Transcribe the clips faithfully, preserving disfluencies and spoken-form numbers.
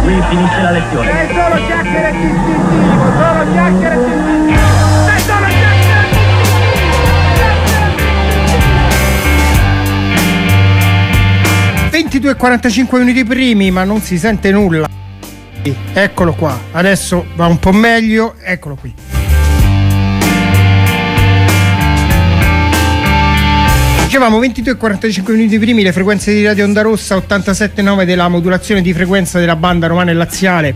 Qui finisce la lezione. È solo chiacchiere distintivo, solo chiacchiere distintivo. È solo chiacchiere distintivo. ventidue e quarantacinque minuti primi, ma non si sente nulla. Eccolo qua, adesso va un po' meglio, eccolo qui. Dicevamo ventidue e quarantacinque minuti primi, le frequenze di Radio Onda Rossa, ottantasette virgola nove della modulazione di frequenza della banda romana e laziale.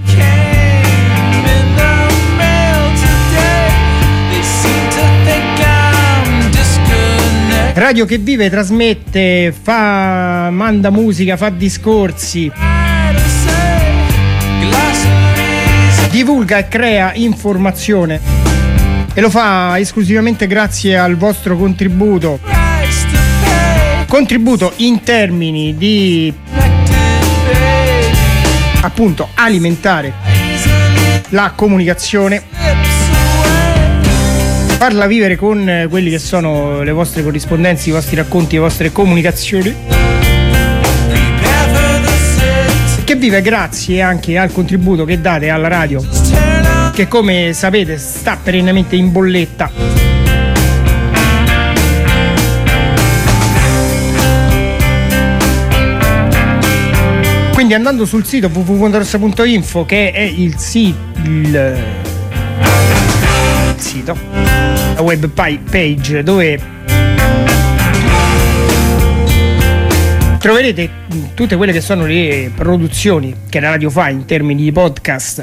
Radio che vive, trasmette, fa, manda musica, fa discorsi, divulga e crea informazione, e lo fa esclusivamente grazie al vostro contributo. Contributo in termini di, appunto, alimentare la comunicazione, farla vivere con quelli che sono le vostre corrispondenze, i vostri racconti, le vostre comunicazioni, che vive grazie anche al contributo che date alla radio, che come sapete sta perennemente in bolletta. Quindi andando sul sito w w w punto onda rossa punto info, che è il, si- il, il sito, la web page dove troverete tutte quelle che sono le produzioni che la radio fa in termini di podcast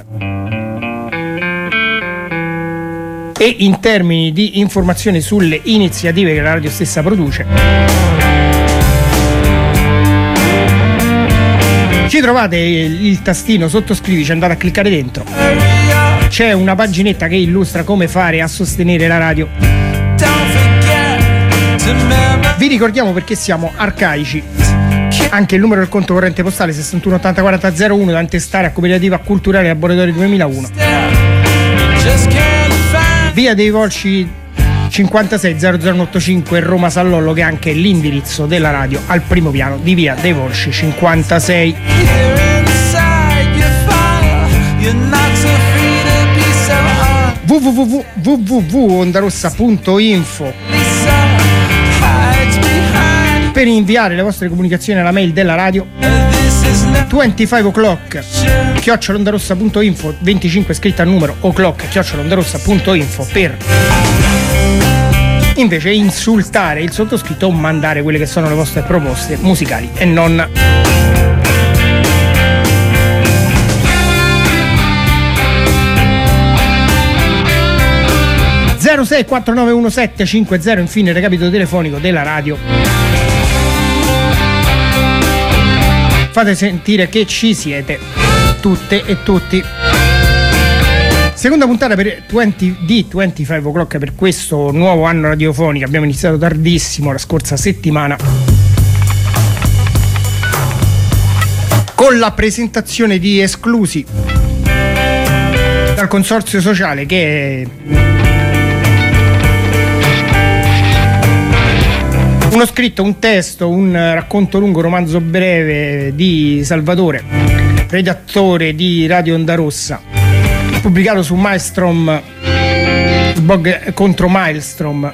e in termini di informazione sulle iniziative che la radio stessa produce. Ci trovate il tastino sottoscrivici, andate a cliccare dentro. C'è una paginetta che illustra come fare a sostenere la radio. Vi ricordiamo, perché siamo arcaici, anche il numero del conto corrente postale sessantuno ottanta quaranta zero uno da intestare a Cooperativa Culturale Laboratorio duemilauno. Via dei Volsci cinquantasei zero zero ottantacinque Roma Sallollo, che è anche l'indirizzo della radio al primo piano di Via dei Volsci cinquantasei. w w w punto ondarossa punto info per inviare le vostre comunicazioni alla mail della radio. venticinque o'clock chiocciola ondarossa punto info, venticinque scritta al numero, o'clock chiocciola ondarossa punto info per invece insultare il sottoscritto o mandare quelle che sono le vostre proposte musicali e non. zero sei quattro nove uno sette cinque zero, infine il recapito telefonico della radio. Fate sentire che ci siete, tutte e tutti. Seconda puntata per venti di venticinque o'clock per questo nuovo anno radiofonico. Abbiamo iniziato tardissimo la scorsa settimana con la presentazione di esclusi dal Consorzio Sociale, che è uno scritto, un testo, un racconto lungo, romanzo breve di Salvatore, redattore di Radio Onda Rossa, pubblicato su Maelstrom, il blog contro Maelstrom,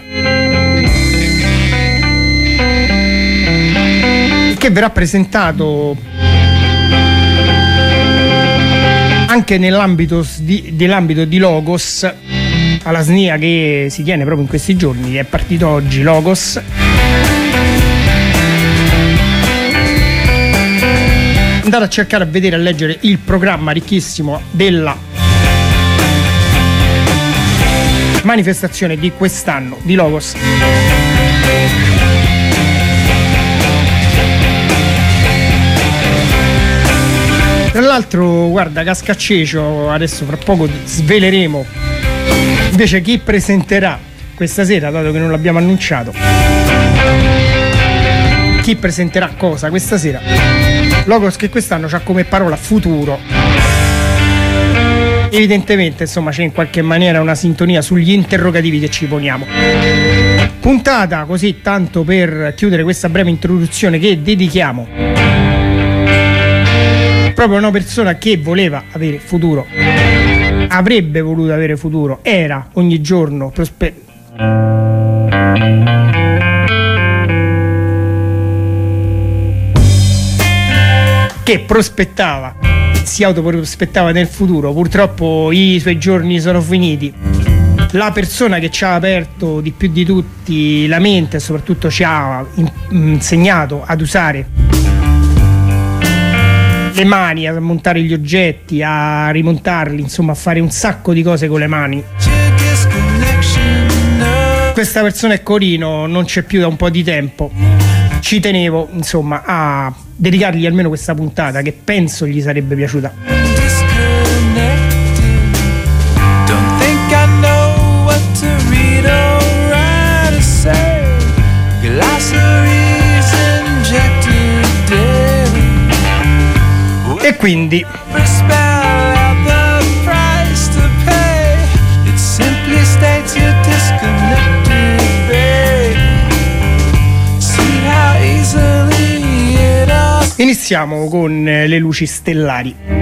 che verrà presentato anche nell'ambito di, dell'ambito di Logos alla S N I A, che si tiene proprio in questi giorni. È partito oggi Logos. Andate a cercare, a vedere, a leggere il programma ricchissimo della manifestazione di quest'anno di Logos. Tra l'altro, guarda, cascaccecio, adesso fra poco sveleremo invece chi presenterà questa sera, dato che non l'abbiamo annunciato. Chi presenterà cosa questa sera? Logos, che quest'anno c'ha come parola futuro. Evidentemente, insomma, c'è in qualche maniera una sintonia sugli interrogativi che ci poniamo. Puntata così, tanto per chiudere questa breve introduzione, che dedichiamo proprio una persona che voleva avere futuro, avrebbe voluto avere futuro, era ogni giorno prospe- che prospettava, si autoprospettava nel futuro. Purtroppo i suoi giorni sono finiti. La persona che ci ha aperto di più di tutti la mente e soprattutto ci ha insegnato ad usare le mani, a montare gli oggetti, a rimontarli, insomma a fare un sacco di cose con le mani. Questa persona è Corino, non c'è più da un po' di tempo. Ci tenevo insomma a dedicargli almeno questa puntata che penso gli sarebbe piaciuta. E quindi iniziamo con le luci stellari.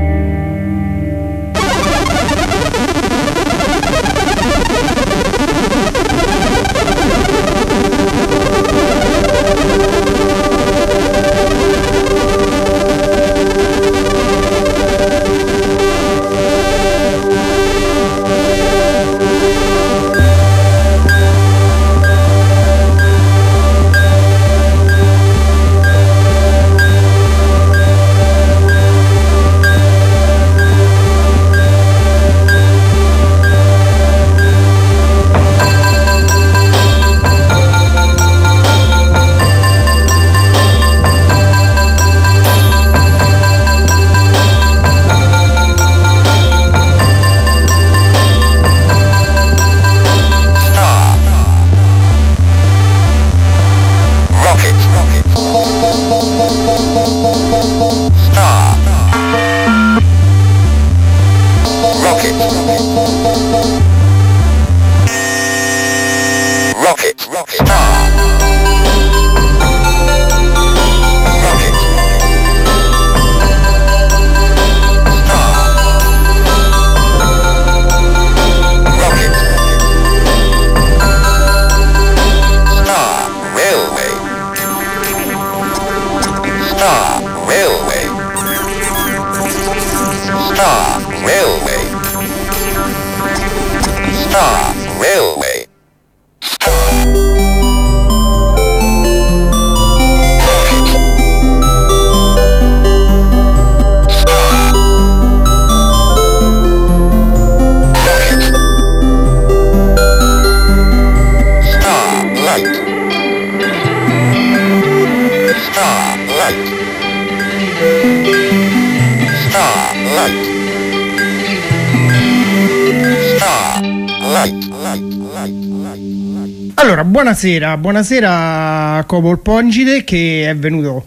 Allora, buonasera, buonasera a Copol Pongide che è venuto,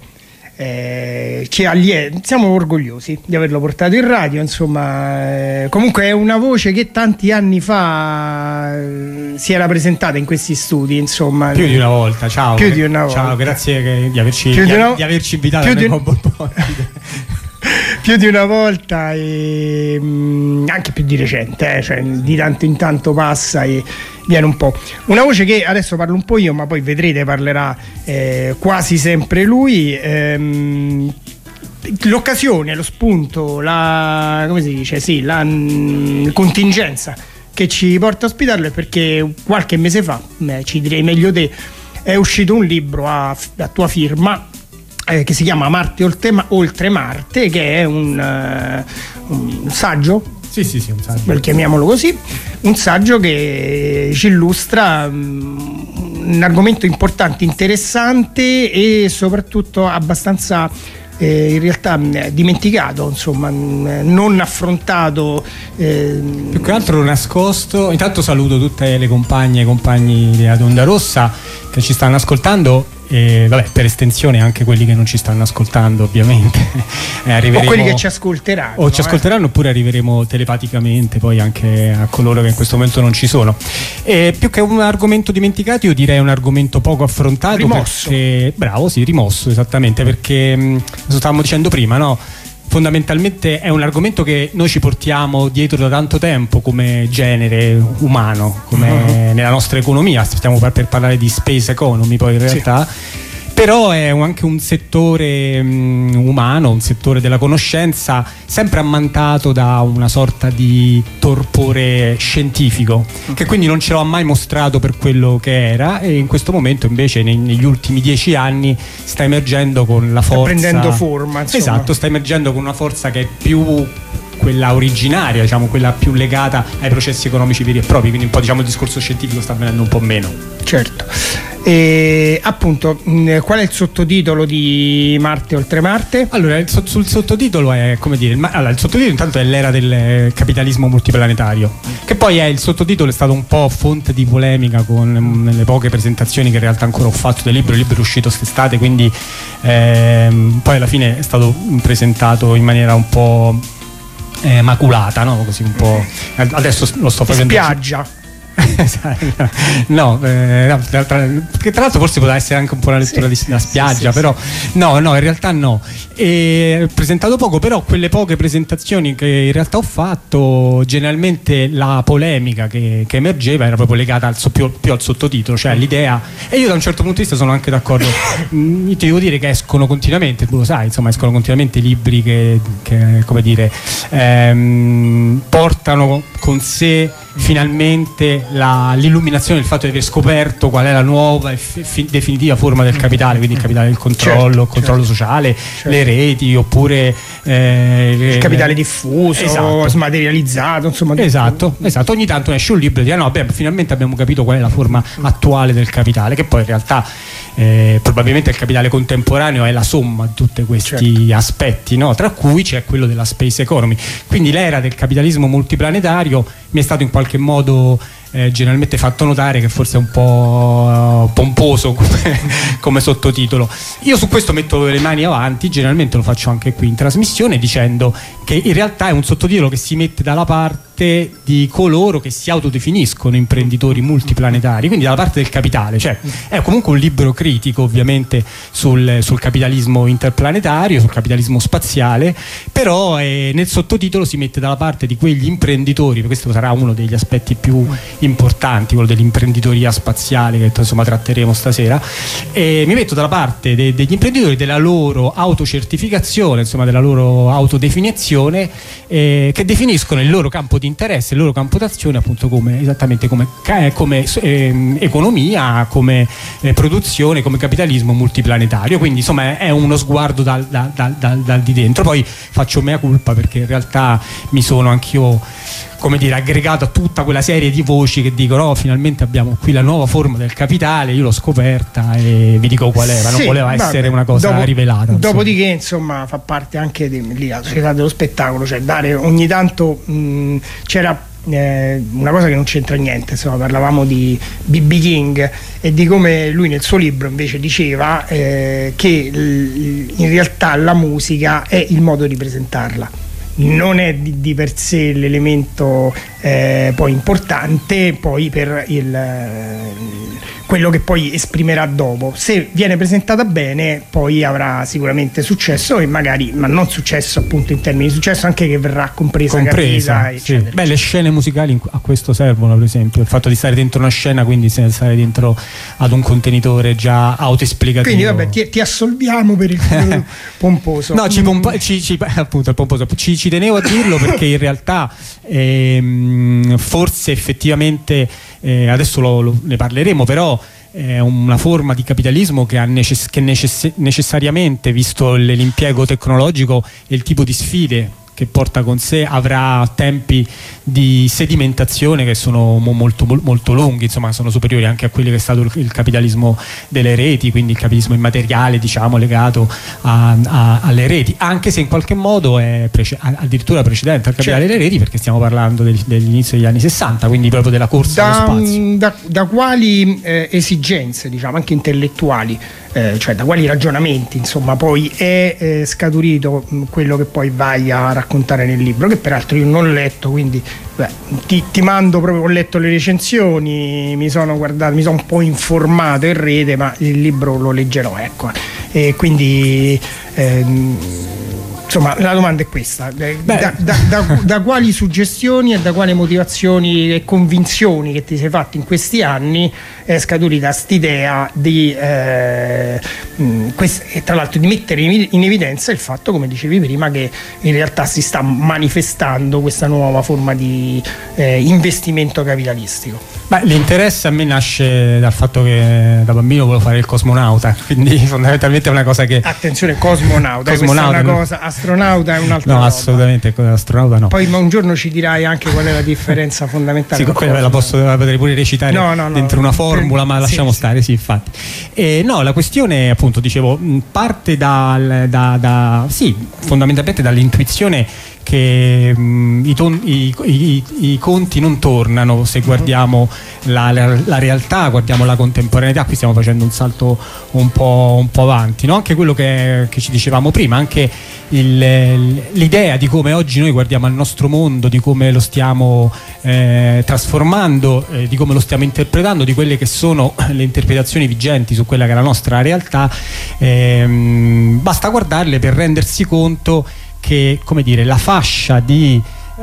eh, ci allie- siamo orgogliosi di averlo portato in radio, insomma, eh, comunque è una voce che tanti anni fa eh, si era presentata in questi studi, insomma. Più di una volta, ciao. Più di una volta. Ciao, grazie che, di, averci, Più di, di, una, di averci invitato più a di, Copol Pongide. Più di una volta e mh, anche più di recente, eh, cioè di tanto in tanto passa e viene un po'. Una voce che adesso parlo un po' io, ma poi vedrete parlerà eh, quasi sempre lui. Ehm, l'occasione, lo spunto, la come si dice? Sì, la mh, contingenza che ci porta a ospitarlo è perché qualche mese fa, eh, ci direi meglio te, è uscito un libro a, a tua firma. Eh, che si chiama Marte oltre, oltre Marte, che è un, uh, un saggio, sì sì sì un saggio, chiamiamolo così, un saggio che ci illustra um, un argomento importante, interessante e soprattutto abbastanza eh, in realtà mh, dimenticato, insomma, mh, non affrontato, eh, più che altro nascosto. Intanto saluto tutte le compagne e compagni di Onda Rossa che ci stanno ascoltando. E vabbè, per estensione anche quelli che non ci stanno ascoltando, ovviamente. eh, arriveremo, o quelli che ci ascolteranno o ci ascolteranno eh. oppure arriveremo telepaticamente poi anche a coloro che in questo momento non ci sono. E più che un argomento dimenticato, io direi un argomento poco affrontato, rimosso, perché, bravo, sì, rimosso, esattamente, perché lo stavamo dicendo prima, no? fondamentalmente è un argomento che noi ci portiamo dietro da tanto tempo come genere umano, come uh-huh. nella nostra economia. Stiamo per parlare di space economy poi in realtà. Sì. Però è anche un settore um, umano, un settore della conoscenza sempre ammantato da una sorta di torpore scientifico, che quindi non ce l'ha mai mostrato per quello che era, e in questo momento invece nei, negli ultimi dieci anni sta emergendo con la forza, sta prendendo forma, insomma. Esatto, sta emergendo con una forza che è più quella originaria, diciamo, quella più legata ai processi economici veri e propri, quindi un po', diciamo, il discorso scientifico sta venendo un po' meno. Certo. E appunto, mh, qual è il sottotitolo di Marte oltre Marte? Allora, il, sul sottotitolo è, come dire, il, allora, il sottotitolo intanto è l'era del capitalismo multiplanetario, che poi è il sottotitolo è stato un po' fonte di polemica con mh, le poche presentazioni che in realtà ancora ho fatto del libro. Il libro è uscito quest'estate, quindi ehm, poi alla fine è stato presentato in maniera un po' eh, maculata, no? Così un po'. Adesso lo sto facendo. Spiaggia. no, eh, tra, tra, che tra l'altro forse poteva essere anche un po' una lettura sì, di una spiaggia, sì, sì, però sì. no, no, in realtà no. E presentato poco, però quelle poche presentazioni che in realtà ho fatto, generalmente la polemica che, che emergeva era proprio legata al, più, più al sottotitolo, cioè l'idea, e io da un certo punto di vista sono anche d'accordo. Io ti devo dire che escono continuamente, tu lo sai, insomma, escono continuamente libri che, che come dire, ehm, portano con sé finalmente la, l'illuminazione del fatto di aver scoperto qual è la nuova e fi, definitiva forma del capitale, quindi il capitale del controllo, certo, il controllo certo. sociale, certo. le reti, oppure eh, il capitale diffuso, esatto. smaterializzato, insomma. Esatto, esatto. Ogni tanto esce un libro e dice no, beh, finalmente abbiamo capito qual è la forma attuale del capitale, che poi in realtà eh, probabilmente il capitale contemporaneo è la somma di tutti questi certo. aspetti, no? Tra cui c'è quello della space economy. Quindi l'era del capitalismo multiplanetario mi è stato in qualche modo eh, generalmente fatto notare che forse è un po' pomposo come, come sottotitolo. Io su questo metto le mani avanti, generalmente lo faccio anche qui in trasmissione, dicendo che in realtà è un sottotitolo che si mette dalla parte di coloro che si autodefiniscono imprenditori multiplanetari, quindi dalla parte del capitale, cioè è comunque un libro critico ovviamente sul, sul capitalismo interplanetario, sul capitalismo spaziale, però eh, nel sottotitolo si mette dalla parte di quegli imprenditori, questo sarà uno degli aspetti più importanti, quello dell'imprenditoria spaziale che insomma tratteremo stasera, e mi metto dalla parte de, degli imprenditori, della loro autocertificazione, insomma della loro autodefinizione, eh, che definiscono il loro campo di interesse, il loro campo d'azione appunto come esattamente come, come eh, economia, come eh, produzione, come capitalismo multiplanetario. Quindi insomma è uno sguardo dal, dal, dal, dal, dal di dentro. Poi faccio mea culpa perché in realtà mi sono anch'io, come dire, aggregato a tutta quella serie di voci che dicono oh, finalmente abbiamo qui la nuova forma del capitale, io l'ho scoperta e vi dico qual era, sì, non voleva vabbè, essere una cosa dopo, rivelata. Dopodiché insomma fa parte anche di lì, la società dello spettacolo, cioè dare ogni tanto mh, c'era eh, una cosa che non c'entra niente, insomma parlavamo di B B King e di come lui nel suo libro invece diceva eh, che l- in realtà la musica è il modo di presentarla, non è di, di per sé l'elemento eh, poi importante poi per il, quello che poi esprimerà dopo. Se viene presentata bene poi avrà sicuramente successo, e magari, ma non successo appunto in termini di successo, anche che verrà compresa, compresa capita, eccetera, sì. Beh, le scene musicali a questo servono, per esempio il fatto di stare dentro una scena, quindi stare dentro ad un contenitore già autoesplicativo. Quindi vabbè, ti, ti assolviamo per il pomposo. No, ci, pompa- ci, ci, appunto il pomposo ci, ci tenevo a dirlo perché in realtà ehm, forse effettivamente eh, adesso lo, lo, ne parleremo, però è una forma di capitalismo che, ha necess- che necess- necessariamente, visto l'impiego tecnologico e il tipo di sfide che porta con sé, avrà tempi di sedimentazione che sono molto, molto lunghi, insomma sono superiori anche a quelli che è stato il capitalismo delle reti, quindi il capitalismo immateriale, diciamo, legato a, a, alle reti, anche se in qualche modo è prece- addirittura precedente al capitale, certo, delle reti, perché stiamo parlando del, dell'inizio degli anni sessanta, quindi proprio della corsa da, allo spazio. Da, da quali eh, esigenze, diciamo, anche intellettuali, Eh, cioè da quali ragionamenti insomma poi è eh, scaturito mh, quello che poi vai a raccontare nel libro, che peraltro io non ho letto, quindi beh, ti, ti mando proprio, ho letto le recensioni, mi sono guardato, mi sono un po' informato in rete, ma il libro lo leggerò, ecco, e quindi ehm, insomma, la domanda è questa: da, da, da, da quali suggestioni e da quali motivazioni e convinzioni che ti sei fatto in questi anni è scaturita st'idea di eh, quest- e tra l'altro di mettere in, in evidenza il fatto, come dicevi prima, che in realtà si sta manifestando questa nuova forma di eh, investimento capitalistico? Beh, l'interesse a me nasce dal fatto che da bambino volevo fare il cosmonauta, quindi fondamentalmente è una cosa che... Attenzione, cosmonauta, cosmonauta questa è una cosa, astronauta è un'altra no, roba. Assolutamente, astronauta no. Poi ma un giorno ci dirai anche qual è la differenza fondamentale. Sì, quella la posso, la potrei pure recitare no, no, no, dentro una formula, ma lasciamo sì, stare, sì, infatti. E no, la questione, appunto, dicevo, parte dal, da, da, sì, fondamentalmente dall'intuizione che mh, i, ton, i, i, i conti non tornano se guardiamo la, la, la realtà, guardiamo la contemporaneità. Qui stiamo facendo un salto un po', un po' avanti, no? Anche quello che, che ci dicevamo prima, anche il, l'idea di come oggi noi guardiamo al nostro mondo, di come lo stiamo eh, trasformando, eh, di come lo stiamo interpretando, di quelle che sono le interpretazioni vigenti su quella che è la nostra realtà, ehm, basta guardarle per rendersi conto che, come dire, la fascia di,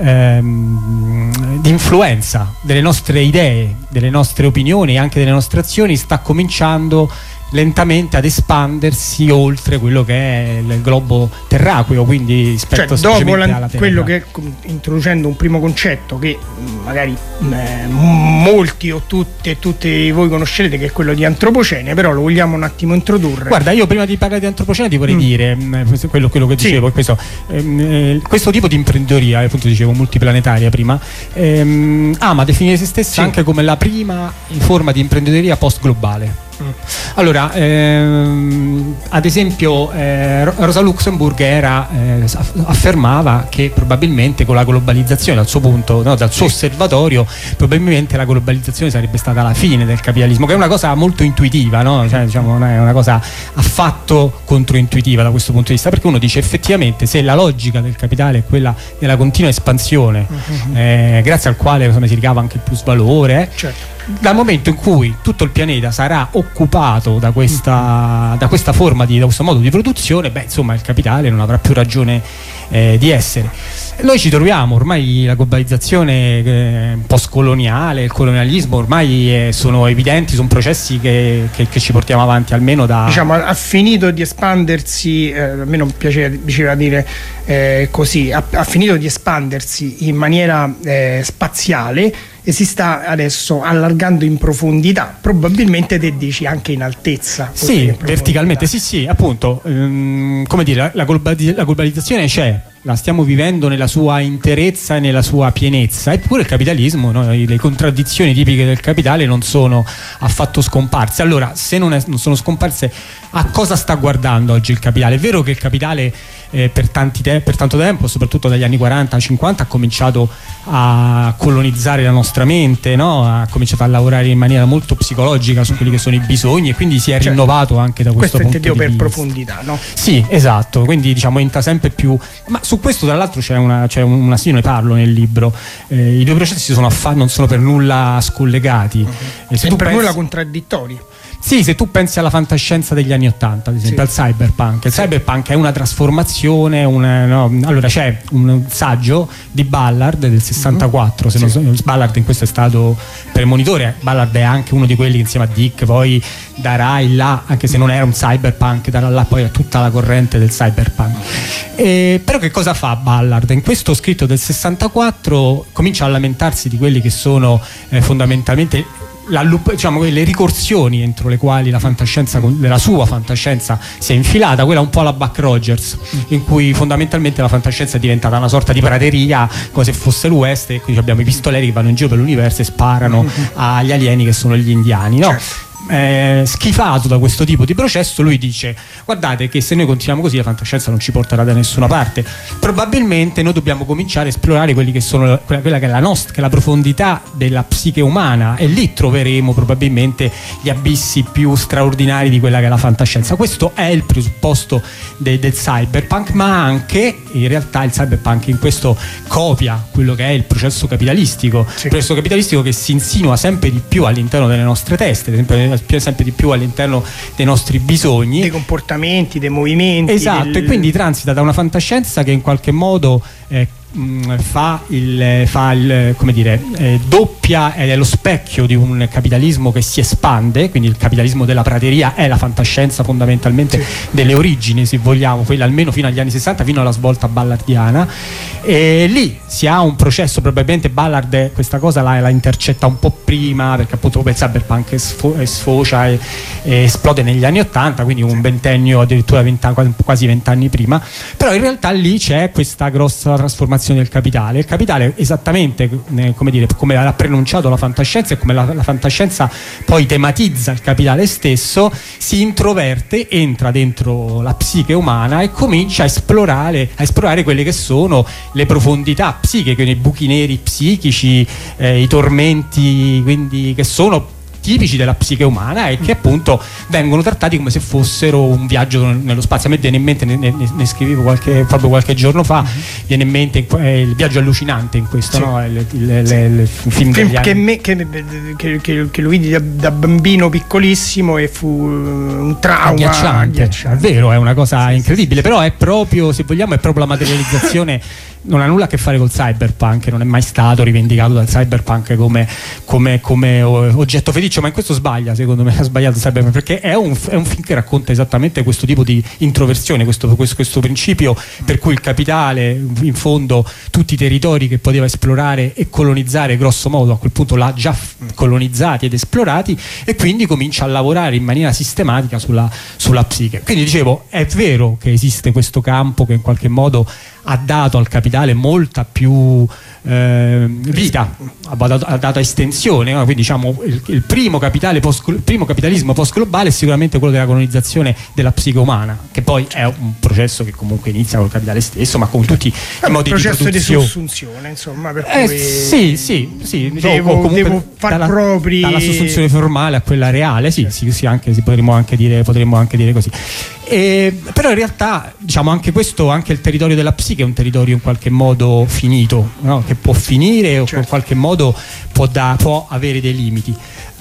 ehm, di influenza delle nostre idee, delle nostre opinioni e anche delle nostre azioni sta cominciando lentamente ad espandersi oltre quello che è il globo terraqueo, quindi rispetto, cioè, dopo la, alla Terra. Quello che, introducendo un primo concetto che magari eh, molti o tutti e tutti voi conoscerete, che è quello di antropocene, però lo vogliamo un attimo introdurre. Guarda, io prima di parlare di antropocene ti vorrei mm. dire mh, quello, quello che dicevo, sì. questo, ehm, questo tipo di imprenditoria, appunto dicevo multiplanetaria prima, ehm, ama definire se stessa sì. anche come la prima forma di imprenditoria post globale. Allora, ehm, ad esempio eh, Rosa Luxemburg era, eh, affermava che probabilmente con la globalizzazione, dal suo punto, no, dal suo sì. osservatorio, probabilmente la globalizzazione sarebbe stata la fine del capitalismo, che è una cosa molto intuitiva, no? Cioè, diciamo, non è una cosa affatto controintuitiva da questo punto di vista, perché uno dice effettivamente se la logica del capitale è quella della continua espansione, uh-huh. eh, grazie al quale insomma, si ricava anche il plusvalore, eh, certo. dal momento in cui tutto il pianeta sarà occupato da questa, da questa forma di, da questo modo di produzione, beh, insomma, il capitale non avrà più ragione eh, di essere. Noi ci troviamo ormai, la globalizzazione eh, postcoloniale, il colonialismo ormai eh, sono evidenti, sono processi che, che, che ci portiamo avanti almeno da... Diciamo, ha finito di espandersi, eh, a me non piaceva, piaceva dire eh, così, ha, ha finito di espandersi in maniera eh, spaziale e si sta adesso allargando in profondità, probabilmente te dici anche in altezza. Sì, verticalmente, sì, sì, appunto, ehm, come dire, la, globali- la globalizzazione c'è, la stiamo vivendo nella sua interezza e nella sua pienezza, eppure il capitalismo, no, le contraddizioni tipiche del capitale non sono affatto scomparse. Allora, se non, è, non sono scomparse, a cosa sta guardando oggi il capitale? È vero che il capitale eh, per, tanti te- per tanto tempo, soprattutto dagli anni quaranta cinquanta, ha cominciato a colonizzare la nostra mente, no? Ha cominciato a lavorare in maniera molto psicologica su quelli che sono i bisogni e quindi si è certo. rinnovato anche da questo, questo punto di vista. Questo per profondità, no? Sì, esatto, quindi diciamo entra sempre più, ma su questo tra l'altro c'è una, c'è una sì, io ne parlo nel libro, eh, i due processi sono affa- non sono per nulla scollegati, uh-huh. e se e tu per pensi... nulla contraddittori. Sì, se tu pensi alla fantascienza degli anni Ottanta, ad esempio, sì. al cyberpunk, il sì. cyberpunk è una trasformazione, una, no, allora c'è un saggio di Ballard del sessantaquattro, mm-hmm. se sì. non so, Ballard in questo è stato premonitore, Ballard è anche uno di quelli che insieme a Dick poi darà il là, anche se non era un cyberpunk, darà là poi a tutta la corrente del cyberpunk. E, però che cosa fa Ballard? In questo scritto del sessantaquattro comincia a lamentarsi di quelli che sono eh, fondamentalmente La, diciamo, le ricorsioni entro le quali la fantascienza, della sua fantascienza si è infilata, quella un po' alla Buck Rogers, in cui fondamentalmente la fantascienza è diventata una sorta di prateria, come se fosse l'West, e quindi abbiamo i pistoleri che vanno in giro per l'universo e sparano agli alieni che sono gli indiani, no? Certo. Eh, schifato da questo tipo di processo, lui dice: guardate che se noi continuiamo così la fantascienza non ci porterà da nessuna parte, probabilmente noi dobbiamo cominciare a esplorare quelli che sono quella, quella che è la nostra, che è la profondità della psiche umana, e lì troveremo probabilmente gli abissi più straordinari di quella che è la fantascienza. Questo è il presupposto de, del cyberpunk, ma anche in realtà il cyberpunk in questo copia quello che è il processo capitalistico, sì. il processo capitalistico che si insinua sempre di più all'interno delle nostre teste. Ad esempio sempre di più all'interno dei nostri bisogni, dei comportamenti, dei movimenti. Esatto, del... e quindi transita da una fantascienza che in qualche modo eh, fa il, fa il come dire eh, doppia ed è lo specchio di un capitalismo che si espande, quindi il capitalismo della prateria è la fantascienza fondamentalmente sì. delle origini, se vogliamo, quella almeno fino agli anni sessanta, fino alla svolta ballardiana, e lì si ha un processo, probabilmente Ballard questa cosa la, la intercetta un po' prima, perché appunto il cyberpunk sfo- sfocia e, e esplode negli anni ottanta, quindi un ventennio, addirittura vent'anni, quasi vent'anni prima, però in realtà lì c'è questa grossa trasformazione del capitale. Il capitale, esattamente eh, come dire, come l'ha preannunciato la fantascienza e come la, la fantascienza poi tematizza il capitale stesso, si introverte, entra dentro la psiche umana e comincia a esplorare, a esplorare quelle che sono le profondità psichiche, i buchi neri psichici, eh, i tormenti, quindi che sono tipici della psiche umana e che appunto vengono trattati come se fossero un viaggio nello spazio. A me viene in mente, ne, ne, ne scrivevo qualche, proprio qualche giorno fa, mm-hmm. viene in mente eh, il viaggio allucinante in questo, sì. no? il, il, il, sì. il, il film, film che, me, che, che, che, che lo vidi da, da bambino piccolissimo e fu un trauma agghiacciante. Agghiacciante. È vero, è una cosa sì, incredibile, sì, però è proprio, se vogliamo, è proprio la materializzazione. Non ha nulla a che fare col cyberpunk, non è mai stato rivendicato dal cyberpunk come, come, come oggetto feticcio, ma in questo sbaglia, secondo me ha sbagliato il cyberpunk, perché è un, è un film che racconta esattamente questo tipo di introversione, questo, questo, questo principio per cui il capitale, in fondo tutti i territori che poteva esplorare e colonizzare, grosso modo a quel punto l'ha già colonizzati ed esplorati, e quindi comincia a lavorare in maniera sistematica sulla, sulla psiche. Quindi dicevo, è vero che esiste questo campo che in qualche modo ha dato al capitale molta più eh, vita, ha dato, ha dato estensione, no? Quindi diciamo il, il primo capitale post, il primo capitalismo post globale è sicuramente quello della colonizzazione della psiche umana, che poi è un processo che comunque inizia col capitale stesso, ma con tutti i modi di produzione, processo di sussunzione, insomma, per eh, cui sì, sì, sì, devo, comunque devo far dalla, propri dalla sussunzione formale a quella reale, sì, sì, sì, anche, si potremmo anche dire, potremmo anche dire così. E, però in realtà diciamo anche questo, anche il territorio della psiche è un territorio in qualche modo finito, no? Che può finire o certo. in qualche modo può, da, può avere dei limiti.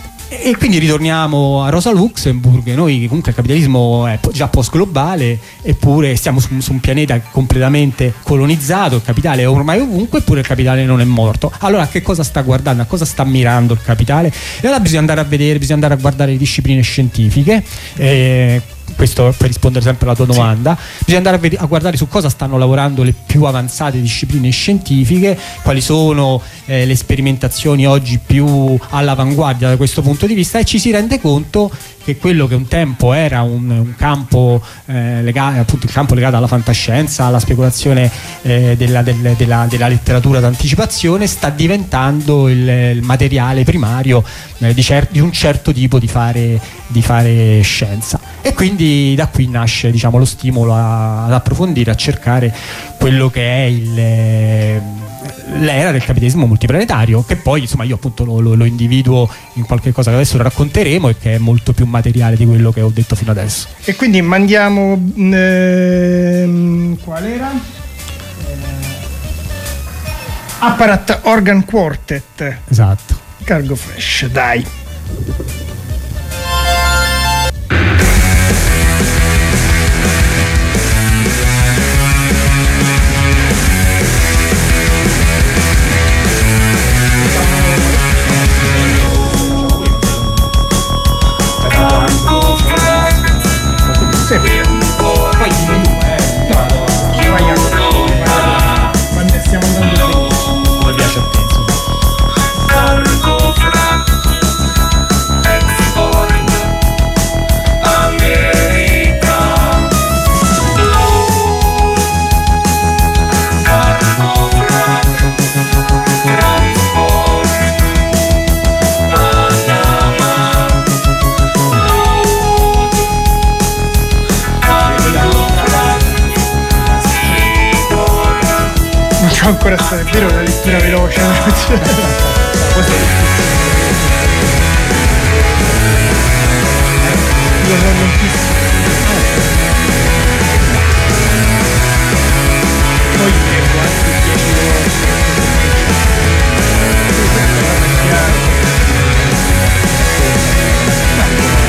E quindi ritorniamo a Rosa Luxemburg. Noi comunque il capitalismo è già post globale, eppure stiamo su, su un pianeta completamente colonizzato, il capitale è ormai ovunque, eppure il capitale non è morto. Allora a che cosa sta guardando, a cosa sta mirando il capitale? E allora bisogna andare a vedere, bisogna andare a guardare le discipline scientifiche, eh, questo per rispondere sempre alla tua domanda, sì. bisogna andare a, ved- a guardare su cosa stanno lavorando le più avanzate discipline scientifiche, quali sono eh, le sperimentazioni oggi più all'avanguardia da questo punto di vista, e ci si rende conto che quello che un tempo era un, un campo eh, legato, appunto il campo legato alla fantascienza, alla speculazione eh, della, del, della, della letteratura d'anticipazione, sta diventando il, il materiale primario eh, di, cer- di un certo tipo di fare, di fare scienza. E quindi da qui nasce, diciamo, lo stimolo a, ad approfondire, a cercare quello che è il, eh, l'era del capitalismo multiplanetario, che poi insomma io appunto lo, lo, lo individuo in qualche cosa che adesso racconteremo e che è molto più materiale di quello che ho detto fino adesso. E quindi mandiamo ehm, qual era? Eh, Apparat Organ Quartet. Esatto. Cargo Fresh, dai. Ancora stare, è vero, la lettura veloce. Io sono lentissimo. Poi leggo anche dieci volte.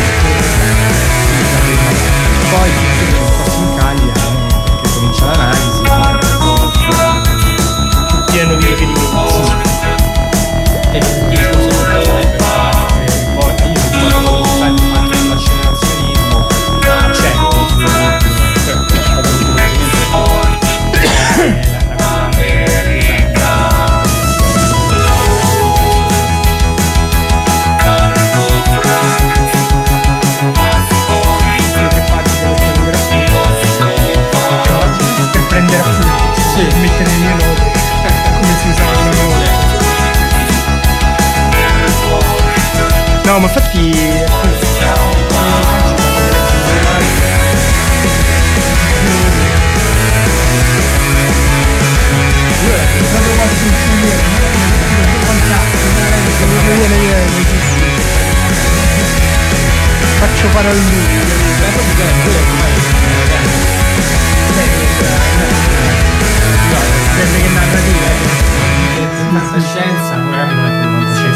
No, ma infatti faccio fare a lui che narrativa questa scienza magari non è più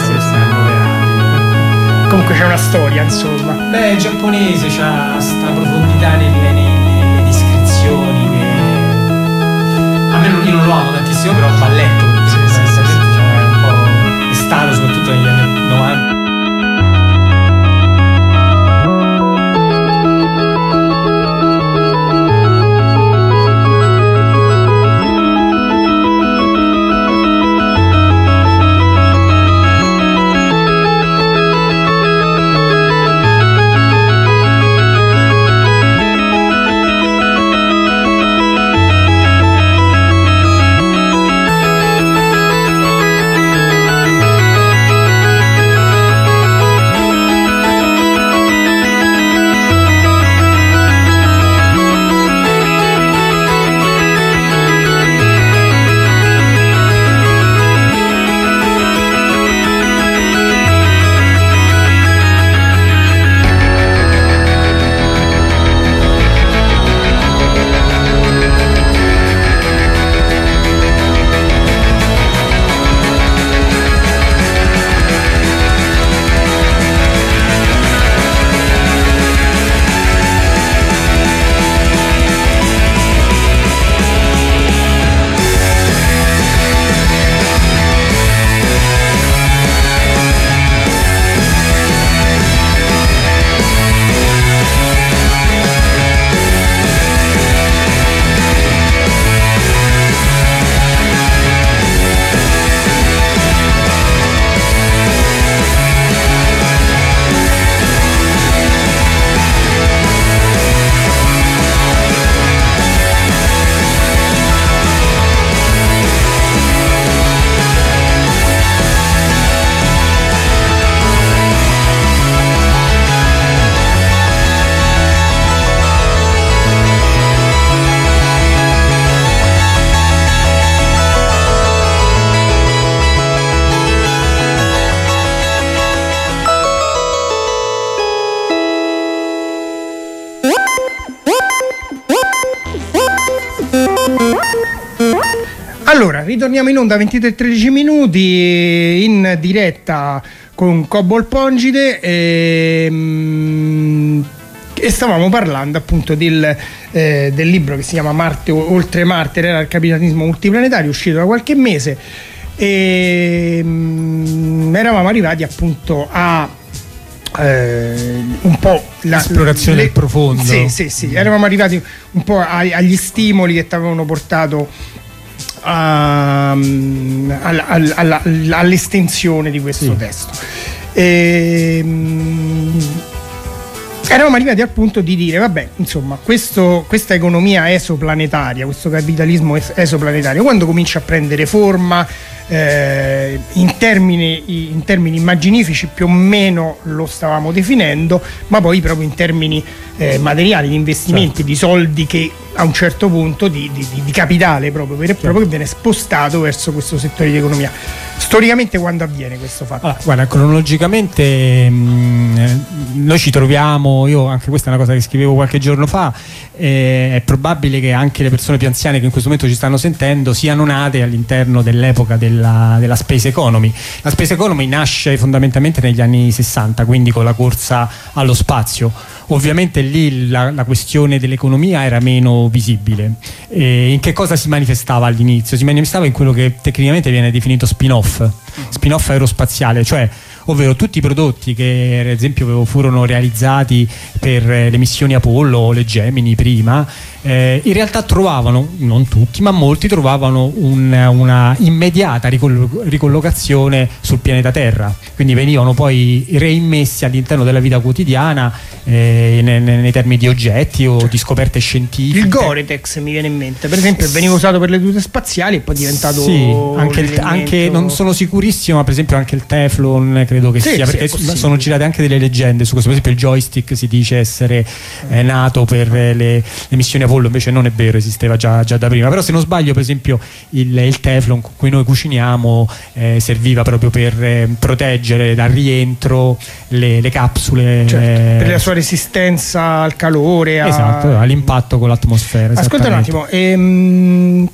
comunque c'è una storia, insomma. Beh, il giapponese c'ha sta profondità nelle, nelle descrizioni che a me io non lo amo tantissimo, però va letto perché sì, sì, sì, sì. Cioè, un po' è stato soprattutto negli anni novanta. Allora, ritorniamo in onda ventitré e tredici minuti in diretta con Cobol Pongide e, e stavamo parlando appunto del, eh, del libro che si chiama Marte oltre Marte, era il capitalismo multiplanetario, uscito da qualche mese, e mh, eravamo arrivati appunto a eh, un po' la, l'esplorazione le, del profondo. Sì, sì, sì, eravamo arrivati un po' agli, agli stimoli che ti avevano portato Um, alla, alla, all'estensione di questo sì. testo. E, um, eravamo arrivati al punto di dire vabbè, insomma, questo, questa economia esoplanetaria, questo capitalismo es- esoplanetario, quando comincia a prendere forma eh, in, termini, in termini immaginifici più o meno lo stavamo definendo, ma poi proprio in termini eh, materiali, di investimenti, certo. di soldi che a un certo punto di, di, di capitale proprio vero e proprio che viene spostato verso questo settore di economia. Storicamente quando avviene questo fatto? Allora, guarda, cronologicamente mh, noi ci troviamo, io anche questa è una cosa che scrivevo qualche giorno fa, eh, è probabile che anche le persone più anziane che in questo momento ci stanno sentendo siano nate all'interno dell'epoca della, della space economy. La space economy nasce fondamentalmente negli anni sessanta, quindi con la corsa allo spazio. Ovviamente lì la, la questione dell'economia era meno visibile. E in che cosa si manifestava all'inizio? Si manifestava in quello che tecnicamente viene definito spin-off, spin-off aerospaziale, cioè ovvero tutti i prodotti che ad esempio furono realizzati per le missioni Apollo o le Gemini prima, eh, in realtà trovavano, non tutti ma molti, trovavano un, una immediata ricollo- ricollocazione sul pianeta Terra, quindi venivano poi reimmessi all'interno della vita quotidiana, eh, nei, nei termini di oggetti o di scoperte scientifiche. Il Gore-Tex mi viene in mente, per esempio, veniva usato per le tute spaziali e poi è diventato sì, anche, il, anche non sono sicurissimo, ma per esempio anche il Teflon credo che sì, sia, sì, perché sono girate anche delle leggende su questo. Per esempio il joystick si dice essere eh, nato per le, le missioni Apollo, invece non è vero, esisteva già, già da prima. Però se non sbaglio, per esempio il, il Teflon con cui noi cuciniamo eh, serviva proprio per eh, proteggere dal rientro le, le capsule, certo, eh, per la sua resistenza al calore, a... esatto, all'impatto con l'atmosfera. Ascolta un attimo, ehm,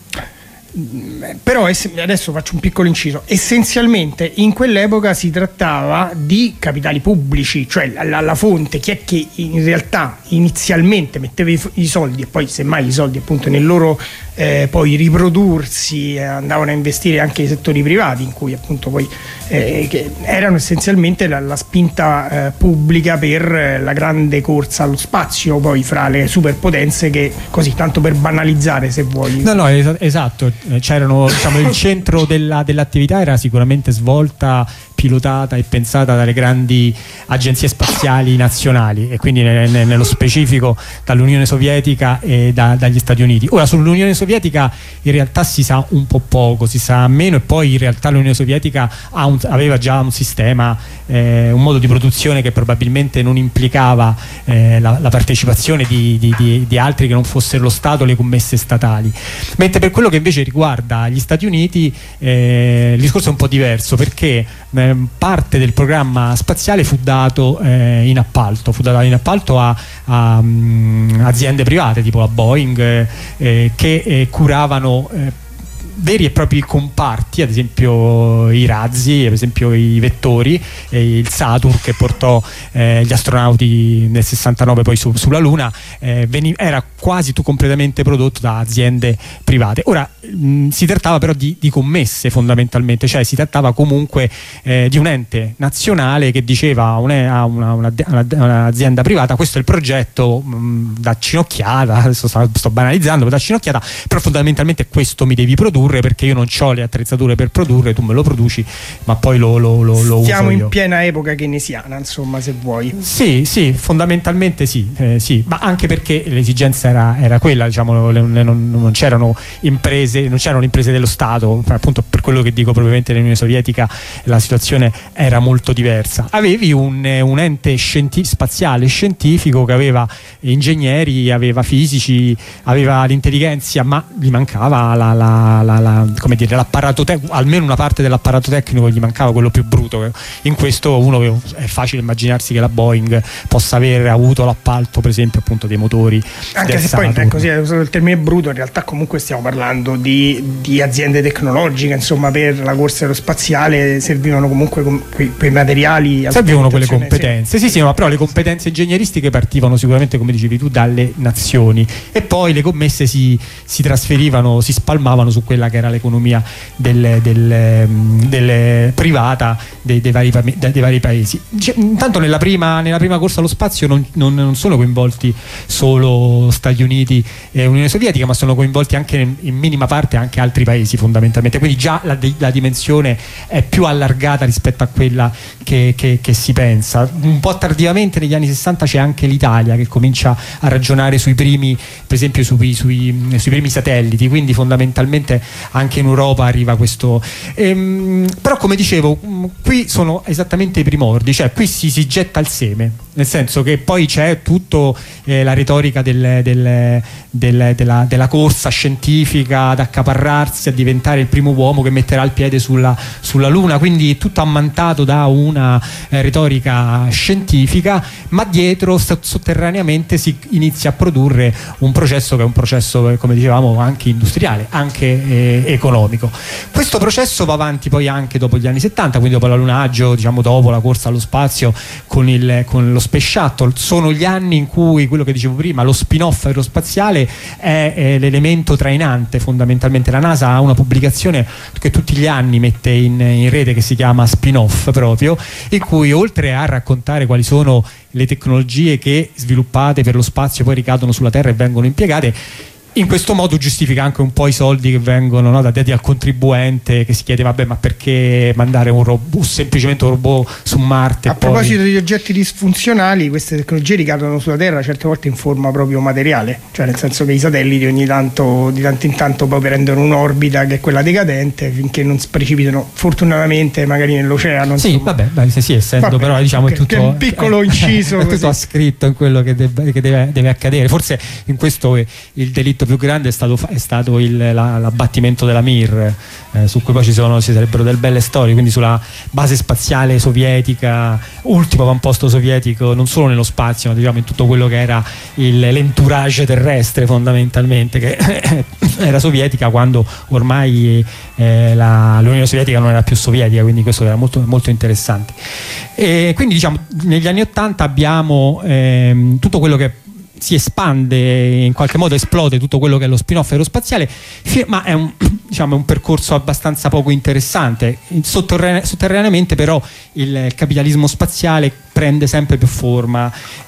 però adesso faccio un piccolo inciso. Essenzialmente in quell'epoca si trattava di capitali pubblici, cioè la, la fonte, chi è che in realtà inizialmente metteva i, i soldi, e poi semmai i soldi appunto nel loro eh, poi riprodursi eh, andavano a investire anche i settori privati, in cui appunto poi eh, che erano essenzialmente la, la spinta eh, pubblica per eh, la grande corsa allo spazio poi fra le superpotenze, che così, tanto per banalizzare se vuoi. No, no, es- esatto, c'erano, diciamo, il centro della, dell'attività era sicuramente svolta, pilotata e pensata dalle grandi agenzie spaziali nazionali, e quindi ne, ne, nello specifico dall'Unione Sovietica e da, dagli Stati Uniti. Ora sull'Unione Sovietica in realtà si sa un po' poco, si sa meno, e poi in realtà l'Unione Sovietica ha un, aveva già un sistema, eh, un modo di produzione che probabilmente non implicava eh, la, la partecipazione di, di, di, di altri che non fossero lo Stato, le commesse statali. Mentre per quello che invece riguarda gli Stati Uniti eh, il discorso è un po' diverso, perché eh, parte del programma spaziale fu dato eh, in appalto, fu dato in appalto a, a um, aziende private tipo la Boeing eh, eh, che eh, curavano eh, veri e propri comparti, ad esempio i razzi, ad esempio i vettori, eh, il Saturn che portò eh, gli astronauti nel sessantanove poi su, sulla Luna, eh, veni- era quasi tu completamente prodotto da aziende private. Ora mh, si trattava però di, di commesse fondamentalmente, cioè si trattava comunque eh, di un ente nazionale che diceva a una, una, una, una, un'azienda privata: questo è il progetto, mh, dacci un'occhiata, adesso sto, sto banalizzando, dacci un'occhiata, però fondamentalmente questo mi devi produrre, perché io non ho le attrezzature per produrre, tu me lo produci, ma poi lo, lo, lo, lo Stiamo uso io. in piena epoca keynesiana, insomma, se vuoi. Sì, sì, fondamentalmente sì, eh, sì, ma anche perché l'esigenza era, era quella, diciamo, le, le, non, non c'erano imprese, non c'erano imprese dello Stato, appunto per quello che dico, probabilmente nell'Unione Sovietica la situazione era molto diversa. Avevi un, un ente scienti- spaziale scientifico che aveva ingegneri, aveva fisici, aveva l'intelligenza, ma gli mancava la, la, la La, come dire, l'apparato tecnico, almeno una parte dell'apparato tecnico gli mancava, quello più bruto. In questo uno è facile immaginarsi che la Boeing possa aver avuto l'appalto, per esempio, appunto dei motori, anche se Saturn. poi è così, hai usato il termine bruto, in realtà comunque stiamo parlando di, di aziende tecnologiche, insomma, per la corsa aerospaziale servivano comunque com- quei, quei materiali, servivano quelle competenze, sì sì, sì, ma però le competenze ingegneristiche partivano sicuramente, come dicevi tu, dalle nazioni, e poi le commesse si, si trasferivano, si spalmavano su quella che era l'economia del, del, del privata dei, dei, vari, dei vari paesi. Cioè, intanto nella prima, nella prima corsa allo spazio non, non, non sono coinvolti solo Stati Uniti e Unione Sovietica, ma sono coinvolti anche in, in minima parte anche altri paesi fondamentalmente, quindi già la, la dimensione è più allargata rispetto a quella che, che, che si pensa. Un po' tardivamente negli anni sessanta c'è anche l'Italia che comincia a ragionare sui primi, per esempio sui, sui, sui primi satelliti, quindi fondamentalmente anche in Europa arriva questo. Ehm, però come dicevo, qui sono esattamente i primordi, cioè qui si, si getta il seme, nel senso che poi c'è tutto eh, la retorica del, del, del, della, della corsa scientifica ad accaparrarsi, a diventare il primo uomo che metterà il piede sulla, sulla Luna, quindi tutto ammantato da una eh, retorica scientifica, ma dietro sotterraneamente si inizia a produrre un processo che è un processo, come dicevamo, anche industriale, anche eh, economico. Questo processo va avanti poi anche dopo gli anni settanta, quindi dopo l'allunaggio, diciamo dopo la corsa allo spazio con, il, con lo Space Shuttle. Sono gli anni in cui, quello che dicevo prima, lo spin-off aerospaziale è, è l'elemento trainante fondamentalmente. La NASA ha una pubblicazione che tutti gli anni mette in, in rete, che si chiama Spin-off proprio, in cui oltre a raccontare quali sono le tecnologie che sviluppate per lo spazio poi ricadono sulla Terra e vengono impiegate, In questo modo giustifica anche un po' i soldi che vengono, no, dati al contribuente, che si chiede vabbè, ma perché mandare un robot, semplicemente un robot su Marte? A poi... proposito degli oggetti disfunzionali, queste tecnologie ricadono sulla Terra certe volte in forma proprio materiale, cioè nel senso che i satelliti ogni tanto, di tanto in tanto poi prendono un'orbita che è quella decadente finché non precipitano fortunatamente magari nell'oceano. Sì, insomma. vabbè, beh, sì, essendo Vabbè, però diciamo okay, è tutto che è un piccolo inciso è tutto così. ascritto in quello che, deve, che deve, deve accadere. Forse in questo il delitto più grande è stato, è stato il, la, l'abbattimento della Mir, eh, su cui poi ci, sono, ci sarebbero delle belle storie, quindi sulla base spaziale sovietica, ultimo avamposto sovietico non solo nello spazio ma diciamo in tutto quello che era il, l'entourage terrestre fondamentalmente, che era sovietica quando ormai eh, la, l'Unione Sovietica non era più sovietica, quindi questo era molto, molto interessante. E quindi diciamo negli anni Ottanta abbiamo ehm, tutto quello che si espande, in qualche modo esplode tutto quello che è lo spin-off aerospaziale, ma è un, diciamo, un percorso abbastanza poco interessante. Sotterrane- sotterraneamente però il capitalismo spaziale prende sempre più forma.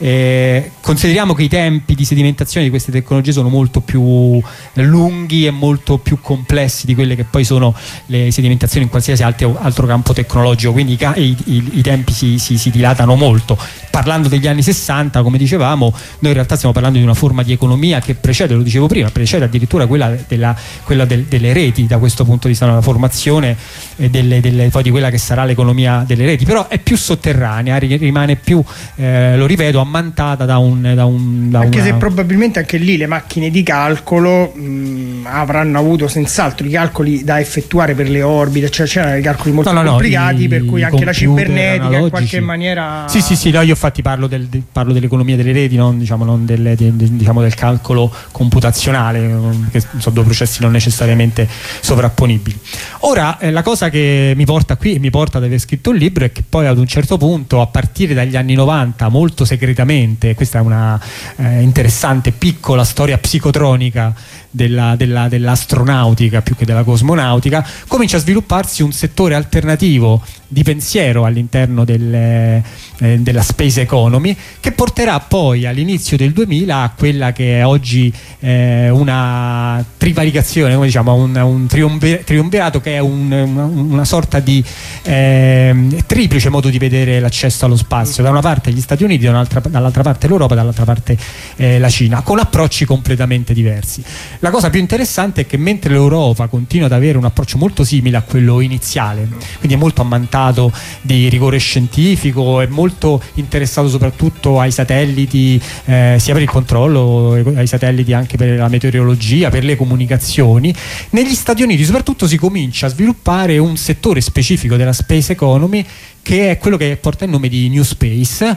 Eh, consideriamo che i tempi di sedimentazione di queste tecnologie sono molto più lunghi e molto più complessi di quelle che poi sono le sedimentazioni in qualsiasi altro, altro campo tecnologico, quindi i, i, i tempi si, si, si dilatano molto. Parlando degli anni sessanta, come dicevamo, noi in realtà stiamo parlando di una forma di economia che precede, lo dicevo prima, precede addirittura quella, della, quella del, delle reti, da questo punto di vista, la formazione e delle, delle, poi di quella che sarà l'economia delle reti, però è più sotterranea, rimane più, eh, lo ripeto, ammantata da un... Da un da anche una... se probabilmente anche lì le macchine di calcolo mh, avranno avuto senz'altro i calcoli da effettuare per le orbite, cioè c'erano dei calcoli molto no, no, complicati, no, per cui anche la cibernetica in qualche maniera... Sì, sì, sì, no, io infatti parlo, del, de, parlo dell'economia delle reti, non, diciamo, non delle, de, de, diciamo del calcolo computazionale, che sono due processi non necessariamente sovrapponibili. Ora, eh, la cosa che mi porta qui e mi porta ad aver scritto un libro è che poi ad un certo punto, a partire dagli anni novanta, molto segretamente, questa è una eh, interessante piccola storia psicotronica della, della, dell'astronautica più che della cosmonautica, comincia a svilupparsi un settore alternativo di pensiero all'interno del, eh, della space economy, che porterà poi all'inizio del duemila a quella che è oggi eh, una trivaricazione, come diciamo, un, un triumvir- triumvirato che è un, una, una sorta di eh, triplice modo di vedere l'accesso allo spazio: da una parte gli Stati Uniti, dall'altra parte l'Europa, dall'altra parte eh, la Cina, con approcci completamente diversi. La cosa più interessante è che mentre l'Europa continua ad avere un approccio molto simile a quello iniziale, quindi è molto ammantato di rigore scientifico, è molto interessato soprattutto ai satelliti, eh, sia per il controllo, ai satelliti anche per la meteorologia, per le comunicazioni, negli Stati Uniti soprattutto si comincia a sviluppare un settore specifico della space economy che è quello che porta il nome di New Space.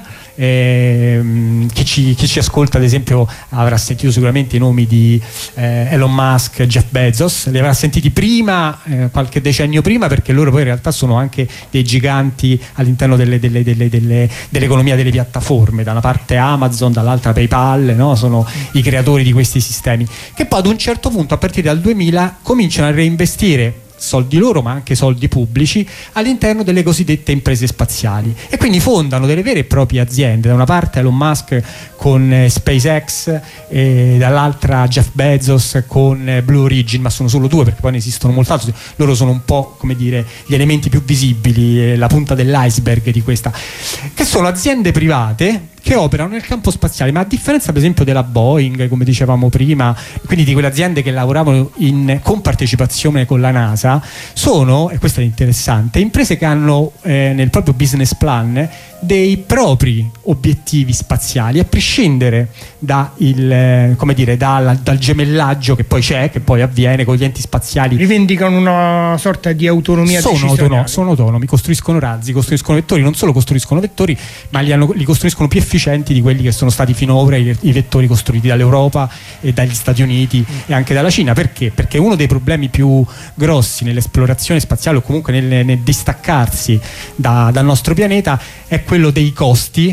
ehm, chi, ci, chi ci ascolta ad esempio avrà sentito sicuramente i nomi di eh, Elon Musk, Jeff Bezos, li avrà sentiti prima, eh, qualche decennio prima, perché loro poi in realtà sono anche dei giganti all'interno delle, delle, delle, delle, dell'economia delle piattaforme, da una parte Amazon, dall'altra PayPal, no? Sono i creatori di questi sistemi, che poi ad un certo punto, a partire dal duemila, cominciano a reinvestire soldi loro ma anche soldi pubblici all'interno delle cosiddette imprese spaziali, e quindi fondano delle vere e proprie aziende, da una parte Elon Musk con eh, SpaceX e dall'altra Jeff Bezos con eh, Blue Origin, ma sono solo due perché poi ne esistono molt'altro, loro sono un po' come dire gli elementi più visibili, eh, la punta dell'iceberg di questa, che sono aziende private che operano nel campo spaziale, ma a differenza per esempio della Boeing, come dicevamo prima, quindi di quelle aziende che lavoravano in compartecipazione con la NASA, sono, e questo è interessante, imprese che hanno eh, nel proprio business plan dei propri obiettivi spaziali, a prescindere da il, eh, come dire, dal, dal gemellaggio che poi c'è, che poi avviene con gli enti spaziali. Rivendicano una sorta di autonomia sono decisionale. Autonomi, sono autonomi, costruiscono razzi, costruiscono vettori, non solo costruiscono vettori, ma li, hanno, li costruiscono più efficienti di quelli che sono stati finora i, i vettori costruiti dall'Europa e dagli Stati Uniti mm. e anche dalla Cina. Perché? Perché uno dei problemi più grossi nell'esplorazione spaziale, o comunque nel, nel distaccarsi da, dal nostro pianeta, è quello dei costi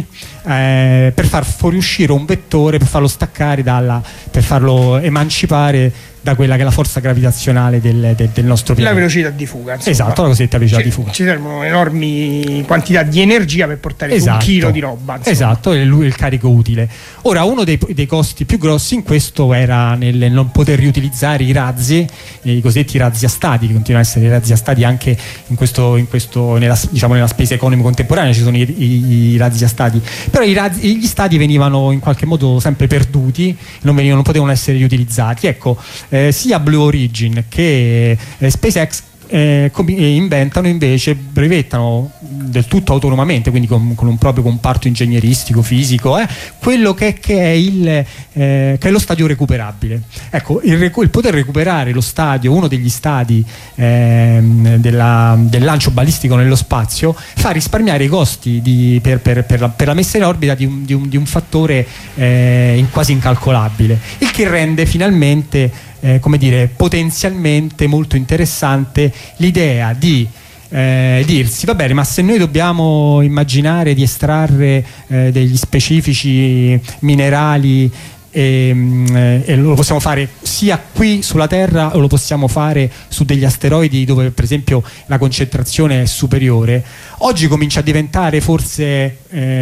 eh, per far fuoriuscire un vettore, per farlo staccare dalla, per farlo emancipare da quella che è la forza gravitazionale del, del, del nostro pianeta. La velocità di fuga, insomma. Esatto, la cosiddetta velocità ci, di fuga. Ci servono enormi quantità di energia per portare Esatto. un chilo di roba, insomma. Esatto, è lui il carico utile. Ora, uno dei, dei costi più grossi in questo era nel non poter riutilizzare i razzi, i cosiddetti razzi a stati, che continuano a essere i razzi a stati anche in questo, in questo nella, diciamo, nella space economy contemporanea ci sono i, i, i razzi a stati, però i razzi, gli stati venivano in qualche modo sempre perduti, non, venivano, non potevano essere riutilizzati. Ecco, eh, sia Blue Origin che eh, SpaceX Eh, inventano invece, brevettano del tutto autonomamente, quindi con, con un proprio comparto ingegneristico, fisico, eh, quello che, che, è il, eh, che è lo stadio recuperabile. Ecco, il, il poter recuperare lo stadio, uno degli stadi eh, della, del lancio balistico nello spazio, fa risparmiare i costi di, per, per, per, la, per la messa in orbita di un, di un, di un fattore eh, in quasi incalcolabile, il che rende finalmente Eh, come dire, potenzialmente molto interessante l'idea di eh, dirsi, va bene, ma se noi dobbiamo immaginare di estrarre eh, degli specifici minerali e, eh, e lo possiamo fare sia qui sulla Terra o lo possiamo fare su degli asteroidi dove per esempio la concentrazione è superiore, oggi comincia a diventare forse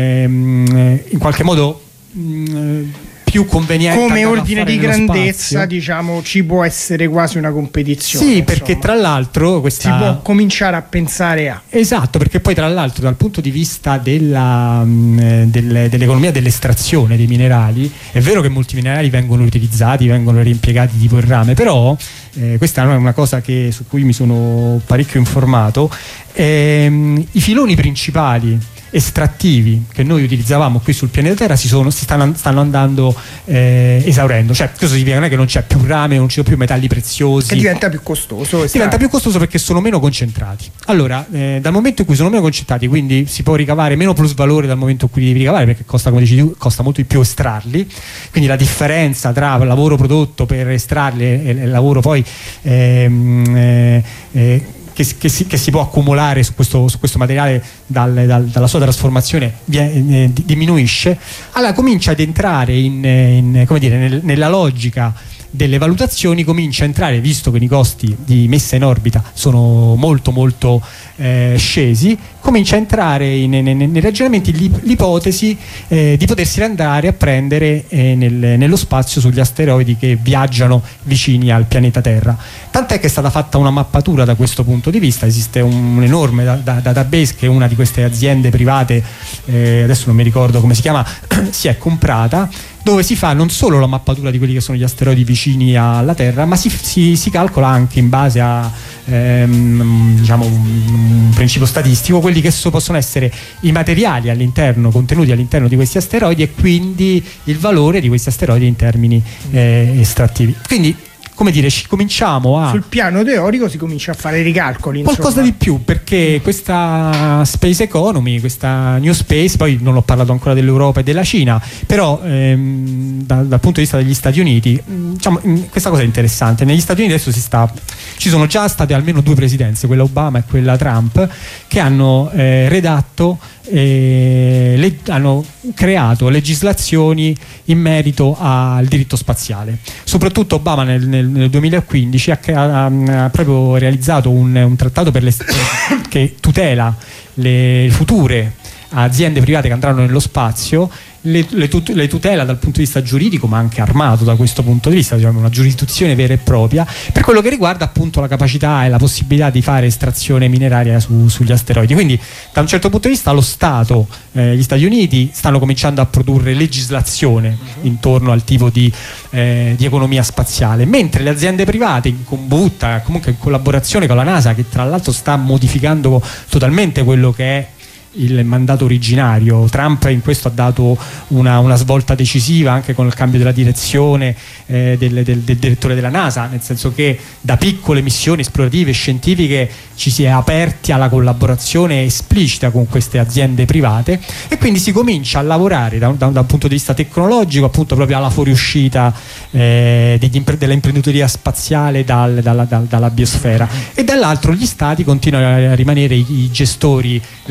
ehm, in qualche modo mh, più conveniente come ordine di grandezza, spazio. diciamo, ci può essere quasi una competizione. Sì, perché tra l'altro questa... si può cominciare a pensare a esatto, perché poi tra l'altro dal punto di vista della, mh, del, dell'economia dell'estrazione dei minerali, è vero che molti minerali vengono utilizzati, vengono reimpiegati tipo il rame, però eh, questa è una cosa che, su cui mi sono parecchio informato. ehm, i filoni principali estrattivi che noi utilizzavamo qui sul pianeta Terra si, sono, si stanno, stanno andando eh, esaurendo. Cioè, questo significa non è che non c'è più rame, non ci sono più metalli preziosi, che diventa più costoso. Diventa più costoso perché sono meno concentrati. Allora, eh, dal momento in cui sono meno concentrati, quindi si può ricavare meno plusvalore dal momento in cui li devi ricavare, perché costa, come dici tu, costa molto di più estrarli. Quindi la differenza tra il lavoro prodotto per estrarli e il lavoro poi ehm, eh, eh, Che si, che, si, che si può accumulare su questo, su questo materiale dal, dal, dalla sua trasformazione viene, eh, diminuisce. Allora comincia ad entrare in, in, come dire, nel, nella logica delle valutazioni, comincia a entrare, visto che i costi di messa in orbita sono molto molto eh, scesi, comincia a entrare in, in, in, nei ragionamenti l'ipotesi eh, di potersi andare a prendere eh, nel, nello spazio sugli asteroidi che viaggiano vicini al pianeta Terra. Tant'è che è stata fatta una mappatura da questo punto di vista, esiste un, un enorme da, da, database che una di queste aziende private, eh, adesso non mi ricordo come si chiama, si è comprata, dove si fa non solo la mappatura di quelli che sono gli asteroidi vicini alla Terra, ma si, si, si calcola anche in base a ehm, diciamo un, un principio statistico quelli che so, possono essere i materiali all'interno, contenuti all'interno di questi asteroidi, e quindi il valore di questi asteroidi in termini eh, estrattivi. Quindi, come dire, ci cominciamo a... sul piano teorico si comincia a fare i ricalcoli, qualcosa insomma. di più, perché questa space economy, questa new space, poi non ho parlato ancora dell'Europa e della Cina, però ehm, da, dal punto di vista degli Stati Uniti, diciamo, questa cosa è interessante. Negli Stati Uniti adesso si sta, ci sono già state almeno due presidenze, quella Obama e quella Trump, che hanno eh, redatto eh, le, hanno creato legislazioni in merito al diritto spaziale. Soprattutto Obama nel, nel, nel duemilaquindici ha, ha, ha proprio realizzato un, un trattato per le, che tutela le future aziende private che andranno nello spazio, le, le, tut, le tutela dal punto di vista giuridico, ma anche armato da questo punto di vista, diciamo una giurisdizione vera e propria per quello che riguarda appunto la capacità e la possibilità di fare estrazione mineraria su, sugli asteroidi. Quindi da un certo punto di vista lo Stato, eh, gli Stati Uniti stanno cominciando a produrre legislazione intorno al tipo di, eh, di economia spaziale, mentre le aziende private in combutta, comunque in collaborazione con la NASA, che tra l'altro sta modificando totalmente quello che è il mandato originario. Trump in questo ha dato una, una svolta decisiva anche con il cambio della direzione eh, del, del, del direttore della NASA, nel senso che da piccole missioni esplorative scientifiche ci si è aperti alla collaborazione esplicita con queste aziende private, e quindi si comincia a lavorare da, da, da un punto di vista tecnologico appunto proprio alla fuoriuscita eh, degli, dell'imprenditoria spaziale dal, dalla, dal, dalla biosfera, e dall'altro gli stati continuano a rimanere i, i gestori legislativi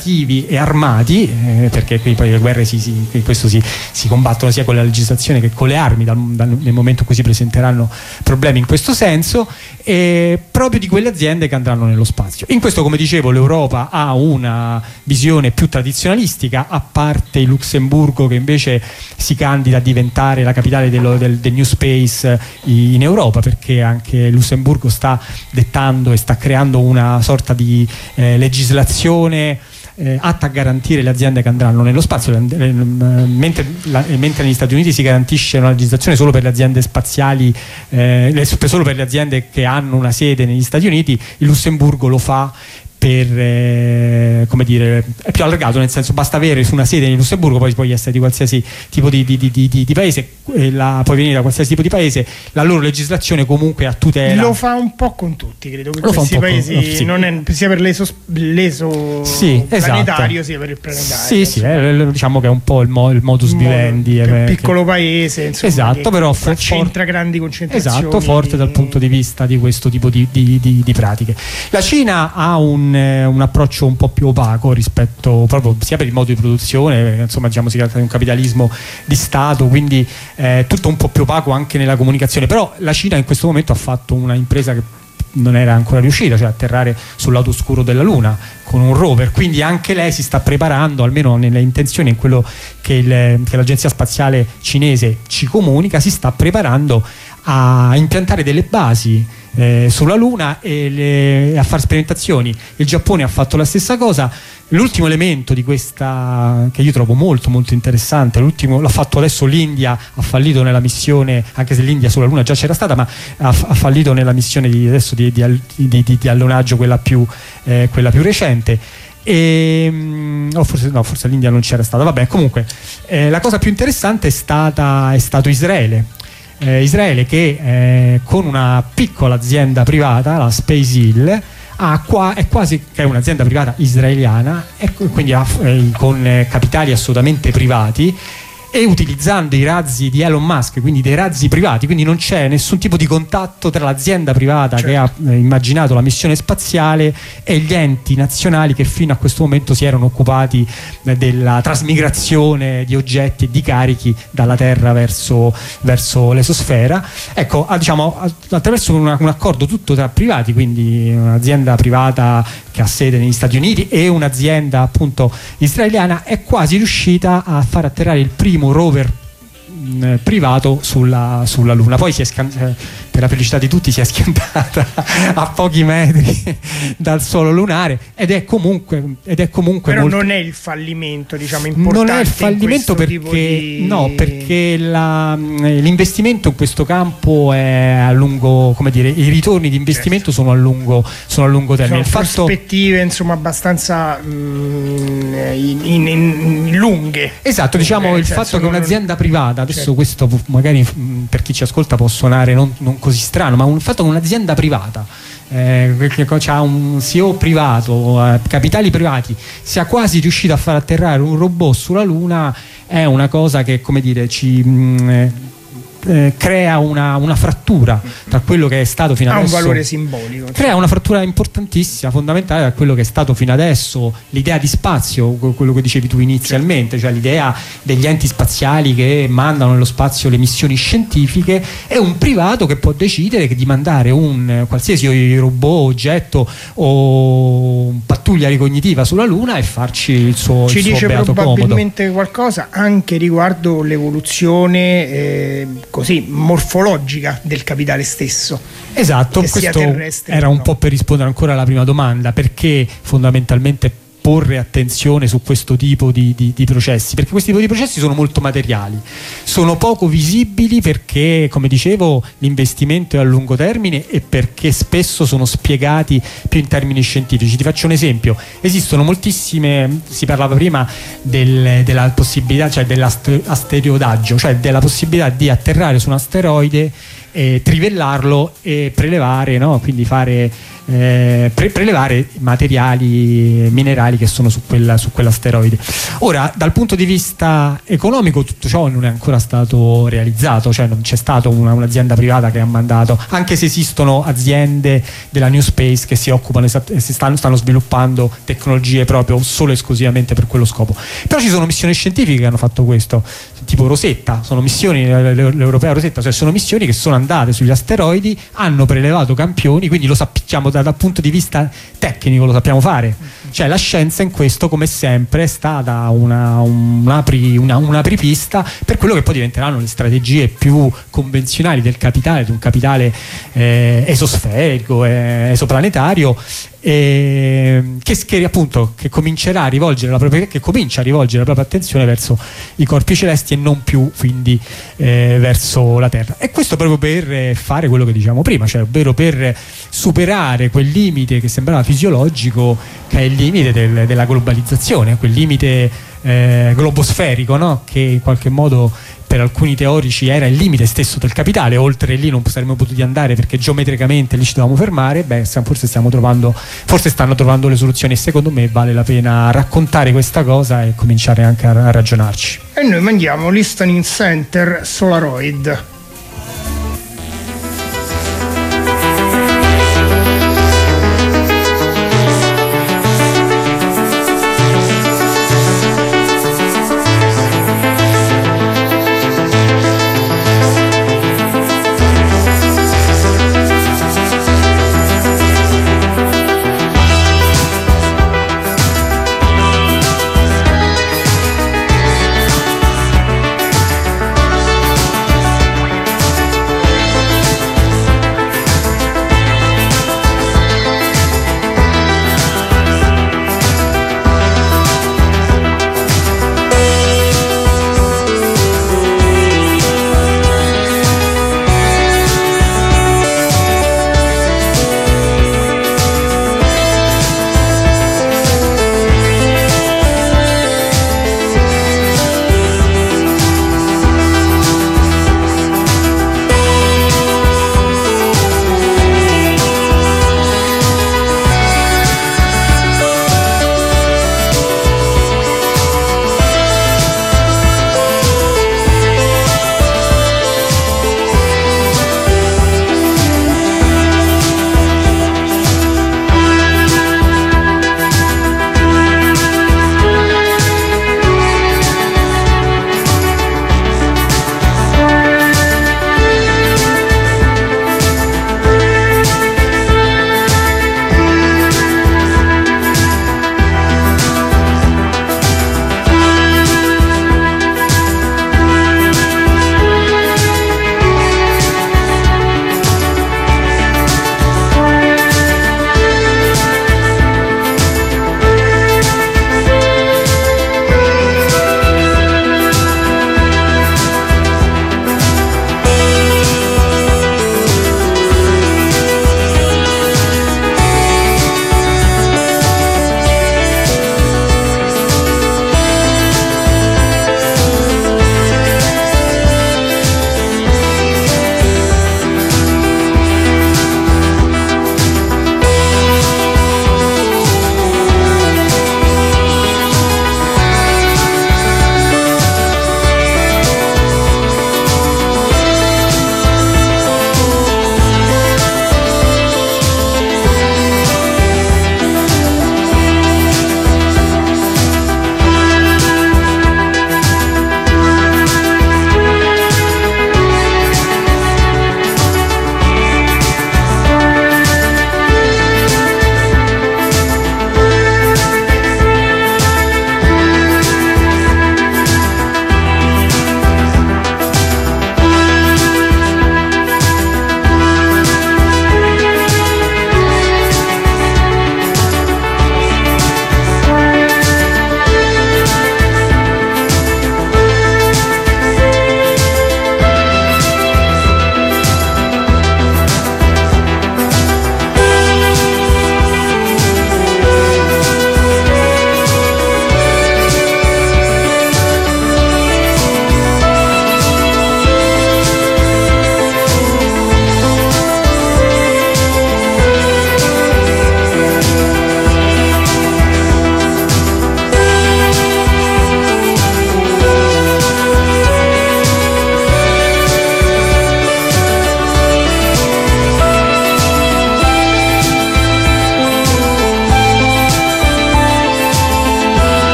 operativi e armati, eh, perché qui poi le guerre si, si, questo si, si combattono sia con la legislazione che con le armi dal, dal, nel momento in cui si presenteranno problemi in questo senso, e proprio di quelle aziende che andranno nello spazio. In questo, come dicevo, l'Europa ha una visione più tradizionalistica, a parte il Lussemburgo che invece si candida a diventare la capitale dello, del, del New Space in Europa, perché anche Lussemburgo sta dettando e sta creando una sorta di eh, legislazione eh, atta a garantire le aziende che andranno nello spazio, eh, mentre, la, mentre negli Stati Uniti si garantisce una legislazione solo per le aziende spaziali, eh, solo per le aziende che hanno una sede negli Stati Uniti, il Lussemburgo lo fa per, eh, come dire, è più allargato, nel senso basta avere una sede in Lussemburgo, poi puoi essere di qualsiasi tipo di, di, di, di, di paese, eh, la, puoi venire da qualsiasi tipo di paese, la loro legislazione comunque a tutela. Lo fa un po' con tutti, credo che lo questi paesi con, sì. non è, sia per l'eso, l'eso sì, planetario esatto. sia per il planetario. Sì, sì, eh, diciamo che è un po' il, mo, il modus vivendi. È un eh, piccolo che... paese, insomma, esatto, però for- centra grandi concentrazioni. Esatto, forte dal punto di vista di questo tipo di, di, di, di pratiche. La Cina ha un, eh, un approccio un po' più opaco rispetto proprio sia per il modo di produzione, perché, insomma, diciamo si tratta di un capitalismo di Stato, quindi eh, tutto un po' più opaco anche nella comunicazione. Però la Cina in questo momento ha fatto una impresa che non era ancora riuscita, cioè atterrare sul lato oscuro della Luna con un rover, quindi anche lei si sta preparando, almeno nelle intenzioni, in quello che, il, che l'agenzia spaziale cinese ci comunica, si sta preparando a impiantare delle basi eh, sulla Luna e le, a fare sperimentazioni. Il Giappone ha fatto la stessa cosa. L'ultimo elemento di questa, che io trovo molto molto interessante, l'ultimo l'ha fatto adesso l'India, ha fallito nella missione, anche se l'India sulla Luna già c'era stata, ma ha, ha fallito nella missione di, adesso di, di, di, di, di allunaggio, quella più, eh, quella più recente. E, oh, forse, no, forse l'India non c'era stata, vabbè, comunque eh, la cosa più interessante è stata è stato Israele. Eh, Israele che eh, con una piccola azienda privata, la Space Hill, ha qua, è quasi che è un'azienda privata israeliana, e quindi ha, eh, con eh, capitali assolutamente privati, e utilizzando i razzi di Elon Musk, quindi dei razzi privati, quindi non c'è nessun tipo di contatto tra l'azienda privata, certo, che ha eh, immaginato la missione spaziale e gli enti nazionali che fino a questo momento si erano occupati eh, della trasmigrazione di oggetti e di carichi dalla Terra verso, verso l'esosfera. Ecco, ah, diciamo, attraverso una, un accordo tutto tra privati, quindi un'azienda privata che ha sede negli Stati Uniti e un'azienda appunto israeliana, è quasi riuscita a far atterrare il primo rover mh, privato sulla, sulla Luna. Poi si è scan- per la felicità di tutti si è schiantata a pochi metri dal suolo lunare, ed è comunque ed è comunque però molto... non è il fallimento, diciamo, importante. Non è il fallimento perché di... no, perché la, l'investimento in questo campo è a lungo, come dire, i ritorni di investimento, certo, sono a lungo sono a lungo termine. Sono il fatto... prospettive, insomma, abbastanza mh, in, in, in lunghe. Esatto, diciamo, eh, il fatto che un'azienda privata, adesso, certo, questo magari mh, per chi ci ascolta può suonare non, non così strano, ma un fatto che un'azienda privata eh, che ha un C E O privato, eh, capitali privati, sia quasi riuscito a far atterrare un robot sulla Luna, è una cosa che, come dire, ci mh, eh, crea una, una frattura tra quello che è stato fino ha adesso. Ha un valore simbolico. Crea una frattura importantissima, fondamentale, da quello che è stato fino adesso l'idea di spazio, quello che dicevi tu inizialmente, cioè l'idea degli enti spaziali che mandano nello spazio le missioni scientifiche, e un privato che può decidere di mandare un qualsiasi robot, oggetto o pattuglia ricognitiva sulla Luna e farci il suo, Ci il suo dice beato probabilmente comodo. Qualcosa anche riguardo l'evoluzione eh, così morfologica del capitale stesso. Esatto, questo era un no. po' per rispondere ancora alla prima domanda, perché fondamentalmente porre attenzione su questo tipo di, di, di processi, perché questi tipi di processi sono molto materiali, sono poco visibili perché, come dicevo, l'investimento è a lungo termine e perché spesso sono spiegati più in termini scientifici. Ti faccio un esempio: esistono moltissime, si parlava prima del, della possibilità, cioè dell'asteroidaggio, cioè della possibilità di atterrare su un asteroide eh, trivellarlo e prelevare, no? Quindi fare eh, pre- prelevare materiali minerali che sono su, quella, su quell'asteroide. Ora, dal punto di vista economico tutto ciò non è ancora stato realizzato, cioè non c'è stata una, un'azienda privata che ha mandato, anche se esistono aziende della New Space che si occupano e si stanno, stanno sviluppando tecnologie proprio solo e esclusivamente per quello scopo. Però ci sono missioni scientifiche che hanno fatto questo, tipo Rosetta, sono missioni, l'europea Rosetta, cioè sono missioni che sono andate sugli asteroidi, hanno prelevato campioni, quindi lo sappiamo da, dal punto di vista tecnico, lo sappiamo fare. Cioè la scienza in questo, come sempre, è stata una, un'apri, una, un'apripista per quello che poi diventeranno le strategie più convenzionali del capitale, di un capitale eh, esosferico, eh, esoplanetario, eh, che, che appunto che comincerà a rivolgere la propria, che comincia a rivolgere la propria attenzione verso i corpi celesti e non più quindi eh, verso la Terra. E questo proprio per fare quello che diciamo prima, cioè ovvero per superare quel limite che sembrava fisiologico, che è il limite del, della globalizzazione, quel limite eh, globosferico, no? Che in qualche modo per alcuni teorici era il limite stesso del capitale, oltre lì non saremmo potuti andare perché geometricamente lì ci dovevamo fermare. Beh, forse stiamo trovando, forse stanno trovando le soluzioni, e secondo me vale la pena raccontare questa cosa e cominciare anche a, a ragionarci. E noi mandiamo Listening Center Solaroid.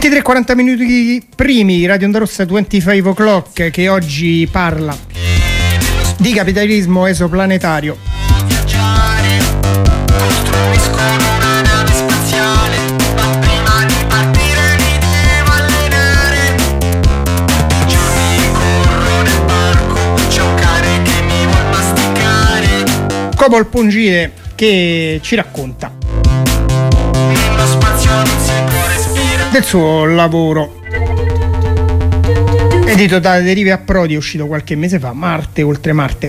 ventitré e quaranta minuti primi, Radio Onda Rossa venticinque o'clock, che oggi parla di capitalismo esoplanetario. Copol Pungile che ci racconta del suo lavoro edito da Derive a Prodi, è uscito qualche mese fa, Marte oltre Marte.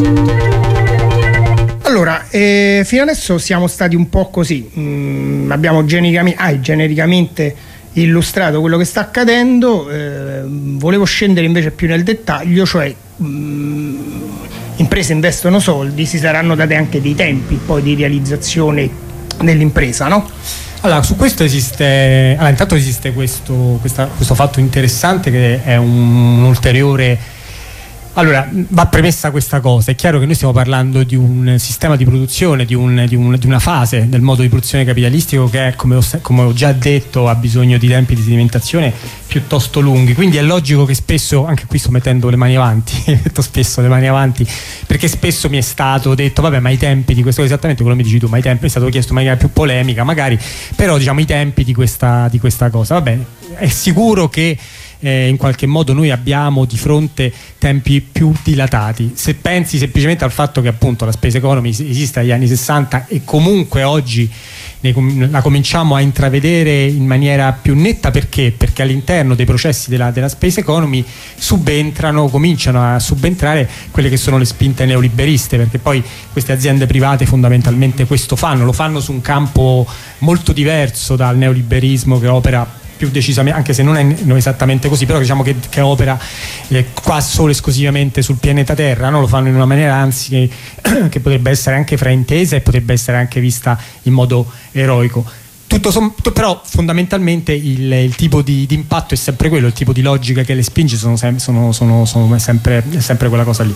Allora, eh, fino adesso siamo stati un po' così, mm, abbiamo genericamente, ah, genericamente illustrato quello che sta accadendo, eh, volevo scendere invece più nel dettaglio, cioè mm, imprese investono soldi, si saranno date anche dei tempi poi di realizzazione dell'impresa, no? Allora, su questo esiste, allora, intanto esiste questo, questa, questo fatto interessante che è un, un ulteriore. Allora, va premessa questa cosa, è chiaro che noi stiamo parlando di un sistema di produzione, di, un, di, un, di una fase del modo di produzione capitalistico che è, come ho, come ho già detto, ha bisogno di tempi di sedimentazione piuttosto lunghi, quindi è logico che spesso, anche qui sto mettendo le mani avanti, metto spesso le mani avanti, perché spesso mi è stato detto, vabbè, ma i tempi di questo, esattamente quello che mi dici tu, ma i tempi, è stato chiesto in maniera più polemica magari, però diciamo i tempi di questa, di questa cosa, va bene, è sicuro che Eh, in qualche modo noi abbiamo di fronte tempi più dilatati. Se pensi semplicemente al fatto che appunto la space economy esiste dagli anni sessanta e comunque oggi ne, la cominciamo a intravedere in maniera più netta, perché? Perché all'interno dei processi della, della space economy subentrano, cominciano a subentrare quelle che sono le spinte neoliberiste, perché poi queste aziende private fondamentalmente questo fanno, lo fanno su un campo molto diverso dal neoliberismo che opera più decisamente, anche se non è non esattamente così, però diciamo che, che opera eh, qua solo esclusivamente sul pianeta Terra, no? Lo fanno in una maniera anzi che, che potrebbe essere anche fraintesa e potrebbe essere anche vista in modo eroico. Tutto som- però fondamentalmente il, il tipo di, di impatto è sempre quello, il tipo di logica che le spinge sono, sem- sono, sono, sono sempre, è sempre quella cosa lì.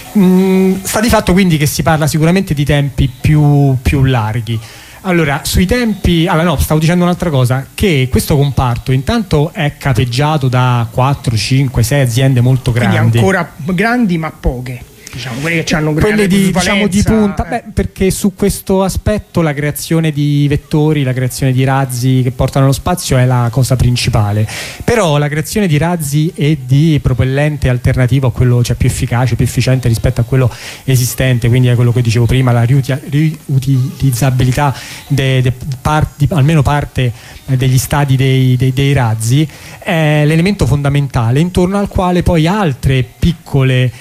Mm, sta di fatto quindi che si parla sicuramente di tempi più, più larghi. Allora, sui tempi, allora no, stavo dicendo un'altra cosa, che questo comparto intanto è capeggiato da quattro, cinque, sei aziende molto grandi. Quindi ancora grandi ma poche. Diciamo, quelle che hanno quelle di, diciamo, di punta, eh. Beh, perché su questo aspetto la creazione di vettori, la creazione di razzi che portano allo spazio è la cosa principale, però la creazione di razzi e di propellente alternativo a quello, cioè più efficace, più efficiente rispetto a quello esistente, quindi è quello che dicevo prima, la riutilizzabilità de, de part, di, almeno parte degli stadi dei, dei, dei razzi, è l'elemento fondamentale intorno al quale poi altre piccole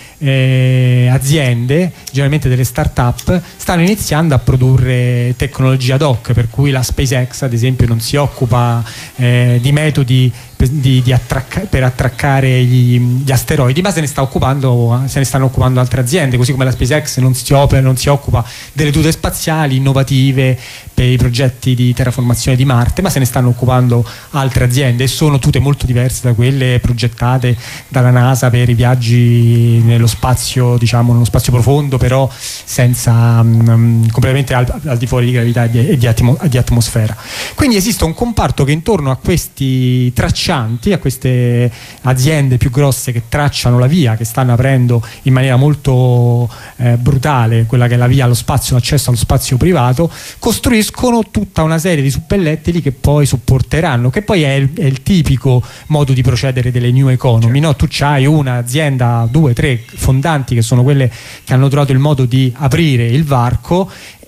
Eh, aziende, generalmente delle start-up, stanno iniziando a produrre tecnologia ad hoc, per cui la SpaceX ad esempio non si occupa eh, di metodi di, di attracca- per attraccare gli, gli asteroidi, ma se ne sta occupando, se ne stanno occupando altre aziende, così come la SpaceX non si, opera, non si occupa delle tute spaziali innovative per i progetti di terraformazione di Marte, ma se ne stanno occupando altre aziende e sono tutte molto diverse da quelle progettate dalla NASA per i viaggi nello spazio, diciamo nello spazio profondo, però senza um, completamente al, al di fuori di gravità e di, di, atmo, di atmosfera. Quindi esiste un comparto che intorno a questi traccianti, a queste aziende più grosse che tracciano la via, che stanno aprendo in maniera molto eh, brutale quella che è la via allo spazio, l'accesso allo spazio privato, costruiscono tutta una serie di suppellettili che poi supporteranno, che poi è il, è il tipico modo di procedere delle new economy, no? Tu c'hai un'azienda, due, tre fondanti che sono quelle che hanno trovato il modo di aprire il varco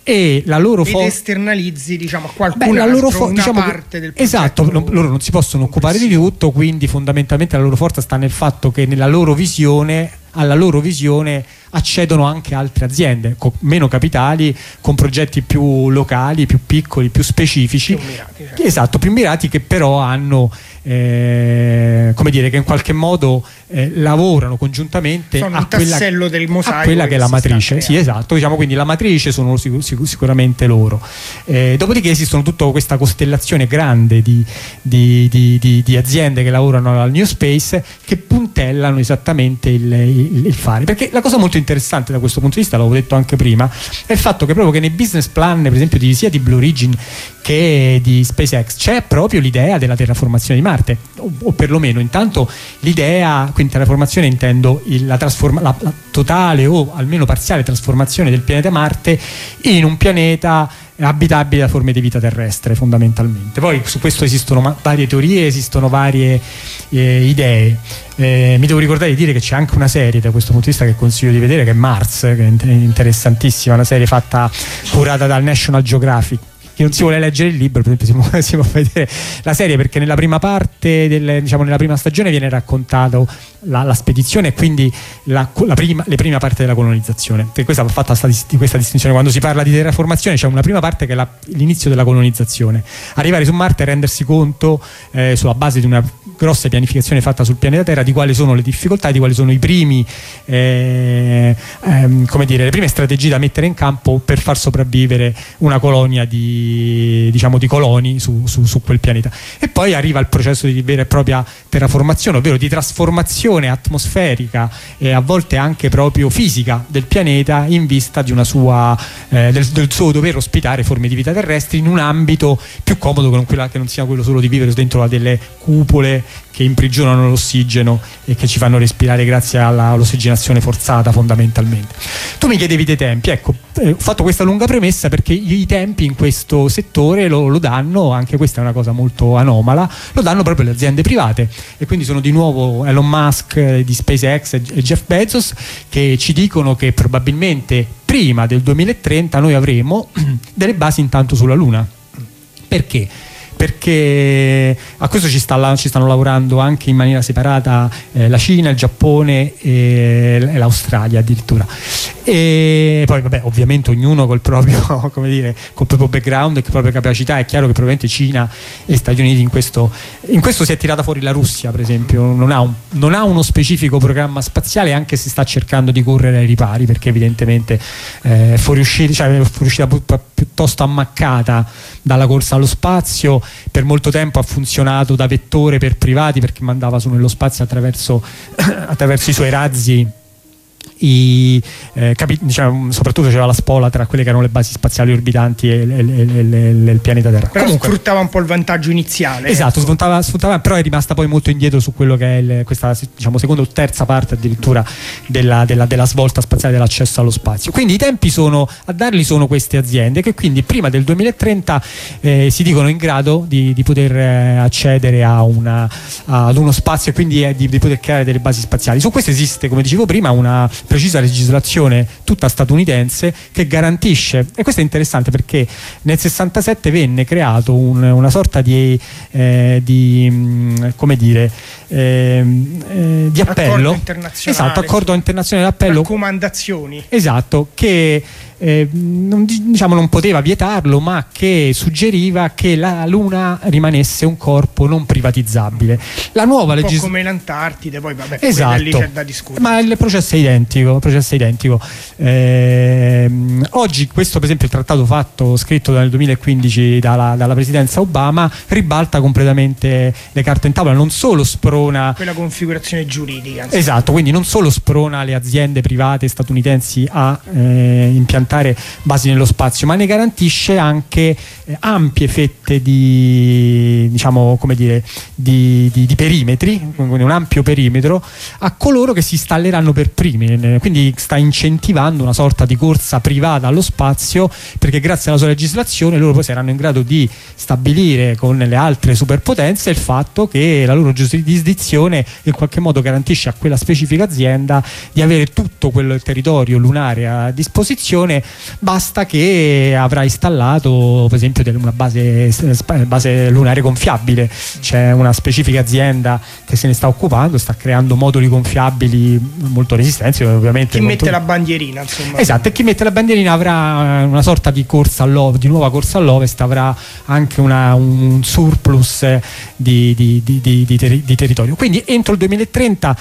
e la loro ed esternalizzi, diciamo, a qualcun Beh, la altro loro fo- una diciamo parte del progetto. Esatto, lo, loro non si possono occupare di tutto, quindi fondamentalmente la loro forza sta nel fatto che nella loro visione, alla loro visione accedono anche altre aziende con meno capitali, con progetti più locali, più piccoli, più specifici, più mirati, cioè. Esatto, più mirati, che però hanno eh, come dire, che in qualche modo eh, lavorano congiuntamente sono a un quella, tassello del mosaico, a quella che è la matrice. Sì, esatto, diciamo, quindi la matrice sono sicur- sicur- sicuramente loro. Eh, dopodiché esistono tutta questa costellazione grande di, di, di, di, di aziende che lavorano al New Space, che puntellano esattamente il, il, il fare, perché la cosa molto interessante da questo punto di vista, l'avevo detto anche prima, è il fatto che proprio che nei business plan, per esempio di, sia di Blue Origin che di SpaceX, c'è proprio l'idea della terraformazione di Marte, o, o perlomeno intanto l'idea, quindi terraformazione intendo il, la, trasforma, la, la totale o almeno parziale trasformazione del pianeta Marte in un pianeta abitabile da forme di vita terrestre, fondamentalmente. Poi su questo esistono ma- varie teorie, esistono varie eh, idee. Eh, mi devo ricordare di dire che c'è anche una serie da questo punto di vista che consiglio di vedere, che è Mars, che è interessantissima, una serie fatta, curata dal National Geographic. Chi non si vuole leggere il libro, per esempio, si può, si può vedere la serie, perché nella prima parte del, diciamo nella prima stagione viene raccontato la, la spedizione e quindi la, la prima, le prime parti della colonizzazione. Perché questa va fatta sta, questa distinzione quando si parla di terraformazione. C'è una prima parte che è la, l'inizio della colonizzazione, arrivare su Marte e rendersi conto eh, sulla base di una grossa pianificazione fatta sul pianeta Terra di quali sono le difficoltà e di quali sono i primi eh, ehm, come dire, le prime strategie da mettere in campo per far sopravvivere una colonia di, diciamo, di coloni su, su, su quel pianeta. E poi arriva il processo di vera e propria terraformazione, ovvero di trasformazione atmosferica e a volte anche proprio fisica del pianeta in vista di una sua, eh, del, del suo dover ospitare forme di vita terrestri in un ambito più comodo che non, quella, che non sia quello solo di vivere dentro delle cupole che imprigionano l'ossigeno e che ci fanno respirare grazie alla, all'ossigenazione forzata, fondamentalmente. Tu mi chiedevi dei tempi, ecco, eh, ho fatto questa lunga premessa perché i tempi in questo settore lo, lo danno, anche questa è una cosa molto anomala, lo danno proprio le aziende private, e quindi sono di nuovo Elon Musk eh, di SpaceX e, e Jeff Bezos che ci dicono che probabilmente prima del duemilatrenta noi avremo delle basi intanto sulla Luna. Perché? Perché a questo ci, sta, ci stanno lavorando anche in maniera separata eh, la Cina, il Giappone e, e l'Australia addirittura. E poi vabbè, ovviamente ognuno col proprio, come dire, col proprio background e con le proprie capacità. È chiaro che probabilmente Cina e Stati Uniti in questo, in questo si è tirata fuori la Russia, per esempio, non ha, un, non ha uno specifico programma spaziale, anche se sta cercando di correre ai ripari, perché evidentemente eh, è fuoriuscita, cioè, è fuoriuscita pi- piuttosto ammaccata dalla corsa allo spazio. Per molto tempo ha funzionato da vettore per privati, perché mandava su nello spazio attraverso, attraverso i suoi razzi I, eh, capi, diciamo, soprattutto c'era la spola tra quelle che erano le basi spaziali orbitanti e, e, e, e, e il pianeta Terra. Però comunque sfruttava un po' il vantaggio iniziale. Esatto, ecco. sfruttava, sfruttava, però è rimasta poi molto indietro su quello che è il, questa, diciamo, seconda o terza parte addirittura della, della, della svolta spaziale, dell'accesso allo spazio. Quindi i tempi sono, a darli sono queste aziende che quindi prima del duemilatrenta eh, si dicono in grado di, di poter eh, accedere a una, a, ad uno spazio e quindi eh, di, di poter creare delle basi spaziali. Su questo esiste, come dicevo prima, una precisa legislazione tutta statunitense che garantisce, e questo è interessante perché nel sessantasette venne creato un, una sorta di, eh, di mh, come dire eh, eh, di appello, accordo internazionale, esatto, accordo internazionale d'appello, raccomandazioni, esatto, che Eh, non, diciamo, non poteva vietarlo, ma che suggeriva che la Luna rimanesse un corpo non privatizzabile. La nuova un po' legis- come l'Antartide, poi vabbè, esatto, lì c'è da discutere. ma il processo è identico, il processo è identico. Eh, oggi questo, per esempio, il trattato fatto, scritto nel duemilaquindici dalla, dalla presidenza Obama, ribalta completamente le carte in tavola, non solo sprona quella configurazione giuridica, insomma. Esatto, quindi non solo sprona le aziende private statunitensi a eh, impiantare basi nello spazio, ma ne garantisce anche eh, ampie fette di, diciamo, come dire, di, di, di perimetri, quindi un ampio perimetro a coloro che si installeranno per primi. Quindi sta incentivando una sorta di corsa privata allo spazio, perché grazie alla sua legislazione loro poi saranno in grado di stabilire con le altre superpotenze il fatto che la loro giurisdizione in qualche modo garantisce a quella specifica azienda di avere tutto quel territorio lunare a disposizione. Basta che avrà installato, per esempio, una base, base lunare gonfiabile. C'è una specifica azienda che se ne sta occupando, sta creando moduli gonfiabili molto resistenti, ovviamente. Chi molto... mette la bandierina, insomma. Esatto, e chi mette la bandierina avrà una sorta di corsa all'ovest, di nuova corsa all'ovest, avrà anche una, un surplus di, di, di, di, di, ter- di territorio. Quindi entro il duemilatrenta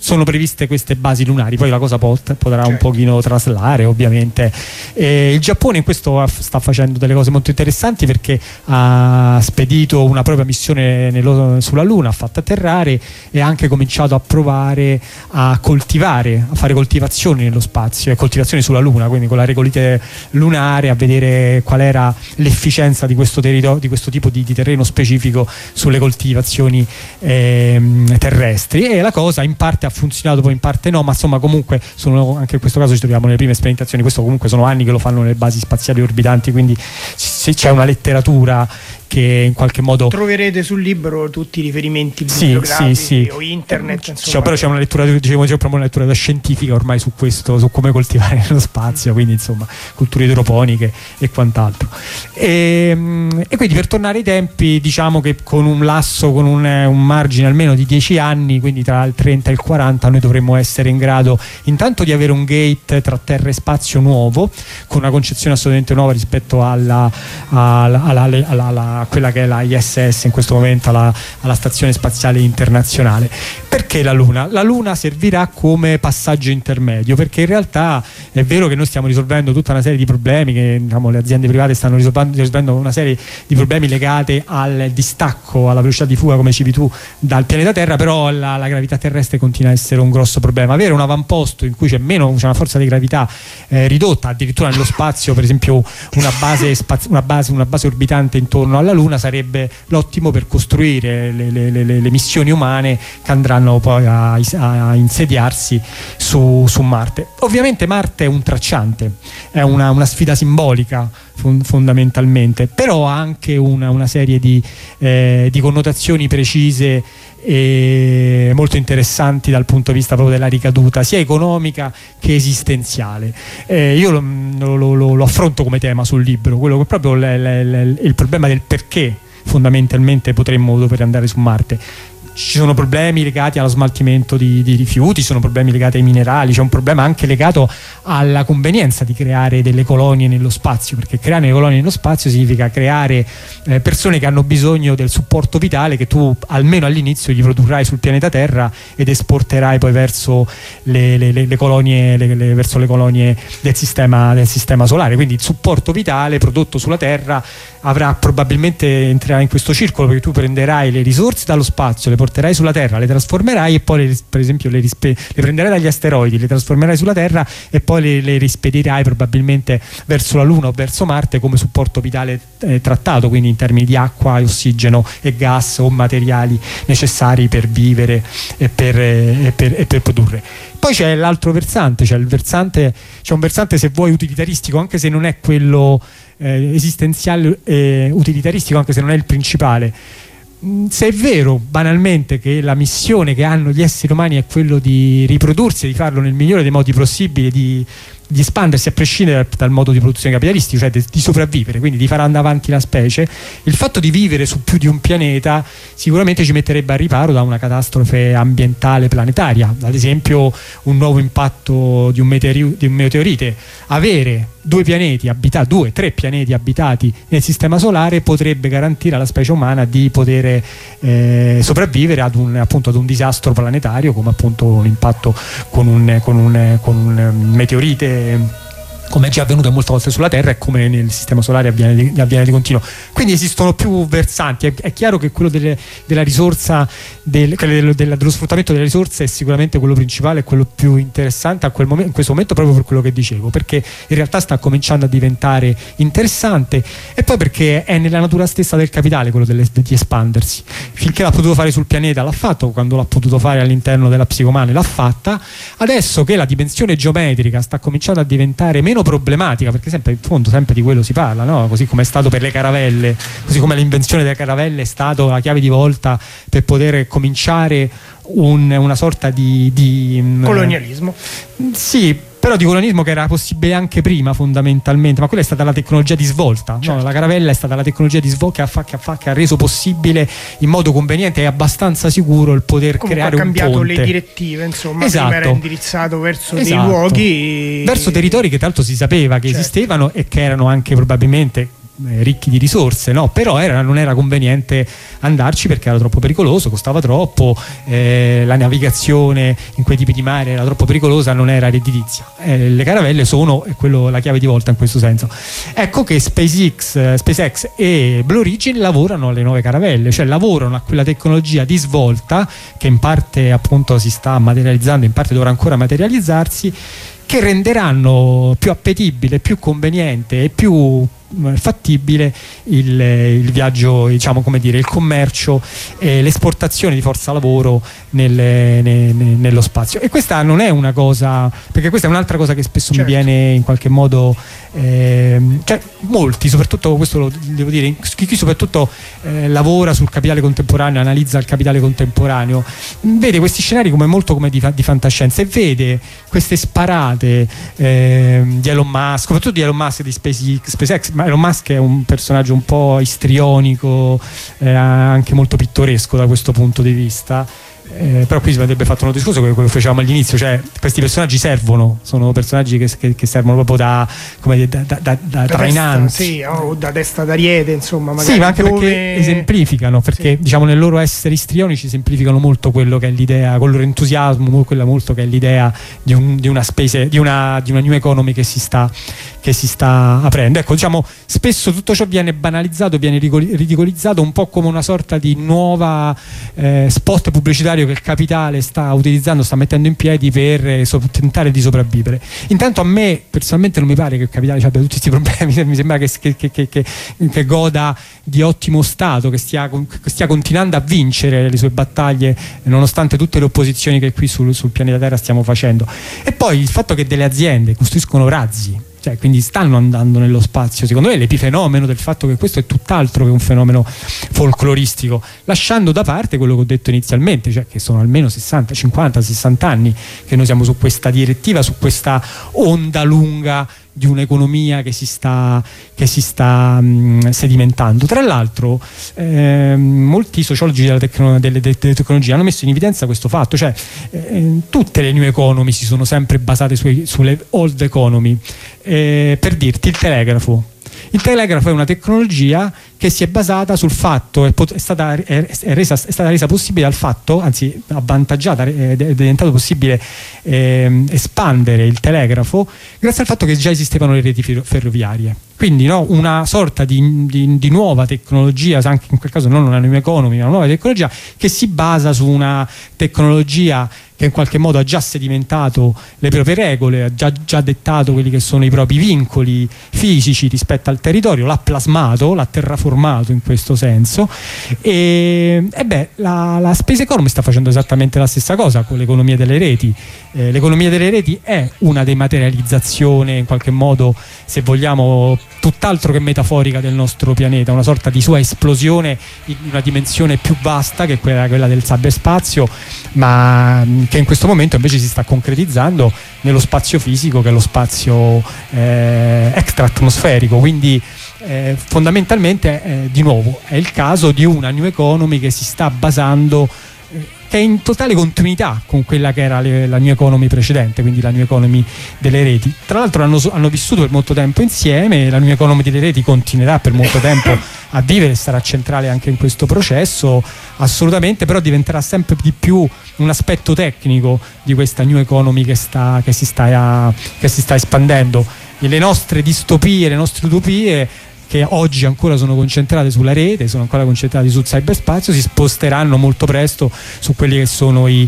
sono previste queste basi lunari, poi la cosa pot- potrà certo. un pochino traslare ovviamente. E il Giappone in questo sta facendo delle cose molto interessanti, perché ha spedito una propria missione nello, sulla Luna, ha fatto atterrare e ha anche cominciato a provare a coltivare, a fare coltivazioni nello spazio e coltivazioni sulla Luna, quindi con la regolite lunare, a vedere qual era l'efficienza di questo, territorio, di questo tipo di, di terreno specifico sulle coltivazioni ehm, terrestri, e la cosa in parte ha funzionato, poi in parte no, ma insomma comunque sono, anche in questo caso ci troviamo nelle prime sperimentazioni. Questo comunque sono anni che lo fanno nelle basi spaziali orbitanti, quindi se c'è una letteratura che in qualche modo troverete sul libro tutti i riferimenti sì, bibliografici sì, sì. o internet, insomma. Cioè, però c'è una lettura, dicevo, c'è proprio una lettura scientifica ormai su questo, su come coltivare nello spazio, quindi insomma culture idroponiche e quant'altro. E, e quindi per tornare ai tempi, diciamo che con un lasso, con un, un margine almeno di dieci anni, quindi tra il trenta e il quaranta, noi dovremmo essere in grado intanto di avere un gate tra terra e spazio nuovo, con una concezione assolutamente nuova rispetto alla, alla, alla, alla, alla, alla a quella che è la I S S in questo momento, alla, alla Stazione Spaziale Internazionale. Perché la Luna? La Luna servirà come passaggio intermedio, perché in realtà è vero che noi stiamo risolvendo tutta una serie di problemi, che diciamo, le aziende private stanno risolvendo, risolvendo una serie di problemi legati al distacco, alla velocità di fuga, come dicevi tu, dal pianeta Terra, però la, la gravità terrestre continua a essere un grosso problema. Avere un avamposto in cui c'è meno, c'è una forza di gravità eh, ridotta, addirittura nello spazio, per esempio una base, spaz- una base, una base orbitante intorno alla Luna, sarebbe l'ottimo per costruire le, le, le, le missioni umane che andranno poi a, a insediarsi su, su Marte. Ovviamente Marte è un tracciante, è una, una sfida simbolica fondamentalmente, però ha anche una, una serie di, eh, di connotazioni precise e molto interessanti dal punto di vista proprio della ricaduta sia economica che esistenziale. Eh, io lo, lo, lo, lo affronto come tema sul libro, quello che proprio le, le, le, il problema del perché fondamentalmente potremmo dover andare su Marte. Ci sono problemi legati allo smaltimento di, di rifiuti, ci sono problemi legati ai minerali, c'è un problema anche legato alla convenienza di creare delle colonie nello spazio, perché creare delle colonie nello spazio significa creare eh, persone che hanno bisogno del supporto vitale che tu almeno all'inizio gli produrrai sul pianeta Terra ed esporterai poi verso le, le, le, le colonie le, le, verso le colonie del sistema, del sistema solare. Quindi il supporto vitale prodotto sulla Terra avrà probabilmente entrerà in questo circolo, perché tu prenderai le risorse dallo spazio, le porterai sulla Terra, le trasformerai e poi le, per esempio le, rispe, le prenderai dagli asteroidi, le trasformerai sulla Terra e poi le, le rispedirai probabilmente verso la Luna o verso Marte come supporto vitale eh, trattato, quindi in termini di acqua, ossigeno e gas o materiali necessari per vivere e per, eh, e per, e per produrre. Poi c'è l'altro versante, c'è il versante, c'è un versante se vuoi utilitaristico, anche se non è quello eh, esistenziale eh, utilitaristico, anche se non è il principale. Se è vero banalmente che la missione che hanno gli esseri umani è quello di riprodursi e di farlo nel migliore dei modi possibili, di, di espandersi a prescindere dal, dal modo di produzione capitalistico, cioè di, di sopravvivere, quindi di far andare avanti la specie, il fatto di vivere su più di un pianeta sicuramente ci metterebbe a riparo da una catastrofe ambientale planetaria, ad esempio un nuovo impatto di un, meteori, di un meteorite. Avere due pianeti abitati, due, tre pianeti abitati nel sistema solare potrebbe garantire alla specie umana di poter eh, sopravvivere ad un, appunto, ad un disastro planetario, come appunto un impatto con un, con un, con un meteorite, come è già avvenuto molte volte sulla Terra e come nel sistema solare avviene di, avviene di continuo. Quindi esistono più versanti. È, è chiaro che quello delle, della risorsa, del, del, del, dello sfruttamento delle risorse è sicuramente quello principale e quello più interessante a quel momento, in questo momento, proprio per quello che dicevo, perché in realtà sta cominciando a diventare interessante, e poi perché è nella natura stessa del capitale quello delle, di espandersi. Finché l'ha potuto fare sul pianeta l'ha fatto, quando l'ha potuto fare all'interno della psiche umane l'ha fatta. Adesso che la dimensione geometrica sta cominciando a diventare meno problematica, perché sempre in fondo sempre di quello si parla, no? Così come è stato per le caravelle, così come l'invenzione delle caravelle è stato la chiave di volta per poter cominciare un, una sorta di, di colonialismo. Eh, sì, però di colonialismo che era possibile anche prima fondamentalmente, ma quella è stata la tecnologia di svolta, certo. No, la caravella è stata la tecnologia di svolta che ha, che, ha, che ha reso possibile in modo conveniente e abbastanza sicuro il poter comunque creare un ponte. Ha cambiato le direttive, insomma, esatto. Prima era indirizzato verso esatto. dei luoghi, verso territori che tra l'altro si sapeva che certo. esistevano e che erano anche probabilmente eh, ricchi di risorse, no? Però era, non era conveniente andarci perché era troppo pericoloso, costava troppo, eh, la navigazione in quei tipi di mare era troppo pericolosa, non era redditizia. Eh, le caravelle sono è quello, la chiave di volta in questo senso. Ecco che SpaceX, SpaceX e Blue Origin lavorano alle nuove caravelle, cioè lavorano a quella tecnologia di svolta che in parte appunto si sta materializzando, in parte dovrà ancora materializzarsi, che renderanno più appetibile, più conveniente e più fattibile il, il viaggio, diciamo, come dire, il commercio e l'esportazione di forza lavoro nel, ne, ne, nello spazio. E questa non è una cosa, perché questa è un'altra cosa che spesso certo. mi viene in qualche modo eh, cioè molti, soprattutto questo lo devo dire, chi, chi soprattutto eh, lavora sul capitale contemporaneo, analizza il capitale contemporaneo, vede questi scenari come molto come di, di fantascienza e vede queste sparate eh, di Elon Musk, soprattutto di Elon Musk e di SpaceX, SpaceX ma Elon Musk è un personaggio un po' istrionico, eh, anche molto pittoresco da questo punto di vista. Eh, però qui si avrebbe fatto un discorso quello che facevamo all'inizio, cioè questi personaggi servono, sono personaggi che, che, che servono proprio da, come da, da, da, da trainanti, sì, o da testa d'ariete, insomma, magari sì, ma anche dove... perché esemplificano, perché sì. diciamo nel loro essere istrionici esemplificano molto quello che è l'idea, con il loro entusiasmo, quella molto che è l'idea di, un, di una space, di una, di una new economy che si sta che si sta aprendo. Ecco, diciamo, spesso tutto ciò viene banalizzato, viene ridicolizzato un po' come una sorta di nuova eh, spot pubblicitario che il capitale sta utilizzando, sta mettendo in piedi per eh, so, tentare di sopravvivere. Intanto a me personalmente non mi pare che il capitale abbia tutti questi problemi, mi sembra che, che, che, che, che goda di ottimo stato, che stia, che stia continuando a vincere le sue battaglie nonostante tutte le opposizioni che qui sul, sul pianeta Terra stiamo facendo. E poi il fatto che delle aziende costruiscono razzi, cioè quindi stanno andando nello spazio, secondo me l'epifenomeno del fatto che questo è tutt'altro che un fenomeno folcloristico, lasciando da parte quello che ho detto inizialmente, cioè che sono almeno sessanta, cinquanta, sessanta anni che noi siamo su questa direttiva, su questa onda lunga di un'economia che si sta, che si sta mh, sedimentando. Tra l'altro eh, molti sociologi della tecno, delle, delle tecnologie hanno messo in evidenza questo fatto, cioè eh, tutte le new economy si sono sempre basate sui, sulle old economy. Eh, per dirti, il telegrafo il telegrafo è una tecnologia che si è basata sul fatto, è, pot- è, stata, è, è, resa, è stata resa possibile dal fatto, anzi avvantaggiata, è, è diventato possibile eh, espandere il telegrafo grazie al fatto che già esistevano le reti ferroviarie. Quindi no, una sorta di, di, di nuova tecnologia, anche in quel caso non una new economy, ma una nuova tecnologia che si basa su una tecnologia che in qualche modo ha già sedimentato le proprie regole, ha già, già dettato quelli che sono i propri vincoli fisici rispetto al territorio, l'ha plasmato, l'ha terraformato in questo senso. E, e beh, la, la Space Economy sta facendo esattamente la stessa cosa con l'economia delle reti. Eh, l'economia delle reti è una dematerializzazione, in qualche modo, se vogliamo, tutt'altro che metaforica del nostro pianeta, una sorta di sua esplosione in una dimensione più vasta che è quella, quella del cyberspazio, ma che in questo momento invece si sta concretizzando nello spazio fisico, che è lo spazio eh, extra-atmosferico. Quindi eh, fondamentalmente eh, di nuovo è il caso di una new economy che si sta basando, eh, che è in totale continuità con quella che era le, la new economy precedente, quindi la new economy delle reti. Tra l'altro hanno, hanno vissuto per molto tempo insieme, la new economy delle reti continuerà per molto tempo a vivere, sarà centrale anche in questo processo, assolutamente, però diventerà sempre di più un aspetto tecnico di questa new economy che, sta, che, si, sta, che si sta espandendo. E le nostre distopie, le nostre utopie, che oggi ancora sono concentrate sulla rete, sono ancora concentrate sul cyberspazio, si sposteranno molto presto su quelli che sono i,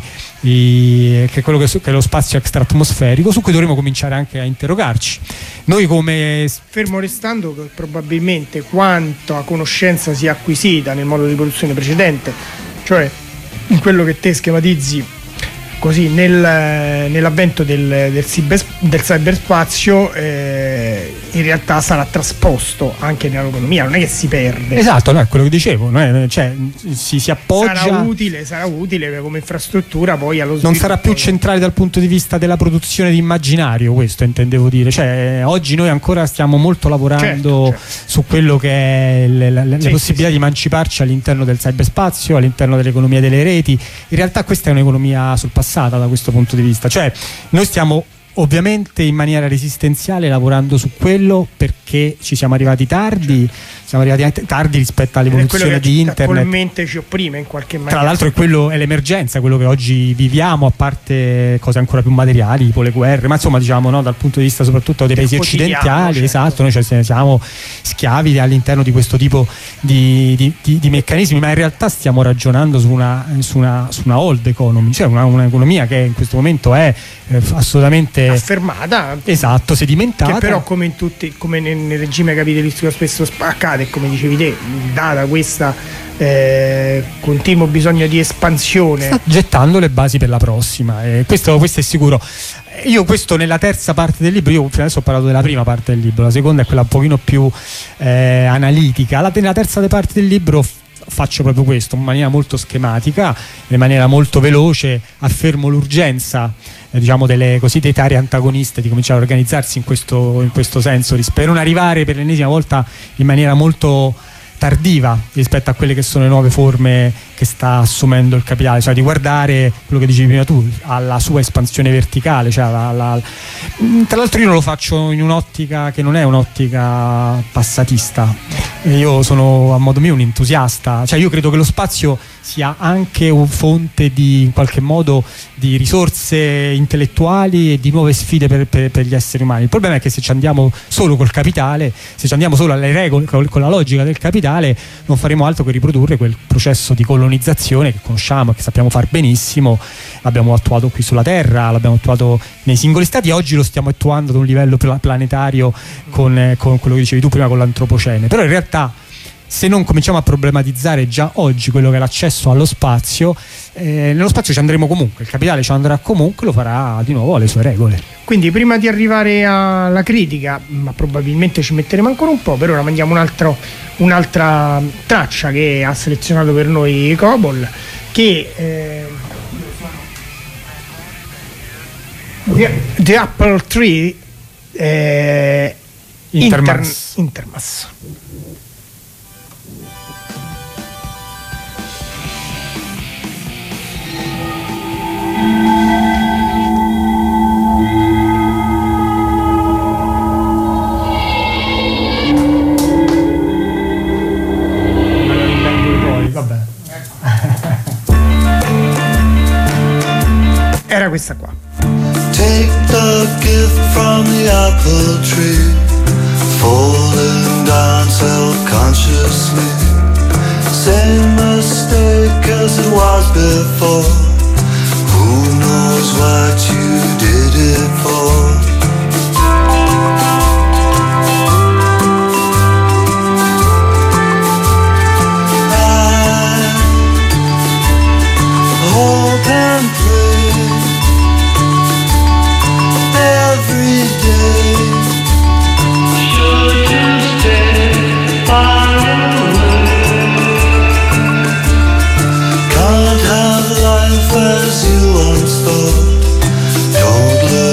i che quello che, che è lo spazio extra-atmosferico, su cui dovremo cominciare anche a interrogarci. Noi come... Fermo restando che probabilmente quanta conoscenza si è acquisita nel modo di produzione precedente, cioè in quello che te schematizzi così nel, nell'avvento del, del, cyber, del cyberspazio, eh, in realtà sarà trasposto anche nell'economia, non è che si perde. Esatto, no, è quello che dicevo, no? Cioè, si, si appoggia, sarà utile, sarà utile come infrastruttura poi allo sviluppo. Non sarà più centrale dal punto di vista della produzione di immaginario, questo intendevo dire. Cioè, oggi noi ancora stiamo molto lavorando certo, certo. su quello che è le, le, le sì, possibilità sì, di emanciparci all'interno del cyberspazio, all'interno dell'economia delle reti. In realtà questa è un'economia sorpassata da questo punto di vista, cioè noi stiamo ovviamente in maniera resistenziale, lavorando su quello, perché ci siamo arrivati tardi, siamo arrivati tardi rispetto all'evoluzione di internet. Attualmente ci opprime in qualche maniera. Tra l'altro è quello, è l'emergenza, quello che oggi viviamo, a parte cose ancora più materiali, tipo le guerre, ma insomma diciamo, no, dal punto di vista soprattutto dei paesi occidentali, certo. Esatto, noi cioè, siamo schiavi all'interno di questo tipo di, di, di, di meccanismi, ma in realtà stiamo ragionando su una, su una, su una old economy, cioè una, un'economia che in questo momento è eh, assolutamente affermata, esatto, sedimentata, che però come in tutti, come nel, nel regime capitalistico spesso accade, come dicevi te, data questa eh, continuo bisogno di espansione, sta gettando le basi per la prossima, e questo, questo è sicuro. Io questo nella terza parte del libro, io fino adesso ho parlato della prima parte del libro, la seconda è quella un pochino più eh, analitica. La, nella terza parte del libro f- faccio proprio questo, in maniera molto schematica, in maniera molto veloce, affermo l'urgenza eh, diciamo delle cosiddette aree antagoniste di cominciare a organizzarsi in questo, in questo senso, per non arrivare per l'ennesima volta in maniera molto tardiva rispetto a quelle che sono le nuove forme che sta assumendo il capitale, cioè di guardare quello che dicevi prima tu, alla sua espansione verticale, cioè alla, alla... tra l'altro io lo faccio in un'ottica che non è un'ottica passatista, io sono a modo mio un entusiasta, cioè io credo che lo spazio sia anche un fonte di, in qualche modo, di risorse intellettuali e di nuove sfide per, per, per gli esseri umani. Il problema è che se ci andiamo solo col capitale, se ci andiamo solo alle regole, con la logica del capitale, non faremo altro che riprodurre quel processo di colonizzazione che conosciamo e che sappiamo far benissimo. L'abbiamo attuato qui sulla Terra, l'abbiamo attuato nei singoli stati, oggi lo stiamo attuando ad un livello planetario con, con quello che dicevi tu prima, con l'antropocene. Però in realtà, se non cominciamo a problematizzare già oggi quello che è l'accesso allo spazio, eh, nello spazio ci andremo comunque, il capitale ci andrà comunque, lo farà di nuovo alle sue regole. Quindi prima di arrivare alla critica, ma probabilmente ci metteremo ancora un po', per ora mandiamo un altro, un'altra traccia che ha selezionato per noi Cobol, che eh, The, The Apple Tree eh, Intermas. Inter, Intermas. Era questa qua. Take the gift from the apple tree, falling down self-consciously. Same mistake as it was before. Who knows what you did it for? I hope and pray every day. Should you stay far away? Can't have life as you once thought. Don't look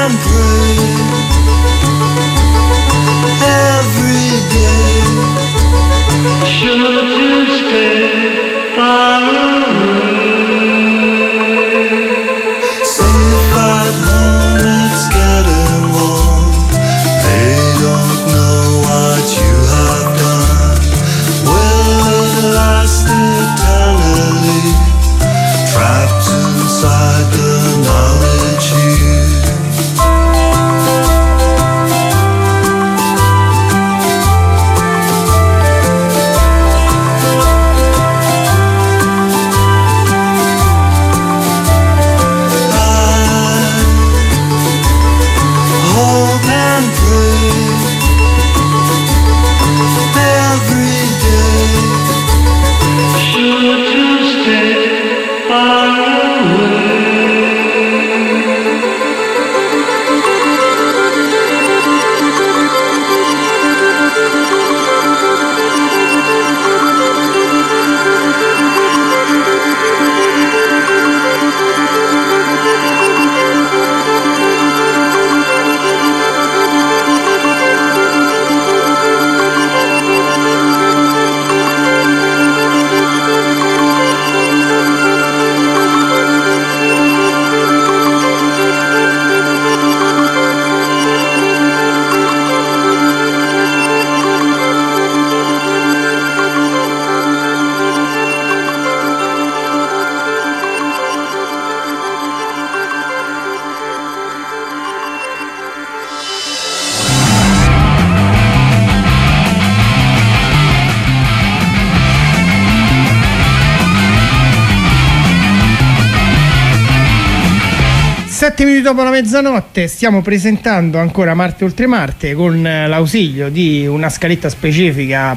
and pray every day. Sure to stay far away. Safe at home, it's getting warm. They don't know what you have done. Will it last eternally? Trapped inside the knowledge you. Sette minuti dopo la mezzanotte stiamo presentando ancora Marte Oltre Marte con l'ausilio di una scaletta specifica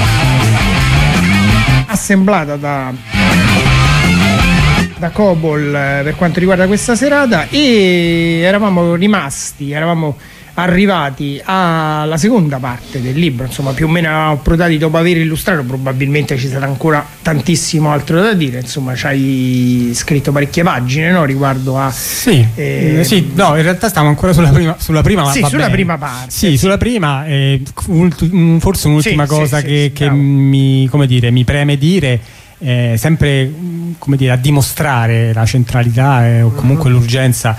assemblata da, da Cobol per quanto riguarda questa serata, e eravamo rimasti, eravamo arrivati alla seconda parte del libro, insomma più o meno eravamo approdati dopo aver illustrato, probabilmente ci sarà ancora tantissimo altro da dire, insomma ci hai scritto parecchie pagine, no, riguardo a... Sì, eh, sì, no, in realtà stiamo ancora sulla prima, sulla prima, ma sì, va sulla bene. prima parte. Sì, sì. sulla prima, eh, forse un'ultima sì, cosa sì, che, sì, che mi, come dire, mi preme dire, eh, sempre come dire, a dimostrare la centralità eh, o comunque uh-huh. l'urgenza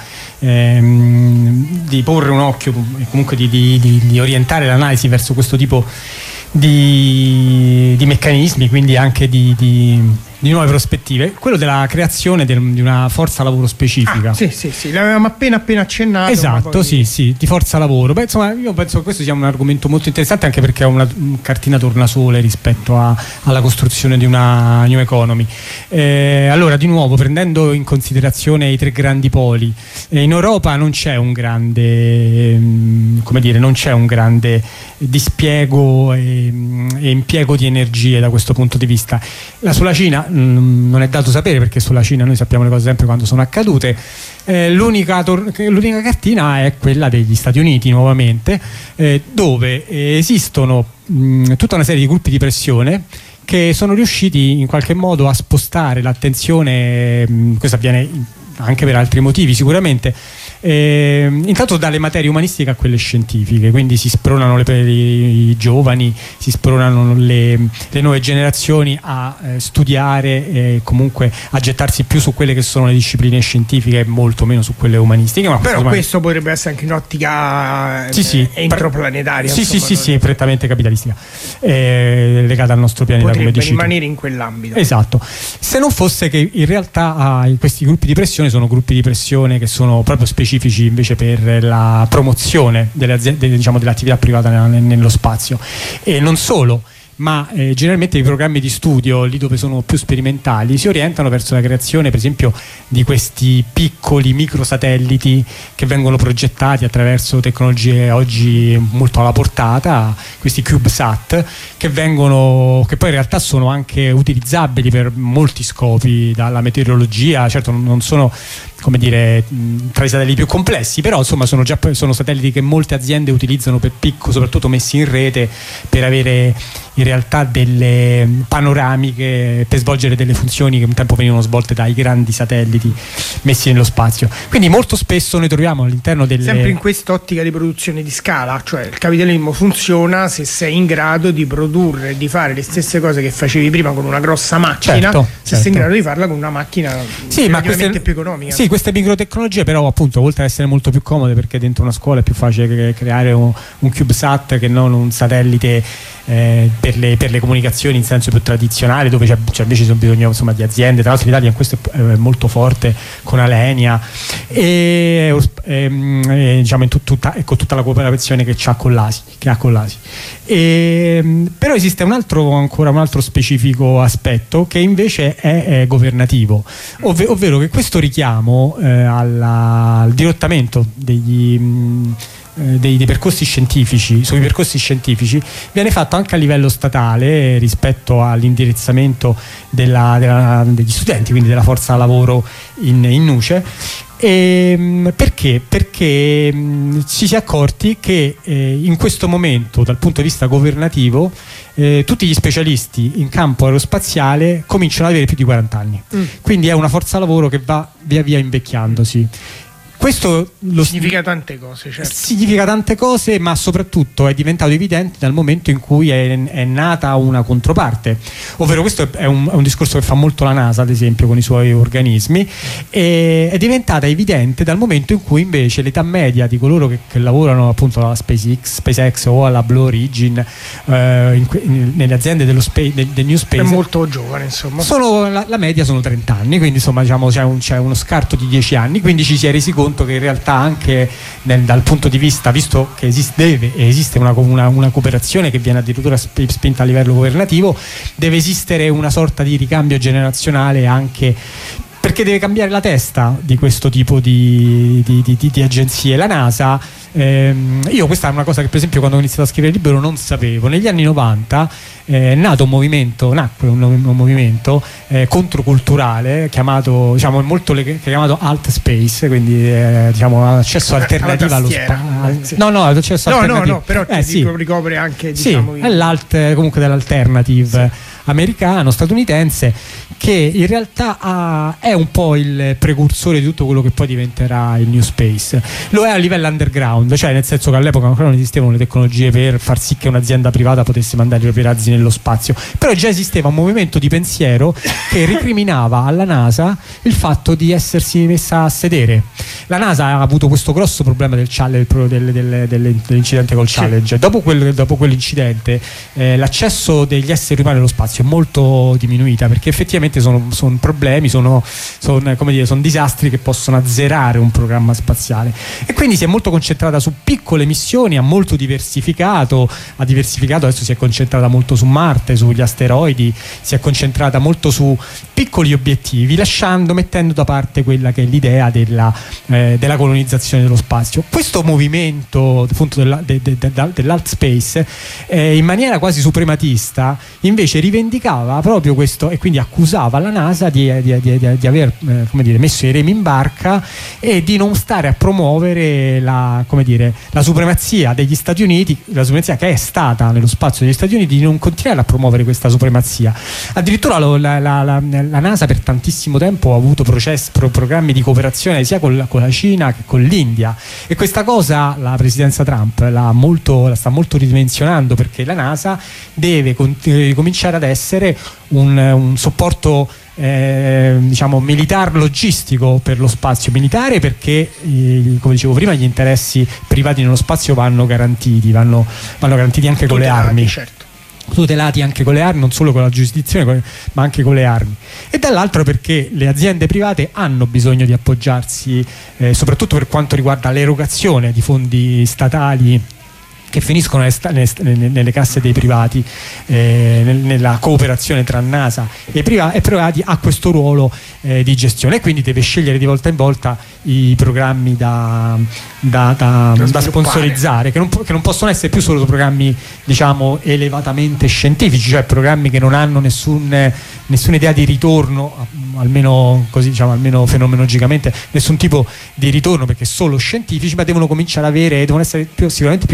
ehm, di porre un occhio e comunque di, di, di, di orientare l'analisi verso questo tipo di, di meccanismi, quindi anche di, di, di nuove prospettive, quello della creazione del, di una forza lavoro specifica. Ah, sì, sì, sì, l'avevamo appena appena accennato. Esatto, poi... sì, sì, di forza lavoro. Beh, insomma, io penso che questo sia un argomento molto interessante, anche perché è una un cartina tornasole rispetto a, alla costruzione di una new economy. Eh, allora, di nuovo, prendendo in considerazione i tre grandi poli, eh, in Europa non c'è un grande, eh, come dire, non c'è un grande dispiego e, e impiego di energie da questo punto di vista. La sulla Cina mh, non è dato sapere, perché sulla Cina noi sappiamo le cose sempre quando sono accadute. Eh, l'unica, tor- l'unica cartina è quella degli Stati Uniti, nuovamente, eh, dove eh, esistono mh, tutta una serie di gruppi di pressione che sono riusciti in qualche modo a spostare l'attenzione, mh, questo avviene anche per altri motivi sicuramente, eh, intanto dalle materie umanistiche a quelle scientifiche, quindi si spronano le, i, i giovani, si spronano le, le nuove generazioni a eh, studiare e comunque a gettarsi più su quelle che sono le discipline scientifiche e molto meno su quelle umanistiche. Ma però insomma, questo potrebbe essere anche in ottica eh, sì, sì, entroplanetaria, sì, insomma, sì, sì, sì, prettamente capitalistica, eh, legata al nostro pianeta, potrebbe come dici rimanere tu. in quell'ambito. Esatto, se non fosse che in realtà ah, questi gruppi di pressione sono gruppi di pressione che sono proprio specifici invece per la promozione delle aziende, diciamo, dell'attività privata nello spazio, e non solo, ma eh, generalmente i programmi di studio, lì dove sono più sperimentali, si orientano verso la creazione, per esempio, di questi piccoli microsatelliti che vengono progettati attraverso tecnologie oggi molto alla portata, questi CubeSat, che vengono, che poi in realtà sono anche utilizzabili per molti scopi, dalla meteorologia, certo non sono, come dire, tra i satelliti più complessi, però insomma sono già sono satelliti che molte aziende utilizzano per picco, soprattutto messi in rete per avere il in realtà delle panoramiche per svolgere delle funzioni che un tempo venivano svolte dai grandi satelliti messi nello spazio. Quindi molto spesso noi troviamo all'interno delle... Sempre in quest'ottica di produzione di scala, cioè il capitalismo funziona se sei in grado di produrre, di fare le stesse cose che facevi prima con una grossa macchina, certo, se certo. sei in grado di farla con una macchina sì, ma queste, più economica. Sì, queste microtecnologie però appunto oltre ad essere molto più comode, perché dentro una scuola è più facile creare un, un CubeSat che non un satellite eh, per, le, per le comunicazioni in senso più tradizionale, dove c'è, c'è invece c'è bisogno insomma di aziende. Tra l'altro l'Italia in questo è molto forte con Alenia e, e, e diciamo in tut, tutta, ecco, tutta la cooperazione che c'ha con l'A S I, che ha con l'A S I. E, però esiste un altro, ancora un altro specifico aspetto che invece è, è governativo, ovve, ovvero che questo richiamo eh, alla, al dirottamento degli mh, Dei, dei percorsi scientifici, sui percorsi scientifici viene fatto anche a livello statale rispetto all'indirizzamento della, della, degli studenti, quindi della forza lavoro in, in nuce. E, perché? Perché mh, ci si è accorti che eh, in questo momento dal punto di vista governativo eh, tutti gli specialisti in campo aerospaziale cominciano ad avere più di quaranta anni, mm. quindi è una forza lavoro che va via via invecchiandosi. Questo lo significa tante cose, certo. Significa tante cose, ma soprattutto è diventato evidente dal momento in cui è, è nata una controparte. Ovvero, questo è un, è un discorso che fa molto la NASA, ad esempio, con i suoi organismi, e è diventata evidente dal momento in cui invece l'età media di coloro che, che lavorano appunto alla SpaceX, SpaceX o alla Blue Origin, eh, in, in, nelle aziende dello space, del, del New Space, è molto giovane, insomma. Sono, la, la media sono trenta anni, quindi insomma diciamo c'è, un, c'è uno scarto di dieci anni, quindi ci si è resi conto che in realtà anche nel, dal punto di vista, visto che esiste, deve, esiste una, una, una cooperazione che viene addirittura spinta a livello governativo, deve esistere una sorta di ricambio generazionale, anche perché deve cambiare la testa di questo tipo di, di, di, di agenzie. La NASA, ehm, io questa è una cosa che per esempio quando ho iniziato a scrivere il libro non sapevo. Negli anni novanta eh, è nato un movimento, nacque un, un movimento eh, controculturale chiamato, diciamo, molto leg- chiamato Alt Space, quindi eh, diciamo accesso alternativo allo spazio. No, no, accesso no, alternativo. No, no, però eh, sì. ricopre anche, diciamo, sì, è l'alt, comunque dell'alternative sì. americano, statunitense, che in realtà ha, è un po' il precursore di tutto quello che poi diventerà il New Space. Lo è a livello underground, cioè nel senso che all'epoca ancora non esistevano le tecnologie per far sì che un'azienda privata potesse mandare i propri razzi nello spazio, però già esisteva un movimento di pensiero che recriminava alla NASA il fatto di essersi messa a sedere. La NASA ha avuto questo grosso problema del challenge, del, del, del, dell'incidente col Challenger. Sì. Dopo, quel, dopo quell'incidente eh, l'accesso degli esseri umani allo spazio è molto diminuita, perché effettivamente sono, sono problemi, sono, sono, come dire, sono disastri che possono azzerare un programma spaziale, e quindi si è molto concentrata su piccole missioni, ha molto diversificato, ha diversificato, adesso si è concentrata molto su Marte, sugli asteroidi, si è concentrata molto su piccoli obiettivi, lasciando, mettendo da parte quella che è l'idea della, eh, della colonizzazione dello spazio. Questo movimento appunto della, de, de, de, dell'alt space eh, in maniera quasi suprematista invece rivendicava proprio questo, e quindi accusava la NASA di, di, di, di, di aver eh, come dire, messo i remi in barca e di non stare a promuovere la, come dire, la supremazia degli Stati Uniti, la supremazia che è stata nello spazio degli Stati Uniti, di non continuare a promuovere questa supremazia. Addirittura lo, la, la, la, la NASA per tantissimo tempo ha avuto processi, pro, programmi di cooperazione sia con la, con la Cina che con l'India, e questa cosa la presidenza Trump l'ha molto, la sta molto ridimensionando, perché la NASA deve con, eh, cominciare ad essere un, un supporto eh, diciamo militar logistico per lo spazio militare, perché eh, come dicevo prima gli interessi privati nello spazio vanno garantiti, vanno, vanno garantiti anche con le armi, certo. tutelati anche con le armi, non solo con la giurisdizione ma anche con le armi, e dall'altro perché le aziende private hanno bisogno di appoggiarsi eh, soprattutto per quanto riguarda l'erogazione di fondi statali che finiscono nelle, nelle casse dei privati, eh, nella cooperazione tra NASA e, priva- e privati, ha questo ruolo eh, di gestione, e quindi deve scegliere di volta in volta i programmi da, da, da, da sponsorizzare, che non, che non possono essere più solo programmi, diciamo, elevatamente scientifici, cioè programmi che non hanno nessun, nessuna idea di ritorno, almeno così, diciamo, almeno fenomenologicamente nessun tipo di ritorno, perché solo scientifici, ma devono cominciare ad avere, devono essere più, sicuramente più aggressivi.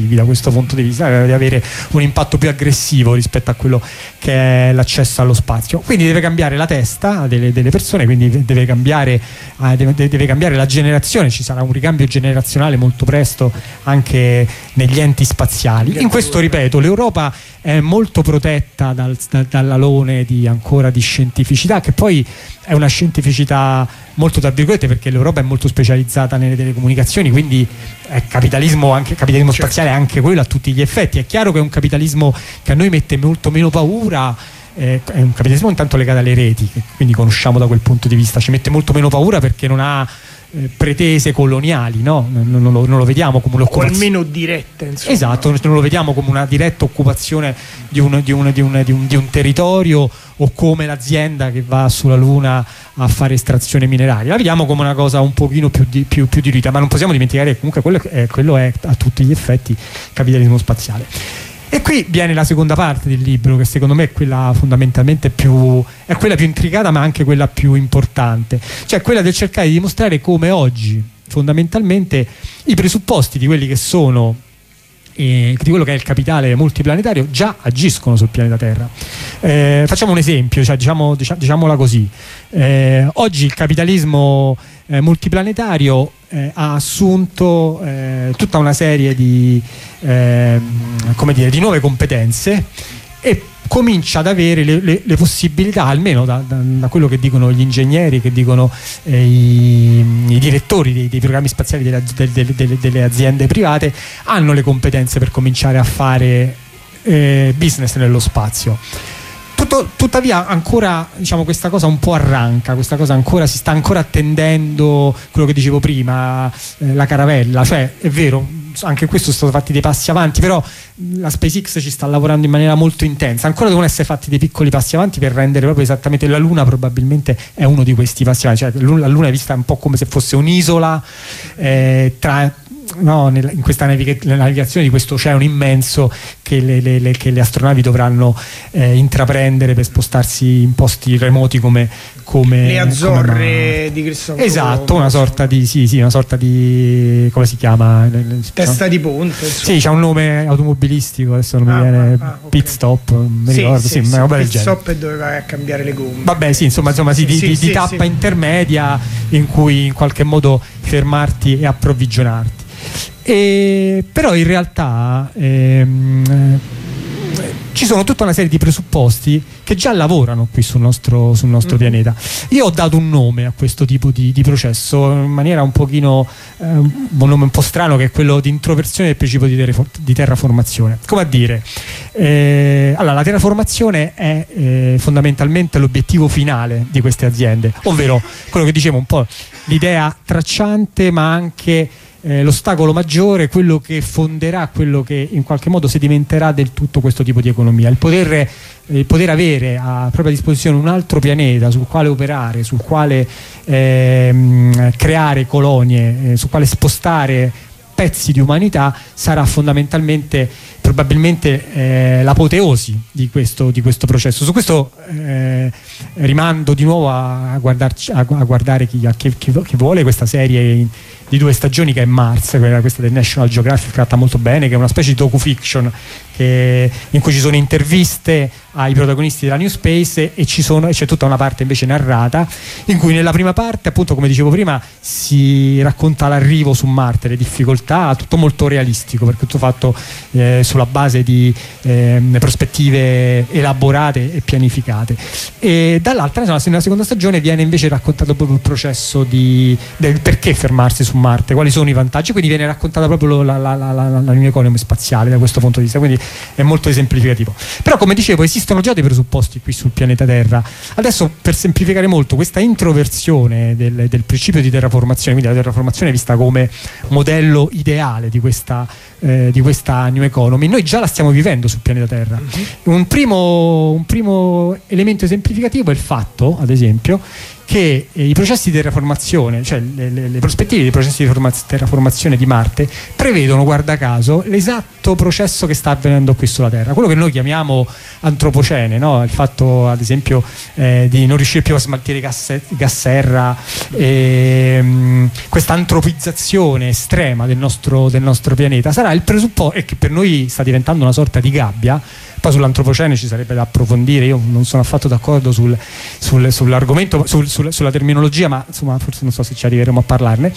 aggressivi da questo punto di vista, di avere un impatto più aggressivo rispetto a quello che è l'accesso allo spazio. Quindi deve cambiare la testa delle, delle persone, quindi deve cambiare, eh, deve, deve cambiare la generazione, ci sarà un ricambio generazionale molto presto anche negli enti spaziali. In questo, ripeto, l'Europa è molto protetta dal, da, dall'alone di ancora di scientificità, che poi è una scientificità molto tra virgolette, perché l'Europa è molto specializzata nelle telecomunicazioni, quindi è capitalismo, anche capitalismo certo. spaziale, anche quello a tutti gli effetti. È chiaro che è un capitalismo che a noi mette molto meno paura, eh, è un capitalismo intanto legato alle reti, che quindi conosciamo da quel punto di vista, ci mette molto meno paura perché non ha eh, pretese coloniali, no? Non, non, lo, non lo vediamo come un'occupazione, o almeno diretta, insomma. Esatto, non lo vediamo come una diretta occupazione di un, di un, di un, di un, di un territorio, o come l'azienda che va sulla Luna a fare estrazione mineraria. La vediamo come una cosa un pochino più, di, più, più diluita, ma non possiamo dimenticare che comunque quello è, quello è a tutti gli effetti capitalismo spaziale. E qui viene la seconda parte del libro, che secondo me è quella fondamentalmente più, è quella più intricata, ma anche quella più importante, cioè quella del cercare di dimostrare come oggi fondamentalmente i presupposti di quelli che sono e di quello che è il capitale multiplanetario già agiscono sul pianeta Terra. Eh, facciamo un esempio, cioè diciamo, diciamo, diciamola così. Eh, oggi il capitalismo eh, multiplanetario eh, ha assunto eh, tutta una serie di, eh, come dire, di nuove competenze e comincia ad avere le, le, le possibilità, almeno da, da, da quello che dicono gli ingegneri, che dicono eh, i, i direttori dei, dei programmi spaziali delle, delle, delle, delle aziende private, hanno le competenze per cominciare a fare eh, business nello spazio. Tutto, tuttavia ancora, diciamo, questa cosa un po' arranca, questa cosa ancora si sta ancora attendendo quello che dicevo prima, eh, la caravella, cioè è vero, anche questo sono stati fatti dei passi avanti, però la SpaceX ci sta lavorando in maniera molto intensa, ancora devono essere fatti dei piccoli passi avanti per rendere proprio esattamente, la Luna probabilmente è uno di questi passi avanti, cioè la Luna è vista un po' come se fosse un'isola eh, tra no, in questa navigazione di questo oceano immenso che le, le, le, che le astronavi dovranno eh, intraprendere per spostarsi in posti remoti come, come le Azzorre come di Cristoforo. Esatto, una sorta di sì, sì, una sorta di come si chiama? Testa di ponte. Sì, c'ha un nome automobilistico, adesso non mi ah, viene ah, okay. Pit Stop, non mi sì, ricordo, sì, sì, sì, Pit Stop e doveva cambiare le gomme. Vabbè, sì, insomma, insomma sì, sì, di, sì, di, sì, di tappa sì. intermedia in cui in qualche modo fermarti e approvvigionarti. E, però in realtà ehm, ci sono tutta una serie di presupposti che già lavorano qui sul nostro, sul nostro mm. pianeta. Io ho dato un nome a questo tipo di, di processo in maniera un pochino eh, un nome un po' strano, che è quello di introversione del principio di, ter- di terraformazione. Come a dire, eh, allora la terraformazione è eh, fondamentalmente l'obiettivo finale di queste aziende, ovvero quello che dicevo un po', l'idea tracciante, ma anche Eh, l'ostacolo maggiore, quello che fonderà, quello che in qualche modo sedimenterà del tutto questo tipo di economia, il poter, eh, il poter avere a propria disposizione un altro pianeta sul quale operare, sul quale eh, creare colonie, eh, sul quale spostare pezzi di umanità, sarà fondamentalmente probabilmente eh, l'apoteosi di questo, di questo processo. Su questo eh, rimando di nuovo a, a, guardarci, a, a guardare chi, a chi, chi, chi vuole questa serie in, di due stagioni, che è Mars, quella, questa del National Geographic, fatta molto bene, che è una specie di docu-fiction che, in cui ci sono interviste ai protagonisti della New Space e, ci sono, e c'è tutta una parte invece narrata, in cui nella prima parte, appunto come dicevo prima, si racconta l'arrivo su Marte, le difficoltà, tutto molto realistico, perché tutto fatto eh, sulla base di eh, prospettive elaborate e pianificate. E dall'altra, nella seconda stagione, viene invece raccontato proprio il processo di, del perché fermarsi su Marte, quali sono i vantaggi, quindi viene raccontata proprio la, la, la, la, la new economy spaziale da questo punto di vista, quindi è molto esemplificativo. Però, come dicevo, esistono già dei presupposti qui sul pianeta Terra. Adesso, per semplificare molto, questa introversione del, del principio di terraformazione, quindi la terraformazione vista come modello ideale di questa, eh, di questa new economy, noi già la stiamo vivendo sul pianeta Terra. Mm-hmm. Un primo, un primo elemento esemplificativo è il fatto, ad esempio, che eh, i processi di terraformazione, cioè le, le, le prospettive dei processi di forma- terraformazione di Marte prevedono, guarda caso, l'esatto processo che sta avvenendo qui sulla Terra, quello che noi chiamiamo antropocene, no? Il fatto ad esempio eh, di non riuscire più a smaltire gas, gas serra, e, questa antropizzazione estrema del nostro, del nostro pianeta sarà il presupposto, e che per noi sta diventando una sorta di gabbia. Poi sull'antropocene ci sarebbe da approfondire, io non sono affatto d'accordo sul, sul, sull'argomento, sul, sul, sulla terminologia, ma insomma forse non so se ci arriveremo a parlarne.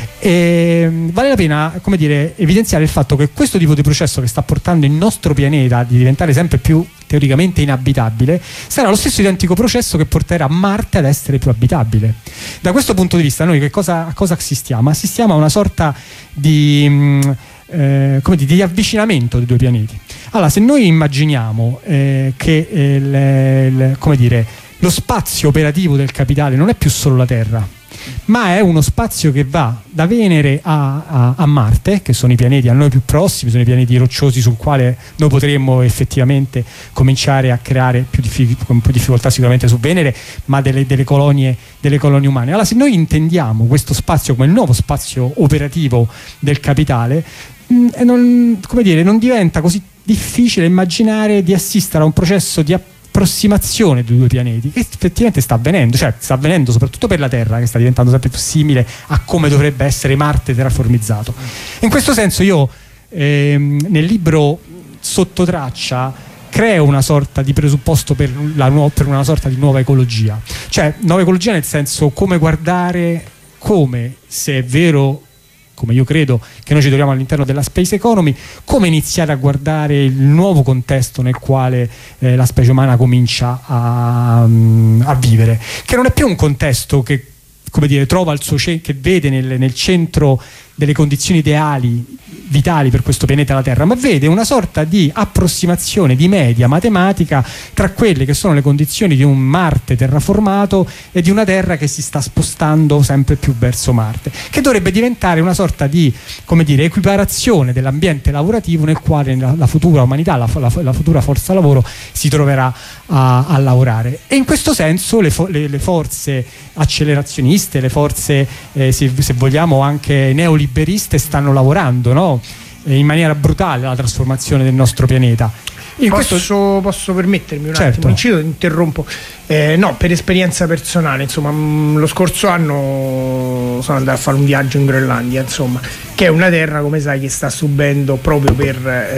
E vale la pena, come dire, evidenziare il fatto che questo tipo di processo che sta portando il nostro pianeta a diventare sempre più teoricamente inabitabile sarà lo stesso identico processo che porterà Marte ad essere più abitabile. Da questo punto di vista noi che cosa, a cosa assistiamo? Assistiamo a una sorta di... Mh, Eh, come dire, di avvicinamento dei due pianeti. Allora, se noi immaginiamo eh, che eh, le, le, come dire, lo spazio operativo del capitale non è più solo la Terra, ma è uno spazio che va da Venere a, a, a Marte, che sono i pianeti a noi più prossimi, sono i pianeti rocciosi sul quale noi potremmo effettivamente cominciare a creare più diffi- con più difficoltà sicuramente su Venere, ma delle, delle, colonie, delle colonie umane. Allora, se noi intendiamo questo spazio come il nuovo spazio operativo del capitale, E non, come dire, non diventa così difficile immaginare di assistere a un processo di approssimazione dei due pianeti che effettivamente sta avvenendo, cioè sta avvenendo soprattutto per la Terra, che sta diventando sempre più simile a come dovrebbe essere Marte terraformizzato. In questo senso io ehm, nel libro Sotto traccia creo una sorta di presupposto per, la nu- per una sorta di nuova ecologia, cioè nuova ecologia nel senso come guardare, come, se è vero come io credo che noi ci troviamo all'interno della space economy, come iniziare a guardare il nuovo contesto nel quale eh, la specie umana comincia a, a vivere, che non è più un contesto che, come dire, trova il suo ce- che vede nel, nel centro delle condizioni ideali vitali per questo pianeta la Terra, ma vede una sorta di approssimazione di media matematica tra quelle che sono le condizioni di un Marte terraformato e di una Terra che si sta spostando sempre più verso Marte, che dovrebbe diventare una sorta di, come dire, equiparazione dell'ambiente lavorativo nel quale la, la futura umanità, la, la, la futura forza lavoro si troverà a, a lavorare. E in questo senso le, fo- le, le forze accelerazioniste, le forze eh, se, se vogliamo anche neoliberiste stanno lavorando, no? In maniera brutale alla trasformazione del nostro pianeta. In posso, questo... posso permettermi un certo. attimo, incido, interrompo. Eh, no, per esperienza personale, insomma, mh, lo scorso anno sono andato a fare un viaggio in Groenlandia, insomma, che è una terra, come sai, che sta subendo proprio per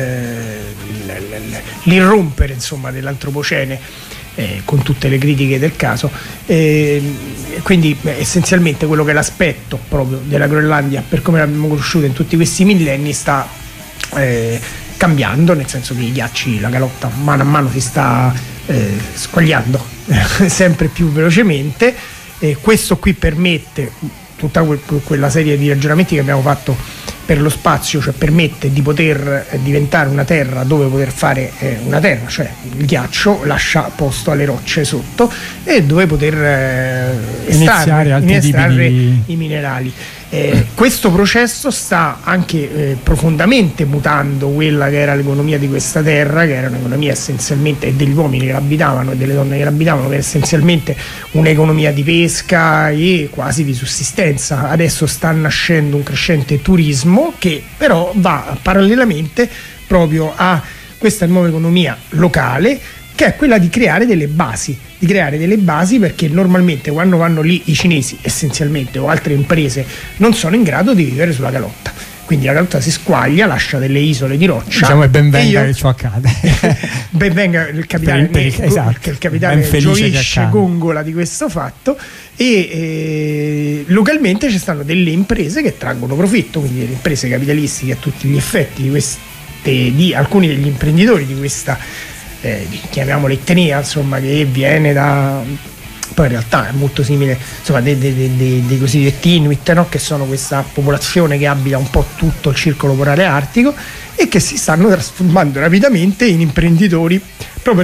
eh, l'irrompere, insomma, dell'antropocene. Eh, con tutte le critiche del caso, eh, quindi beh, essenzialmente quello che è l'aspetto proprio della Groenlandia per come l'abbiamo conosciuta in tutti questi millenni sta eh, cambiando, nel senso che i ghiacci, la calotta mano a mano si sta eh, squagliando sempre più velocemente, e questo qui permette tutta que- quella serie di ragionamenti che abbiamo fatto per lo spazio, cioè permette di poter eh, diventare una terra dove poter fare eh, una terra, cioè il ghiaccio lascia posto alle rocce sotto e dove poter eh, estrarre, altri estrarre tipi di... i minerali. Eh, questo processo sta anche eh, profondamente mutando quella che era l'economia di questa terra, che era un'economia essenzialmente degli uomini che l'abitavano e delle donne che l'abitavano, che era essenzialmente un'economia di pesca e quasi di sussistenza. Adesso sta nascendo un crescente turismo che però va parallelamente proprio a questa nuova economia locale, che è quella di creare delle basi, di creare delle basi perché normalmente quando vanno lì i cinesi essenzialmente o altre imprese non sono in grado di vivere sulla calotta, quindi la calotta si squaglia, lascia delle isole di roccia, diciamo, e ben venga io, che ciò accade. Ben venga il capitale, per, per, ne, esatto, che il capitale gioisce, gongola di questo fatto, e eh, localmente ci stanno delle imprese che traggono profitto, quindi delle imprese capitalistiche a tutti gli effetti di, queste, di alcuni degli imprenditori di questa Eh, chiamiamola etnia, insomma, che viene da, poi in realtà è molto simile, insomma, dei, dei, dei, dei cosiddetti Inuit, no? Che sono questa popolazione che abita un po' tutto il circolo polare artico e che si stanno trasformando rapidamente in imprenditori, proprio perché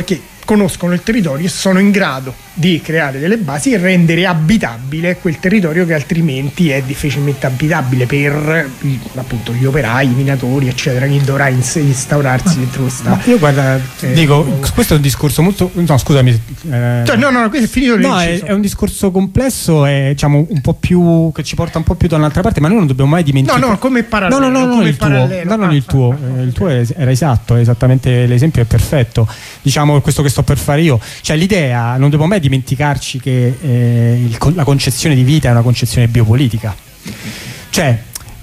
conoscono il territorio e sono in grado di creare delle basi e rendere abitabile quel territorio che altrimenti è difficilmente abitabile per appunto gli operai, i minatori, eccetera, chi dovrà ins- instaurarsi dentro questa. Io guarda, eh, dico, questo è un discorso molto. No, scusami. Eh, no, no, no, questo è finito. No, è, è un discorso complesso e diciamo un po' più che ci porta un po' più da un'altra parte, ma noi non dobbiamo mai dimenticare. No, no, come parallelo. No, no, no, no, come il tuo, parallelo. no, non ah, il tuo. ah, eh, il tuo era esatto, esattamente l'esempio è perfetto. Diciamo questo che sto per fare io. Cioè l'idea, non dobbiamo mai dimenticarci che eh, il, la concezione di vita è una concezione biopolitica. Cioè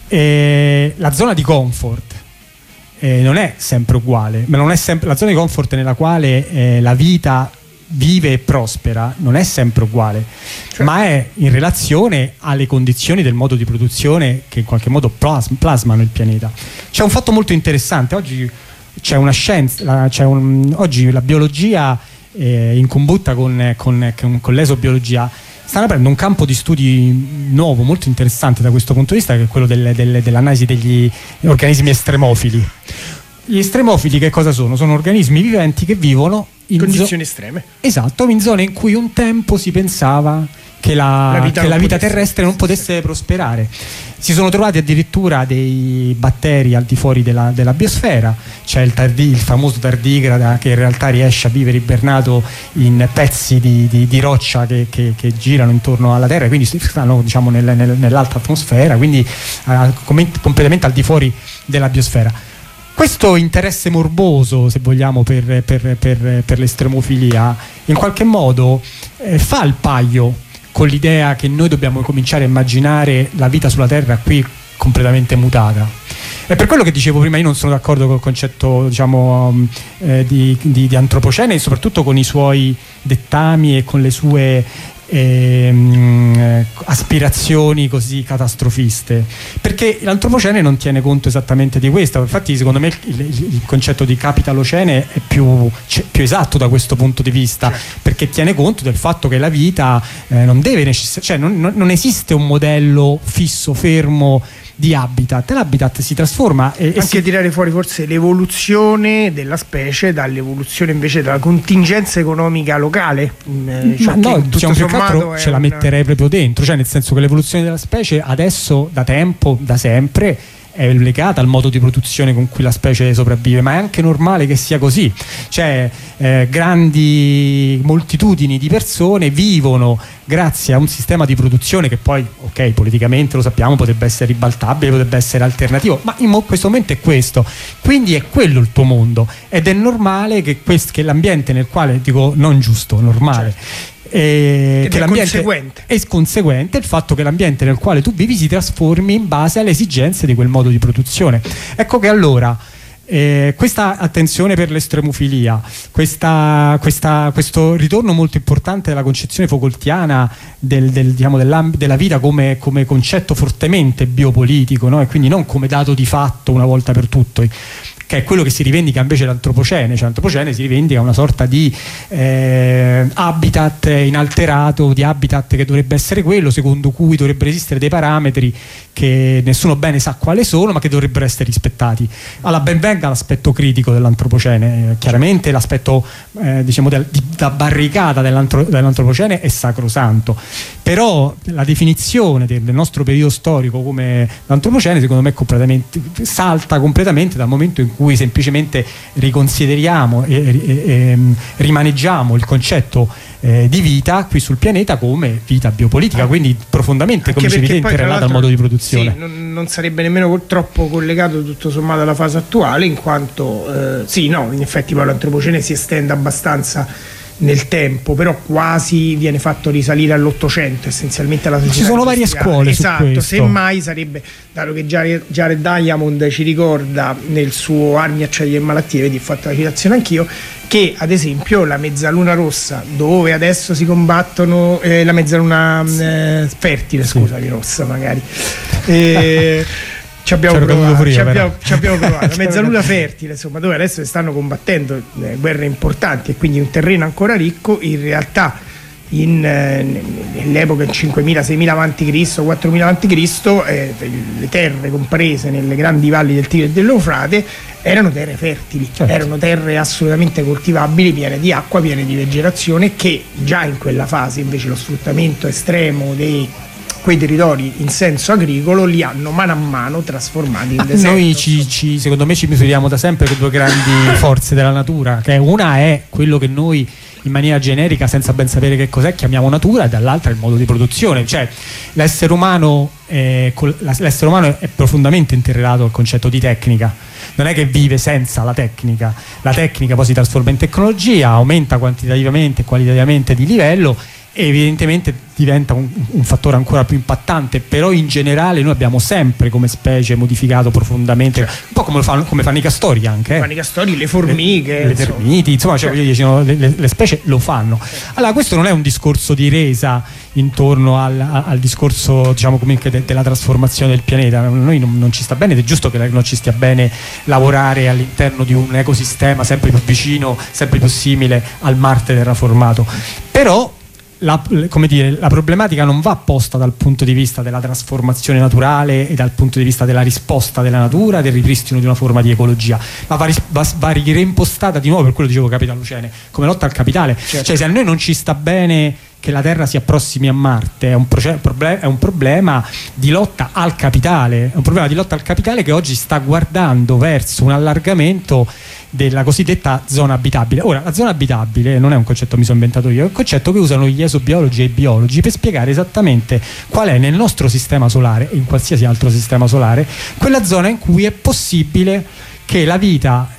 eh, la zona di comfort eh, non è sempre uguale, ma non è sempre la zona di comfort nella quale eh, la vita vive e prospera non è sempre uguale, cioè, ma è in relazione alle condizioni del modo di produzione che in qualche modo plas- plasmano il pianeta. C'è un fatto molto interessante oggi. C'è una scienza, la, c'è un, oggi la biologia eh, in combutta con, con, con, con l'esobiologia stanno aprendo un campo di studi nuovo, molto interessante da questo punto di vista, che è quello delle, delle, dell'analisi degli organismi estremofili. Gli estremofili che cosa sono? Sono organismi viventi che vivono in condizioni zo- estreme. Esatto, in zone in cui un tempo si pensava che la, la vita, che la vita potesse, terrestre non potesse sì. prosperare. Si sono trovati addirittura dei batteri al di fuori della, della biosfera. C'è il, tardi, il famoso tardigrada che in realtà riesce a vivere ibernato in pezzi di, di, di roccia che, che, che girano intorno alla Terra, quindi stanno diciamo, nel, nel, nell'alta atmosfera, quindi eh, completamente al di fuori della biosfera. Questo interesse morboso, se vogliamo, per, per, per, per l'estremofilia in qualche modo eh, fa il paio con l'idea che noi dobbiamo cominciare a immaginare la vita sulla Terra qui completamente mutata. E per quello che dicevo prima, io non sono d'accordo col concetto diciamo eh, di, di, di antropocene, e soprattutto con i suoi dettami e con le sue eh, aspirazioni così catastrofiste, perché l'antropocene non tiene conto esattamente di questo. Infatti secondo me il, il, il concetto di capitalocene è più, c- più esatto da questo punto di vista, perché tiene conto del fatto che la vita eh, non deve necessariamente, cioè non, non esiste un modello fisso, fermo di habitat. L'habitat si trasforma e, e anche si... tirare fuori forse l'evoluzione della specie dall'evoluzione invece della contingenza economica locale. Eh, cioè ma no, diciamo più che altro ce la una... metterei proprio dentro, cioè nel senso che l'evoluzione della specie adesso da tempo, da sempre è legata al modo di produzione con cui la specie sopravvive, ma è anche normale che sia così. Cioè eh, grandi moltitudini di persone vivono grazie a un sistema di produzione che poi, ok, politicamente lo sappiamo, potrebbe essere ribaltabile, potrebbe essere alternativo, ma in mo- questo momento è questo, quindi è quello il tuo mondo, ed è normale che, quest- che l'ambiente nel quale, dico non giusto, normale, certo. E che, che l'ambiente conseguente. È conseguente il fatto che l'ambiente nel quale tu vivi si trasformi in base alle esigenze di quel modo di produzione. Ecco che allora eh, questa attenzione per l'estremofilia, questa, questa, questo ritorno molto importante della concezione Foucaultiana del, del, diciamo, della vita come, come concetto fortemente biopolitico, no? E quindi non come dato di fatto una volta per tutte, che è quello che si rivendica invece l'antropocene. Cioè l'antropocene si rivendica una sorta di eh, habitat inalterato, di habitat che dovrebbe essere quello secondo cui dovrebbero esistere dei parametri che nessuno bene sa quali sono, ma che dovrebbero essere rispettati. Allora ben venga l'aspetto critico dell'antropocene, chiaramente l'aspetto eh, diciamo del, di, da barricata dell'antro, dell'antropocene è sacrosanto, però la definizione del, del nostro periodo storico come l'antropocene secondo me è completamente, salta completamente dal momento in cui semplicemente riconsideriamo e, e, e rimaneggiamo il concetto eh, di vita qui sul pianeta come vita biopolitica, quindi profondamente, come dicevi te, interrelata al modo di produzione. Sì, non, non sarebbe nemmeno troppo collegato tutto sommato alla fase attuale, in quanto eh, sì, no, in effetti poi l'antropocene si estende abbastanza nel tempo, però quasi viene fatto risalire all'Ottocento essenzialmente alla società. Ci sono varie scuole esatto, su questo. Semmai sarebbe, dato che Jared, Jared Diamond ci ricorda nel suo Armi, acciaio e malattie, vedi, ho fatto la citazione anch'io, che ad esempio la mezzaluna rossa, dove adesso si combattono eh, la mezzaluna eh, fertile, sì. scusami, rossa magari eh, ci abbiamo provato, io, ci abbiamo, ci abbiamo provato. La mezzaluna fertile, insomma, dove adesso si stanno combattendo eh, guerre importanti e quindi un terreno ancora ricco, in realtà in, eh, nell'epoca cinquemila seimila avanti Cristo, quattromila avanti Cristo, eh, le terre comprese nelle grandi valli del Tigri e dell'Eufrate erano terre fertili, certo. erano terre assolutamente coltivabili, piene di acqua, piene di vegetazione, che già in quella fase invece lo sfruttamento estremo dei quei territori in senso agricolo li hanno mano a mano trasformati in deserto. Noi ci, ci, secondo me ci misuriamo da sempre con due grandi forze della natura, che una è quello che noi in maniera generica, senza ben sapere che cos'è, chiamiamo natura, e dall'altra il modo di produzione. Cioè l'essere umano è, l'essere umano è profondamente interrelato al concetto di tecnica. Non è che vive senza la tecnica, la tecnica poi si trasforma in tecnologia, aumenta quantitativamente e qualitativamente di livello, e evidentemente diventa un, un fattore ancora più impattante. Però in generale noi abbiamo sempre come specie modificato profondamente, un po' come, lo fanno, come fanno i castori anche. Eh. Fanno i castori, le formiche, le, le termiti, insomma, cioè, voglio dire, le, le, le specie lo fanno. Allora questo non è un discorso di resa intorno al, al discorso, diciamo, comunque de, della trasformazione del pianeta. Noi non, non ci sta bene, ed è giusto che non ci stia bene lavorare all'interno di un ecosistema sempre più vicino, sempre più simile al Marte terraformato. Però La, come dire, la problematica non va posta dal punto di vista della trasformazione naturale e dal punto di vista della risposta della natura, del ripristino di una forma di ecologia, ma va, va, va reimpostata di nuovo, per quello dicevo Capitalocene, come lotta al capitale. Certo. Cioè se a noi non ci sta bene che la Terra si approssimi a Marte, è un, proce- proble- è un problema di lotta al capitale, è un problema di lotta al capitale che oggi sta guardando verso un allargamento della cosiddetta zona abitabile. Ora, la zona abitabile non è un concetto che mi sono inventato io, è un concetto che usano gli esobiologi e i biologi per spiegare esattamente qual è nel nostro sistema solare e in qualsiasi altro sistema solare quella zona in cui è possibile che la vita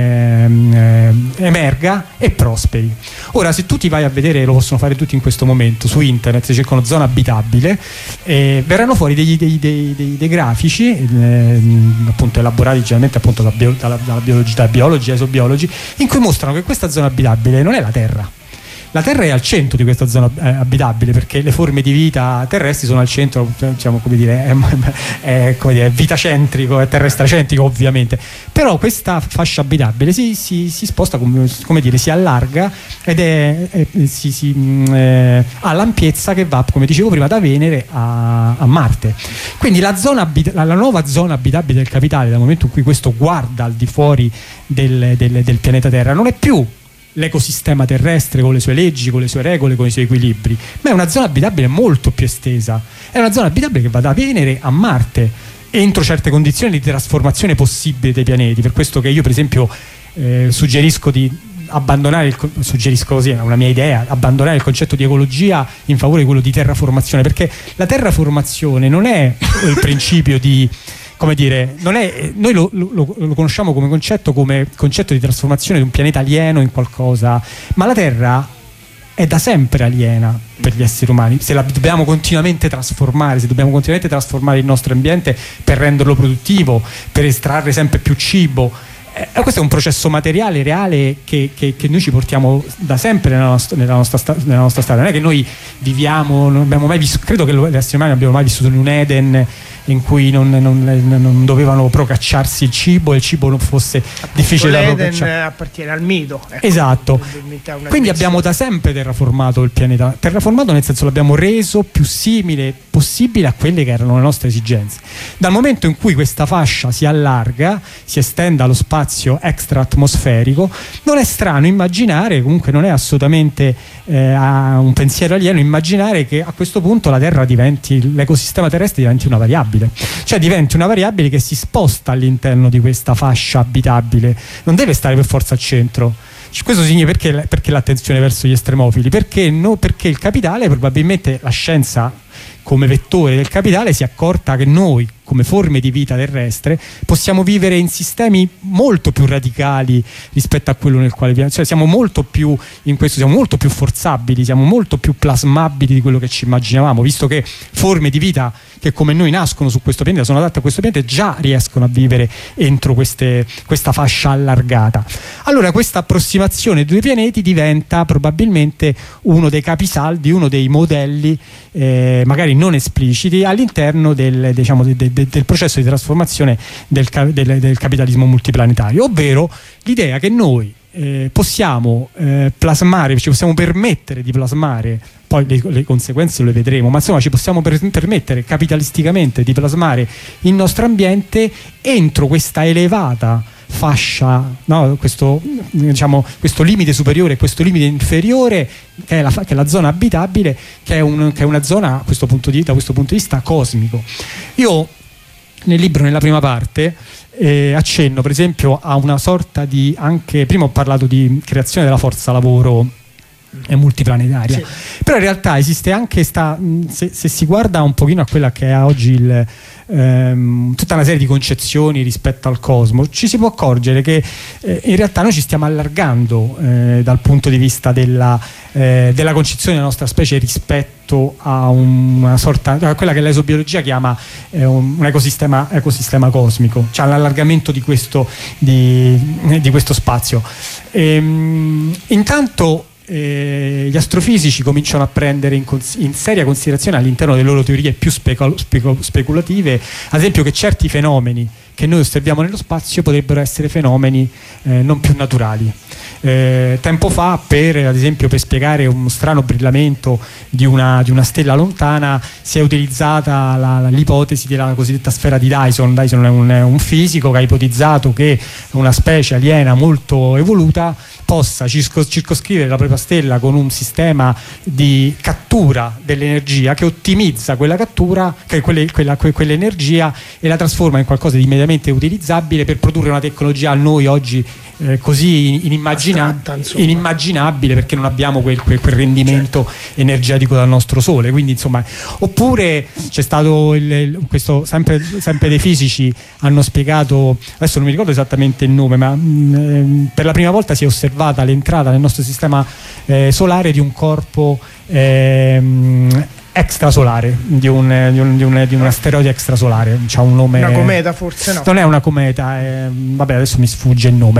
ehm, ehm, emerga e prosperi. Ora, se tu ti vai a vedere, lo possono fare tutti in questo momento su internet, se cercano zona abitabile, eh, verranno fuori dei, dei, dei, dei, dei grafici eh, appunto elaborati generalmente appunto da bio, dalla, dalla biologia, da biologi, esobiologi, in cui mostrano che questa zona abitabile non è la Terra. La Terra è al centro di questa zona eh, abitabile, perché le forme di vita terrestri sono al centro, diciamo, come dire, è, è, come dire, vitacentrico, è terrestrecentrico ovviamente. Però questa fascia abitabile si, si, si sposta, come, come dire, si allarga ed è, è si, si, eh, ha l'ampiezza che va, come dicevo prima, da Venere a, a Marte. Quindi la, zona abit- la, la nuova zona abitabile del capitale, dal momento in cui questo guarda al di fuori del, del, del pianeta Terra, non è più l'ecosistema terrestre con le sue leggi, con le sue regole, con i suoi equilibri, ma è una zona abitabile molto più estesa. È una zona abitabile che va da Venere a Marte entro certe condizioni di trasformazione possibile dei pianeti. Per questo che io, per esempio, eh, suggerisco di abbandonare il, suggerisco così, è una mia idea, abbandonare il concetto di ecologia in favore di quello di terraformazione, perché la terraformazione non è il principio di, come dire, non è, noi lo, lo, lo conosciamo come concetto, come concetto di trasformazione di un pianeta alieno in qualcosa, ma la Terra è da sempre aliena per gli esseri umani. Se la dobbiamo continuamente trasformare, se dobbiamo continuamente trasformare il nostro ambiente per renderlo produttivo, per estrarre sempre più cibo, eh, questo è un processo materiale reale che, che, che noi ci portiamo da sempre nella nostra, nella nostra, sta, nella nostra storia. Non è che noi viviamo, non abbiamo mai vissuto, credo che gli esseri umani non abbiamo mai vissuto in un Eden in cui non, non, non dovevano procacciarsi il cibo e il cibo non fosse difficile da procacciare. Appartiene al mito, ecco. Esatto. Quindi abbiamo da sempre terraformato il pianeta, terraformato nel senso l'abbiamo reso più simile possibile a quelle che erano le nostre esigenze. Dal momento in cui questa fascia si allarga, si estende allo spazio extra-atmosferico, non è strano immaginare, comunque non è assolutamente eh, un pensiero alieno immaginare che a questo punto la Terra diventi, l'ecosistema terrestre diventi una variabile. Cioè diventi una variabile che si sposta all'interno di questa fascia abitabile, non deve stare per forza al centro. Questo significa perché, perché l'attenzione verso gli estremofili? Perché, no, perché il capitale, probabilmente la scienza come vettore del capitale si è accorta che noi come forme di vita terrestre possiamo vivere in sistemi molto più radicali rispetto a quello nel quale viviamo, cioè siamo molto più in questo, siamo molto più forzabili, siamo molto più plasmabili di quello che ci immaginavamo, visto che forme di vita che come noi nascono su questo pianeta, sono adatte a questo pianeta, già riescono a vivere entro queste, questa fascia allargata. Allora questa approssimazione dei due pianeti diventa probabilmente uno dei capisaldi, uno dei modelli eh, magari non espliciti all'interno del, diciamo, de, de, del processo di trasformazione del, del, del capitalismo multiplanetario, ovvero l'idea che noi eh, possiamo eh, plasmare, ci possiamo permettere di plasmare, poi le, le conseguenze le vedremo, ma insomma ci possiamo per, permettere capitalisticamente di plasmare il nostro ambiente entro questa elevata fascia, no? questo, diciamo, questo limite superiore e questo limite inferiore che è, la, che è la zona abitabile, che è, un, che è una zona a questo punto di, da questo punto di vista cosmico. Io nel libro, nella prima parte, eh, accenno per esempio a una sorta di, anche prima ho parlato di creazione della forza lavoro è multiplanetaria, sì. Però in realtà esiste anche sta, se, se si guarda un pochino a quella che è oggi il, ehm, tutta una serie di concezioni rispetto al cosmo, ci si può accorgere che eh, in realtà noi ci stiamo allargando eh, dal punto di vista della, eh, della concezione della nostra specie rispetto a una sorta, a quella che l'esobiologia chiama eh, un, un ecosistema, ecosistema cosmico, cioè l'allargamento di questo, di, di questo spazio. Ehm, intanto Eh, gli astrofisici cominciano a prendere in, cons- in seria considerazione all'interno delle loro teorie più speco- speco- speculative, ad esempio, che certi fenomeni che noi osserviamo nello spazio potrebbero essere fenomeni eh, non più naturali. Eh, tempo fa, per ad esempio per spiegare uno strano brillamento di una, di una stella lontana, si è utilizzata la, la, l'ipotesi della cosiddetta sfera di Dyson. Dyson è un, è un fisico che ha ipotizzato che una specie aliena molto evoluta possa circos- circoscrivere la propria stella con un sistema di cattura dell'energia che ottimizza quella cattura, che quelle, quella, que- quell'energia e la trasforma in qualcosa di immediatamente utilizzabile per produrre una tecnologia a noi oggi eh, così inimmagina- inimmaginabile, perché non abbiamo quel, quel, quel rendimento certo. energetico dal nostro sole. Quindi insomma, oppure c'è stato il, il, questo sempre, sempre dei fisici hanno spiegato, adesso non mi ricordo esattamente il nome, ma mh, per la prima volta si è osservata l'entrata nel nostro sistema eh, solare di un corpo ehm, extrasolare, di un, di, un, di, un, di un asteroide extrasolare, c'ha un nome, una cometa forse, no? Non è una cometa, eh, vabbè, adesso mi sfugge il nome.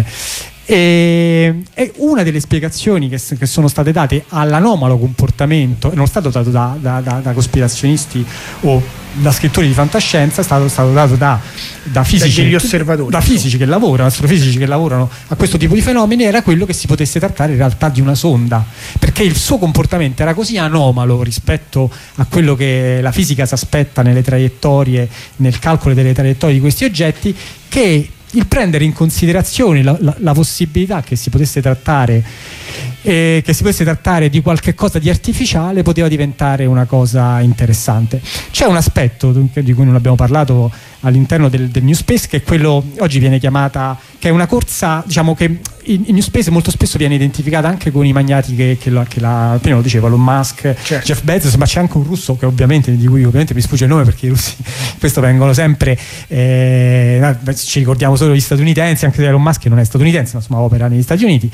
E, e una delle spiegazioni che, che sono state date all'anomalo comportamento, non è stato dato da, da, da, da cospirazionisti o da scrittori di fantascienza, è stato, stato dato da, da fisici, degli osservatori, da fisici che lavorano, astrofisici che lavorano a questo tipo di fenomeni, era quello che si potesse trattare in realtà di una sonda, perché il suo comportamento era così anomalo rispetto a quello che la fisica si aspetta nelle traiettorie, nel calcolo delle traiettorie di questi oggetti, che il prendere in considerazione la, la, la possibilità che si potesse trattare eh, che si potesse trattare di qualche cosa di artificiale poteva diventare una cosa interessante. C'è un aspetto di cui non abbiamo parlato all'interno del, del New Space, che è quello oggi viene chiamata, che è una corsa, diciamo che in, in New Space molto spesso viene identificata anche con i magnati che, che, la, che la, prima lo dicevo, Elon Musk, certo. Jeff Bezos, ma c'è anche un russo che ovviamente, di cui ovviamente mi sfugge il nome perché i russi questo vengono sempre eh, ci ricordiamo solo gli statunitensi, anche se Elon Musk non è statunitense, ma insomma opera negli Stati Uniti,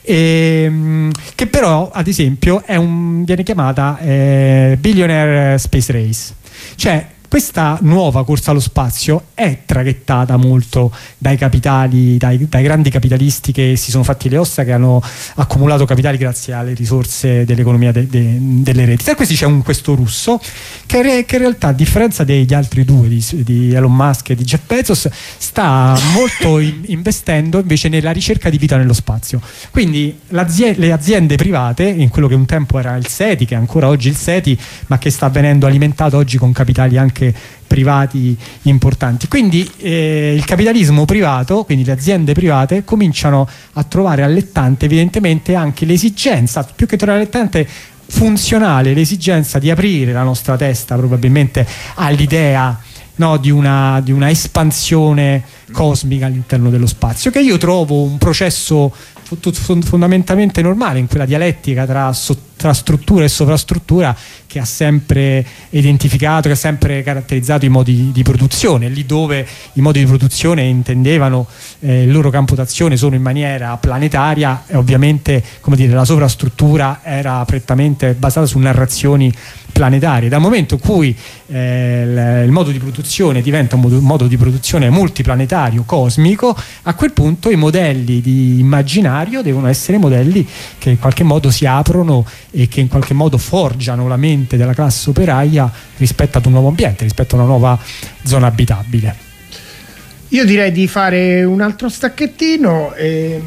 e, che però ad esempio è un, viene chiamata eh, Billionaire Space Race, cioè questa nuova corsa allo spazio è traghettata molto dai capitali, dai, dai grandi capitalisti che si sono fatti le ossa, che hanno accumulato capitali grazie alle risorse dell'economia de, de, delle reti. Tra questi c'è un questo russo che, re, che in realtà, a differenza degli altri due, di, di Elon Musk e di Jeff Bezos, sta molto in, investendo invece nella ricerca di vita nello spazio. Quindi le aziende private, in quello che un tempo era il SETI, che è ancora oggi il SETI, ma che sta venendo alimentato oggi con capitali anche privati importanti. Quindi eh, il capitalismo privato, quindi le aziende private, cominciano a trovare allettante evidentemente anche l'esigenza, più che trovare allettante, funzionale l'esigenza di aprire la nostra testa probabilmente all'idea, no, di una, di una espansione cosmica all'interno dello spazio, che io trovo un processo fondamentalmente normale in quella dialettica tra, tra struttura e sovrastruttura che ha sempre identificato, che ha sempre caratterizzato i modi di produzione, lì dove i modi di produzione intendevano eh, il loro campo d'azione sono in maniera planetaria, e ovviamente, come dire, la sovrastruttura era prettamente basata su narrazioni planetarie. Dal momento in cui eh, il, il modo di produzione diventa un modo, un modo di produzione multiplanetario, cosmico, a quel punto i modelli di immaginario devono essere modelli che in qualche modo si aprono e che in qualche modo forgiano la mente della classe operaia rispetto ad un nuovo ambiente, rispetto a una nuova zona abitabile. Io direi di fare un altro stacchettino. ehm,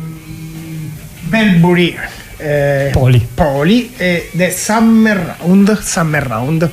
Belbury eh, Poli, Poli ed è Summer Round Summer Round.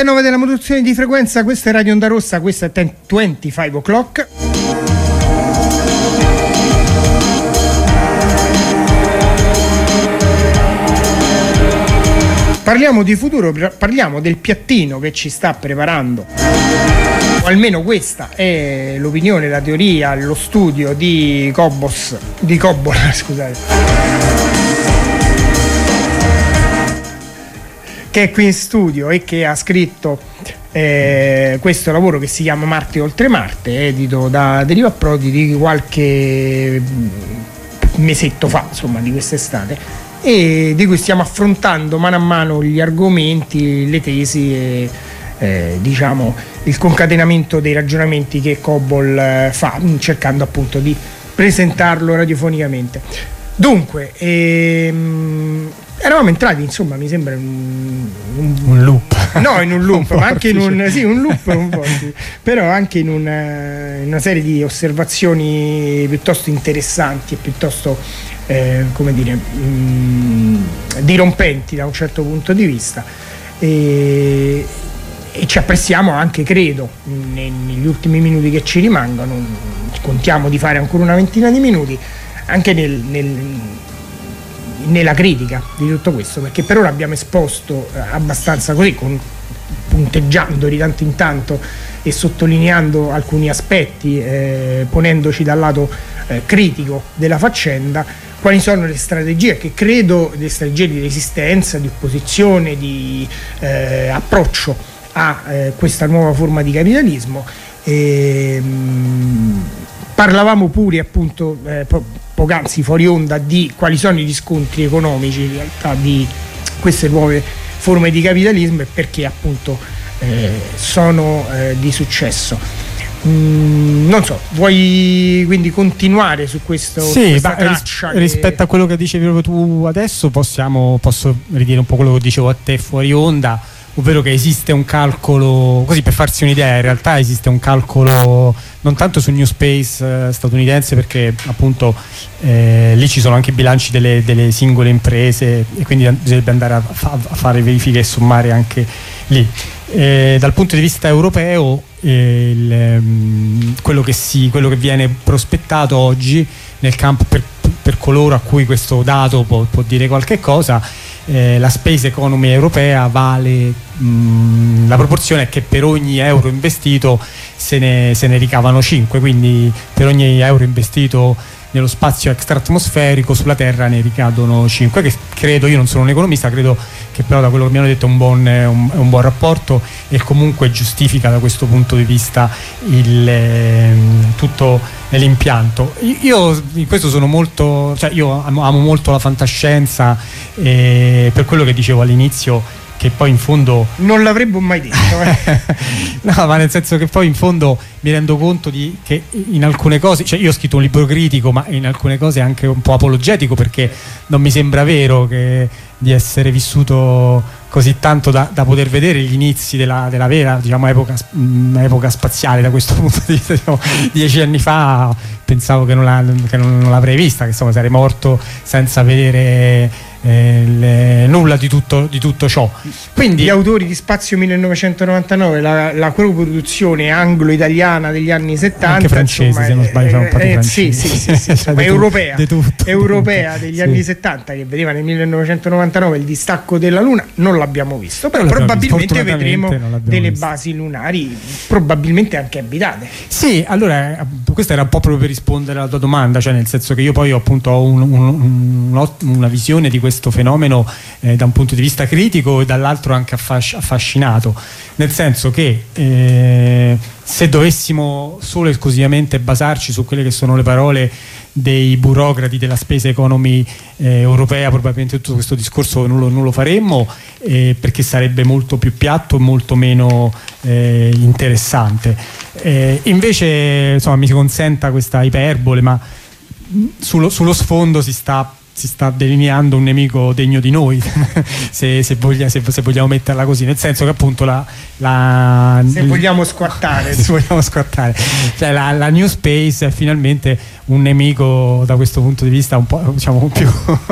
sette e nove della modulazione di frequenza, questa è Radio Onda Rossa, questa è venticinque o'clock. Parliamo di futuro, parliamo del piattino che ci sta preparando, o almeno questa è l'opinione, la teoria, lo studio di Cobos, di Cobol, scusate, che è qui in studio e che ha scritto eh, questo lavoro che si chiama Marte oltre Marte, edito da Deriva Prodi, di qualche mesetto fa, insomma, di quest'estate, e di cui stiamo affrontando mano a mano gli argomenti, le tesi e eh, diciamo il concatenamento dei ragionamenti che Cobol eh, fa, cercando appunto di presentarlo radiofonicamente. Dunque ehm, eravamo entrati, insomma, mi sembra un, un, un loop, no, in un loop, un ma anche in un sì, un loop un po', sì, però anche in una, in una serie di osservazioni piuttosto interessanti e piuttosto Eh, come dire, mh, dirompenti da un certo punto di vista, e, e ci apprestiamo anche, credo, ne, negli ultimi minuti che ci rimangono, contiamo di fare ancora una ventina di minuti anche nel, nel, nella critica di tutto questo, perché per ora abbiamo esposto eh, abbastanza così, con, punteggiando di tanto in tanto e sottolineando alcuni aspetti, eh, ponendoci dal lato eh, critico della faccenda, quali sono le strategie che credo, le strategie di resistenza, di opposizione, di eh, approccio a eh, questa nuova forma di capitalismo. E, mh, parlavamo pure appunto eh, po- poc'anzi fuori onda di quali sono i riscontri economici in realtà di queste nuove forme di capitalismo e perché appunto eh, sono eh, di successo. Mm, non so, vuoi quindi continuare su questo? Sì, questa ma traccia ris- che... rispetto a quello che dicevi proprio tu adesso, possiamo, posso ridire un po' quello che dicevo a te fuori onda, ovvero che esiste un calcolo, così per farsi un'idea, in realtà esiste un calcolo non tanto sul New Space eh, statunitense, perché appunto eh, lì ci sono anche i bilanci delle, delle singole imprese e quindi bisognerebbe andare a, fa- a fare verifiche e sommare anche lì. Eh, dal punto di vista europeo eh, il, ehm, quello, che si, quello che viene prospettato oggi nel campo, per, per coloro a cui questo dato può, può dire qualche cosa, eh, la space economy europea vale, mh, la proporzione è che per ogni euro investito se ne, se ne ricavano cinque, quindi per ogni euro investito nello spazio extraatmosferico sulla Terra ne ricadono cinque, che credo, io non sono un economista, credo che però da quello che mi hanno detto è un buon, è un, è un buon rapporto e comunque giustifica da questo punto di vista il, eh, tutto l'impianto. Io in questo sono molto, cioè io amo, amo molto la fantascienza, e per quello che dicevo all'inizio, che poi in fondo non l'avremmo mai detto eh. no, ma nel senso che poi in fondo mi rendo conto di che in alcune cose, cioè io ho scritto un libro critico, ma in alcune cose anche un po' apologetico, perché non mi sembra vero che di essere vissuto così tanto da, da poter vedere gli inizi della, della vera, diciamo, epoca, mh, epoca spaziale da questo punto di vista. Diciamo, dieci anni fa pensavo che non, la, che non, non l'avrei vista, che insomma sarei morto senza vedere Eh, le, nulla di tutto, di tutto ciò. Quindi gli autori di Spazio millenovecentonovantanove, la, la coproduzione anglo-italiana degli anni settanta, anche francesi, insomma, se non sbaglio, c'è un po' di eh, francesi. sì, sì, sì, sì, ma europea, tutto, europea degli sì. anni settanta, che vedeva nel millenovecentonovantanove il distacco della Luna, non l'abbiamo visto, però non probabilmente vedremo delle visto. basi lunari, probabilmente anche abitate. Sì, allora questa era un po' proprio per rispondere alla tua domanda, cioè nel senso che io poi ho appunto ho un, un, un, una visione di questo fenomeno eh, da un punto di vista critico e dall'altro anche affasc- affascinato, nel senso che eh, se dovessimo solo e esclusivamente basarci su quelle che sono le parole dei burocrati della space economy eh, europea, probabilmente tutto questo discorso non lo, non lo faremmo, eh, perché sarebbe molto più piatto e molto meno eh, interessante. Eh, invece, insomma, mi si consenta questa iperbole, ma sullo, sullo sfondo si sta si sta delineando un nemico degno di noi se, se, voglia, se, se vogliamo metterla così, nel senso che appunto la, la se vogliamo squartare se vogliamo squartare cioè la, la New Space è finalmente un nemico da questo punto di vista un po', diciamo, più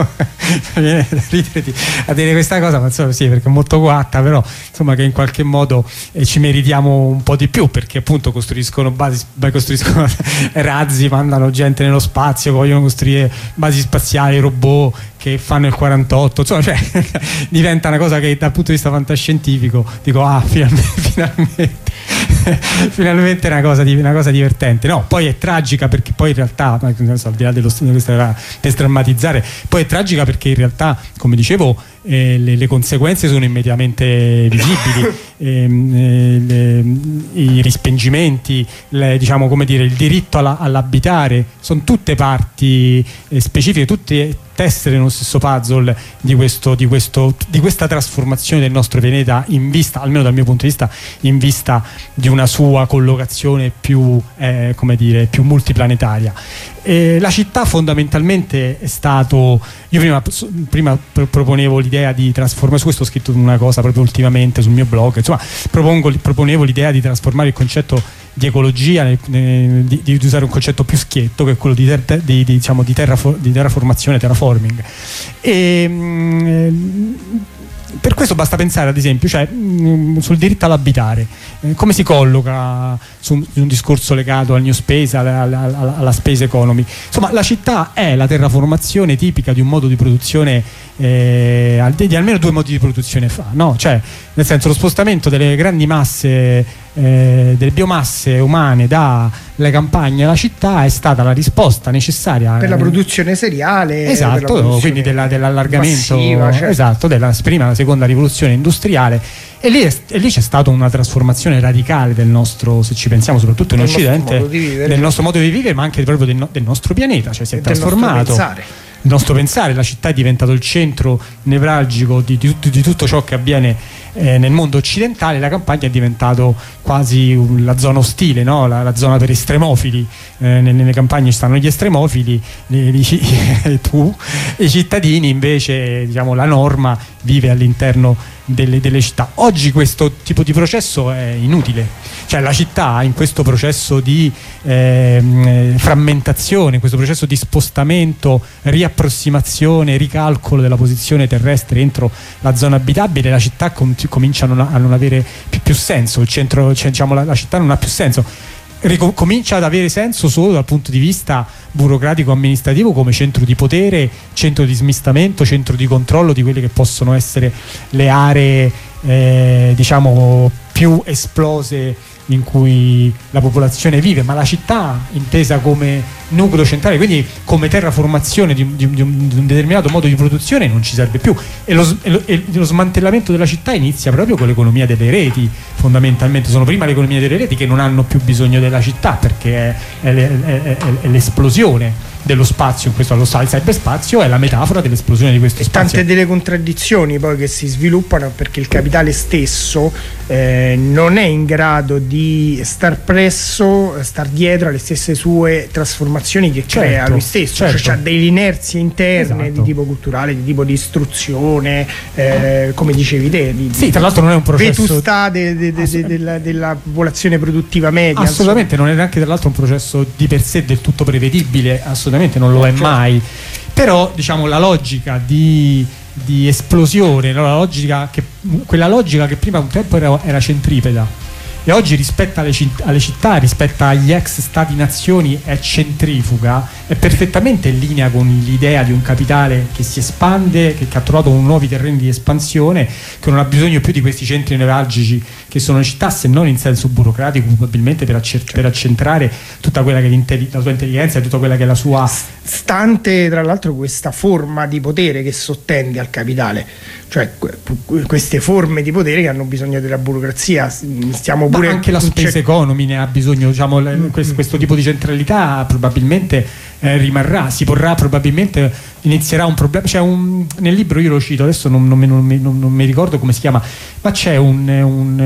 viene da ridere a dire questa cosa, ma insomma sì, perché è molto guatta, però insomma che in qualche modo eh, ci meritiamo un po' di più, perché appunto costruiscono basi, costruiscono razzi, mandano gente nello spazio, vogliono costruire basi spaziali, robot che fanno il quarantotto, insomma, cioè diventa una cosa che dal punto di vista fantascientifico dico ah finalmente finalmente finalmente è una cosa, di, una cosa divertente. No, poi è tragica perché poi in realtà, non so, al di là dello questo era per strammatizzare, poi è tragica perché in realtà, come dicevo, eh, le, le conseguenze sono immediatamente visibili, ehm, eh, le, i rispingimenti, le, diciamo, come dire, il diritto alla, all'abitare sono tutte parti eh, specifiche, tutte tessere nello stesso puzzle di, questo, di, questo, di questa trasformazione del nostro pianeta in vista, almeno dal mio punto di vista, in vista di una sua collocazione più, eh, come dire, più multiplanetaria. E la città fondamentalmente è stato, io prima, prima proponevo l'idea di trasformare, su questo ho scritto una cosa proprio ultimamente sul mio blog, insomma propongo, proponevo l'idea di trasformare il concetto di ecologia, eh, di, di usare un concetto più schietto che è quello di, ter, di, di, diciamo, di, terrafo, di terraformazione, terraforming. E, mh, per questo basta pensare ad esempio, cioè, mh, sul diritto all'abitare, eh, come si colloca su, su un discorso legato al new space, alla, alla, alla space economy. Insomma, la città è la terraformazione tipica di un modo di produzione, eh, di, di almeno due modi di produzione fa, no? Cioè, nel senso, lo spostamento delle grandi masse, eh, delle biomasse umane dalle campagne alla città è stata la risposta necessaria per la produzione seriale, esatto, per la produzione quindi della, dell'allargamento massiva, certo. Esatto, della prima e la seconda rivoluzione industriale, e lì, è, e lì c'è stata una trasformazione radicale del nostro, se ci pensiamo, soprattutto in del Occidente, nostro modo di vivere, del nostro modo di vivere, ma anche proprio del, no, del nostro pianeta, cioè si è del trasformato nostro pensare. il nostro pensare, la città è diventato il centro nevralgico di, di, di tutto ciò che avviene eh, nel mondo occidentale. La campagna è diventato quasi un, la zona ostile, no? la, la zona per estremofili, eh, nelle, nelle campagne ci stanno gli estremofili, li, li, tu, i cittadini invece, diciamo, la norma vive all'interno delle, delle città. Oggi questo tipo di processo è inutile, cioè la città in questo processo di eh, frammentazione, questo processo di spostamento, riapprossimazione, ricalcolo della posizione terrestre entro la zona abitabile, la città com- comincia a non, a non avere più, più senso, il centro, cioè, diciamo, la, la città non ha più senso. Rico- comincia ad avere senso solo dal punto di vista burocratico amministrativo, come centro di potere, centro di smistamento, centro di controllo di quelle che possono essere le aree eh, diciamo più esplose in cui la popolazione vive, ma la città intesa come nucleo centrale, quindi come terraformazione di, di, di, un, di un determinato modo di produzione, non ci serve più, e lo, e, lo, e lo smantellamento della città inizia proprio con l'economia delle reti. Fondamentalmente sono prima l'economia delle reti, che non hanno più bisogno della città perché è, è, è, è, è l'esplosione dello spazio, in questo lo il cyberspazio è la metafora dell'esplosione di questo e spazio. Tante delle contraddizioni poi che si sviluppano perché il capitale stesso eh, non è in grado di star presso, star dietro alle stesse sue trasformazioni che certo, crea lui stesso, certo. Cioè c'ha delle inerzie interne, esatto, di tipo culturale, di tipo di istruzione, eh, come dicevi te, di, sì, tra l'altro non è un processo vetustà de, de, de, de, della, della popolazione produttiva media, assolutamente, insomma. Non è neanche tra l'altro un processo di per sé del tutto prevedibile, assolutamente non lo è mai, però diciamo la logica di, di esplosione, no? la logica che, quella logica che prima un tempo era, era centripeta e oggi rispetto alle, alle città, rispetto agli ex stati nazioni è centrifuga, è perfettamente in linea con l'idea di un capitale che si espande, che, che ha trovato nuovi terreni di espansione, che non ha bisogno più di questi centri nevralgici che sono le città, se non in senso burocratico, probabilmente per, accer- per accentrare tutta quella che è la sua intelligenza e tutta quella che è la sua, stante tra l'altro questa forma di potere che sottende al capitale, cioè queste forme di potere che hanno bisogno della burocrazia. Stiamo pure ma anche la space economy ne ha bisogno, diciamo, mm-hmm. questo, questo tipo di centralità probabilmente eh, rimarrà, si porrà, probabilmente inizierà un problema. C'è un, nel libro, io lo cito adesso, non, non, non, non, non mi ricordo come si chiama, ma c'è un, un,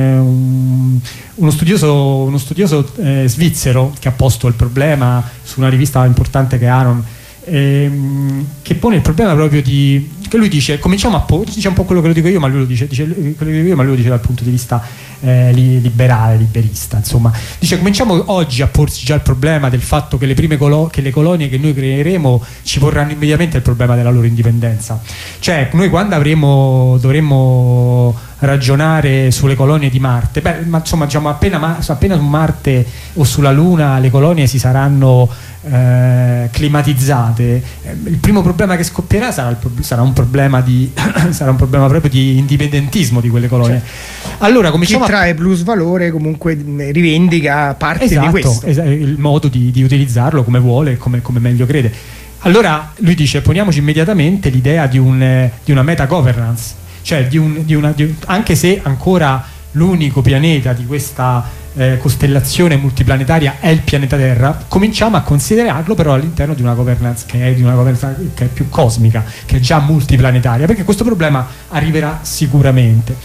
un uno studioso, uno studioso eh, svizzero che ha posto il problema su una rivista importante che è Aron, ehm, che pone il problema proprio di, che lui dice, cominciamo a po- dice un po' quello che lo dico io, ma lui lo dice, dice quello che dico io, ma lui lo dice dal punto di vista eh, liberale, liberista, insomma, dice cominciamo oggi a porsi già il problema del fatto che le prime colo- che le colonie che noi creeremo ci porranno immediatamente il problema della loro indipendenza. Cioè noi quando avremo dovremmo ragionare sulle colonie di Marte, beh, ma insomma diciamo appena, appena su Marte o sulla Luna le colonie si saranno eh, climatizzate, eh, il primo problema che scoppierà sarà, il pro- sarà un problema di sarà un problema proprio di indipendentismo di quelle colonie. Cioè, allora cominciamo chi a... trae plus valore comunque rivendica parte esatto, di questo, es- il modo di, di utilizzarlo come vuole, come, come meglio crede. Allora lui dice poniamoci immediatamente l'idea di, un, eh, di una meta governance, cioè di un, di una, di un, anche se ancora l'unico pianeta di questa eh, costellazione multiplanetaria è il pianeta Terra, cominciamo a considerarlo però all'interno di una governance che è, di una governance che è più cosmica, che è già multiplanetaria, perché questo problema arriverà sicuramente.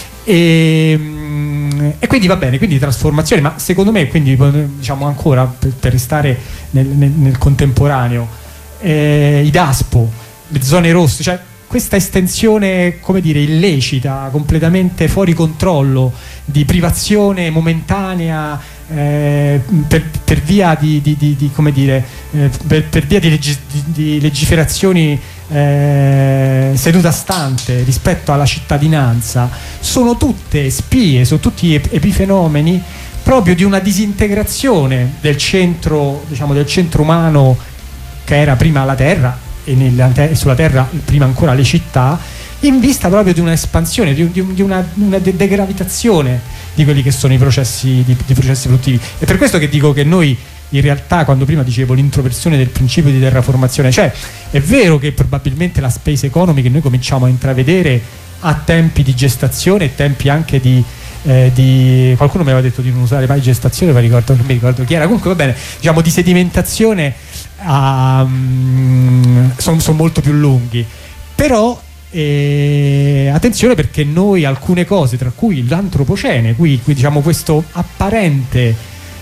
E, e quindi va bene, quindi trasformazione, ma secondo me, quindi diciamo ancora per, per restare nel, nel, nel contemporaneo, eh, i DASPO, le zone rosse, cioè questa estensione, come dire, illecita, completamente fuori controllo, di privazione momentanea eh, per, per via di, di, di, di come dire, eh, per, per via di, leggi, di, di legiferazioni eh, seduta stante rispetto alla cittadinanza, sono tutte spie, sono tutti ep- epifenomeni proprio di una disintegrazione del centro, diciamo, del centro umano che era prima la Terra e nella te- sulla Terra prima ancora le città, in vista proprio di un'espansione, di, di, di una, una de- degravitazione di quelli che sono i processi, di, di processi produttivi. È per questo che dico che noi in realtà, quando prima dicevo l'introversione del principio di terraformazione, cioè è vero che probabilmente la space economy che noi cominciamo a intravedere ha tempi di gestazione e tempi anche di Eh, di qualcuno mi aveva detto di non usare mai gestazione, ma ricordo, non mi ricordo chi era, comunque va bene, diciamo di sedimentazione um, sono son molto più lunghi, però eh, attenzione, perché noi alcune cose, tra cui l'antropocene, qui, qui diciamo questo apparente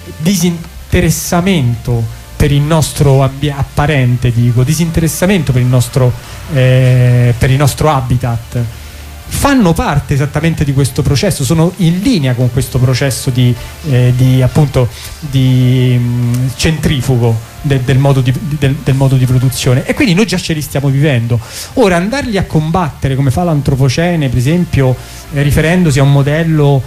disinteressamento per il nostro ambiente, apparente dico disinteressamento per il nostro eh, per il nostro habitat, fanno parte esattamente di questo processo, sono in linea con questo processo di, eh, di appunto di mh, centrifugo de, del, modo di, del, del modo di produzione, e quindi noi già ce li stiamo vivendo. Ora andarli a combattere come fa l'antropocene, per esempio, eh, riferendosi a un modello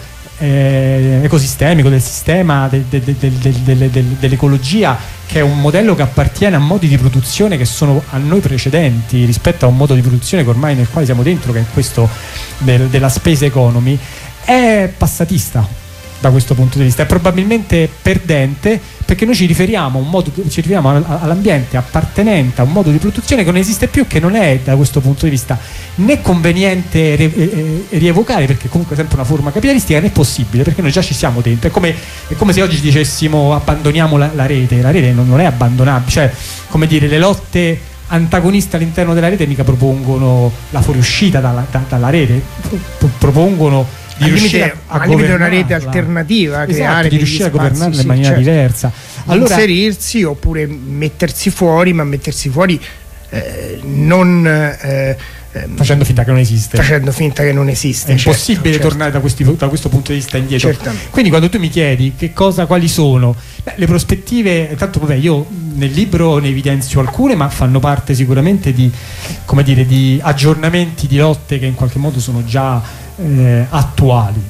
eh, ecosistemico del sistema de, de, de, de, de, de, de, de, dell'ecologia, che è un modello che appartiene a modi di produzione che sono a noi precedenti rispetto a un modo di produzione che ormai nel quale siamo dentro, che è questo del, della space economy, è passatista da questo punto di vista, è probabilmente perdente, perché noi ci riferiamo a un modo, ci riferiamo all'ambiente appartenente a un modo di produzione che non esiste più, che non è da questo punto di vista né conveniente ri- rievocare, perché comunque è sempre una forma capitalistica, né possibile, perché noi già ci siamo dentro. È come, è come se oggi dicessimo abbandoniamo la, la rete, la rete non, non è abbandonabile, cioè come dire, le lotte antagoniste all'interno della rete mica propongono la fuoriuscita dalla, da, dalla rete, pro- propongono di al riuscire limite, a, a al limite una rete alternativa, a esatto, creare di riuscire spazi, a governarla sì, in maniera certo. diversa, allora inserirsi oppure mettersi fuori, ma mettersi fuori eh, non eh, facendo finta che non esiste, facendo finta che non esiste. È certo, impossibile certo. tornare da, questi, da questo punto di vista indietro. Certamente. Quindi quando tu mi chiedi che cosa, quali sono, beh, le prospettive, tanto vabbè, io nel libro ne evidenzio alcune, ma fanno parte sicuramente di, come dire, di aggiornamenti di lotte che in qualche modo sono già eh, attuali.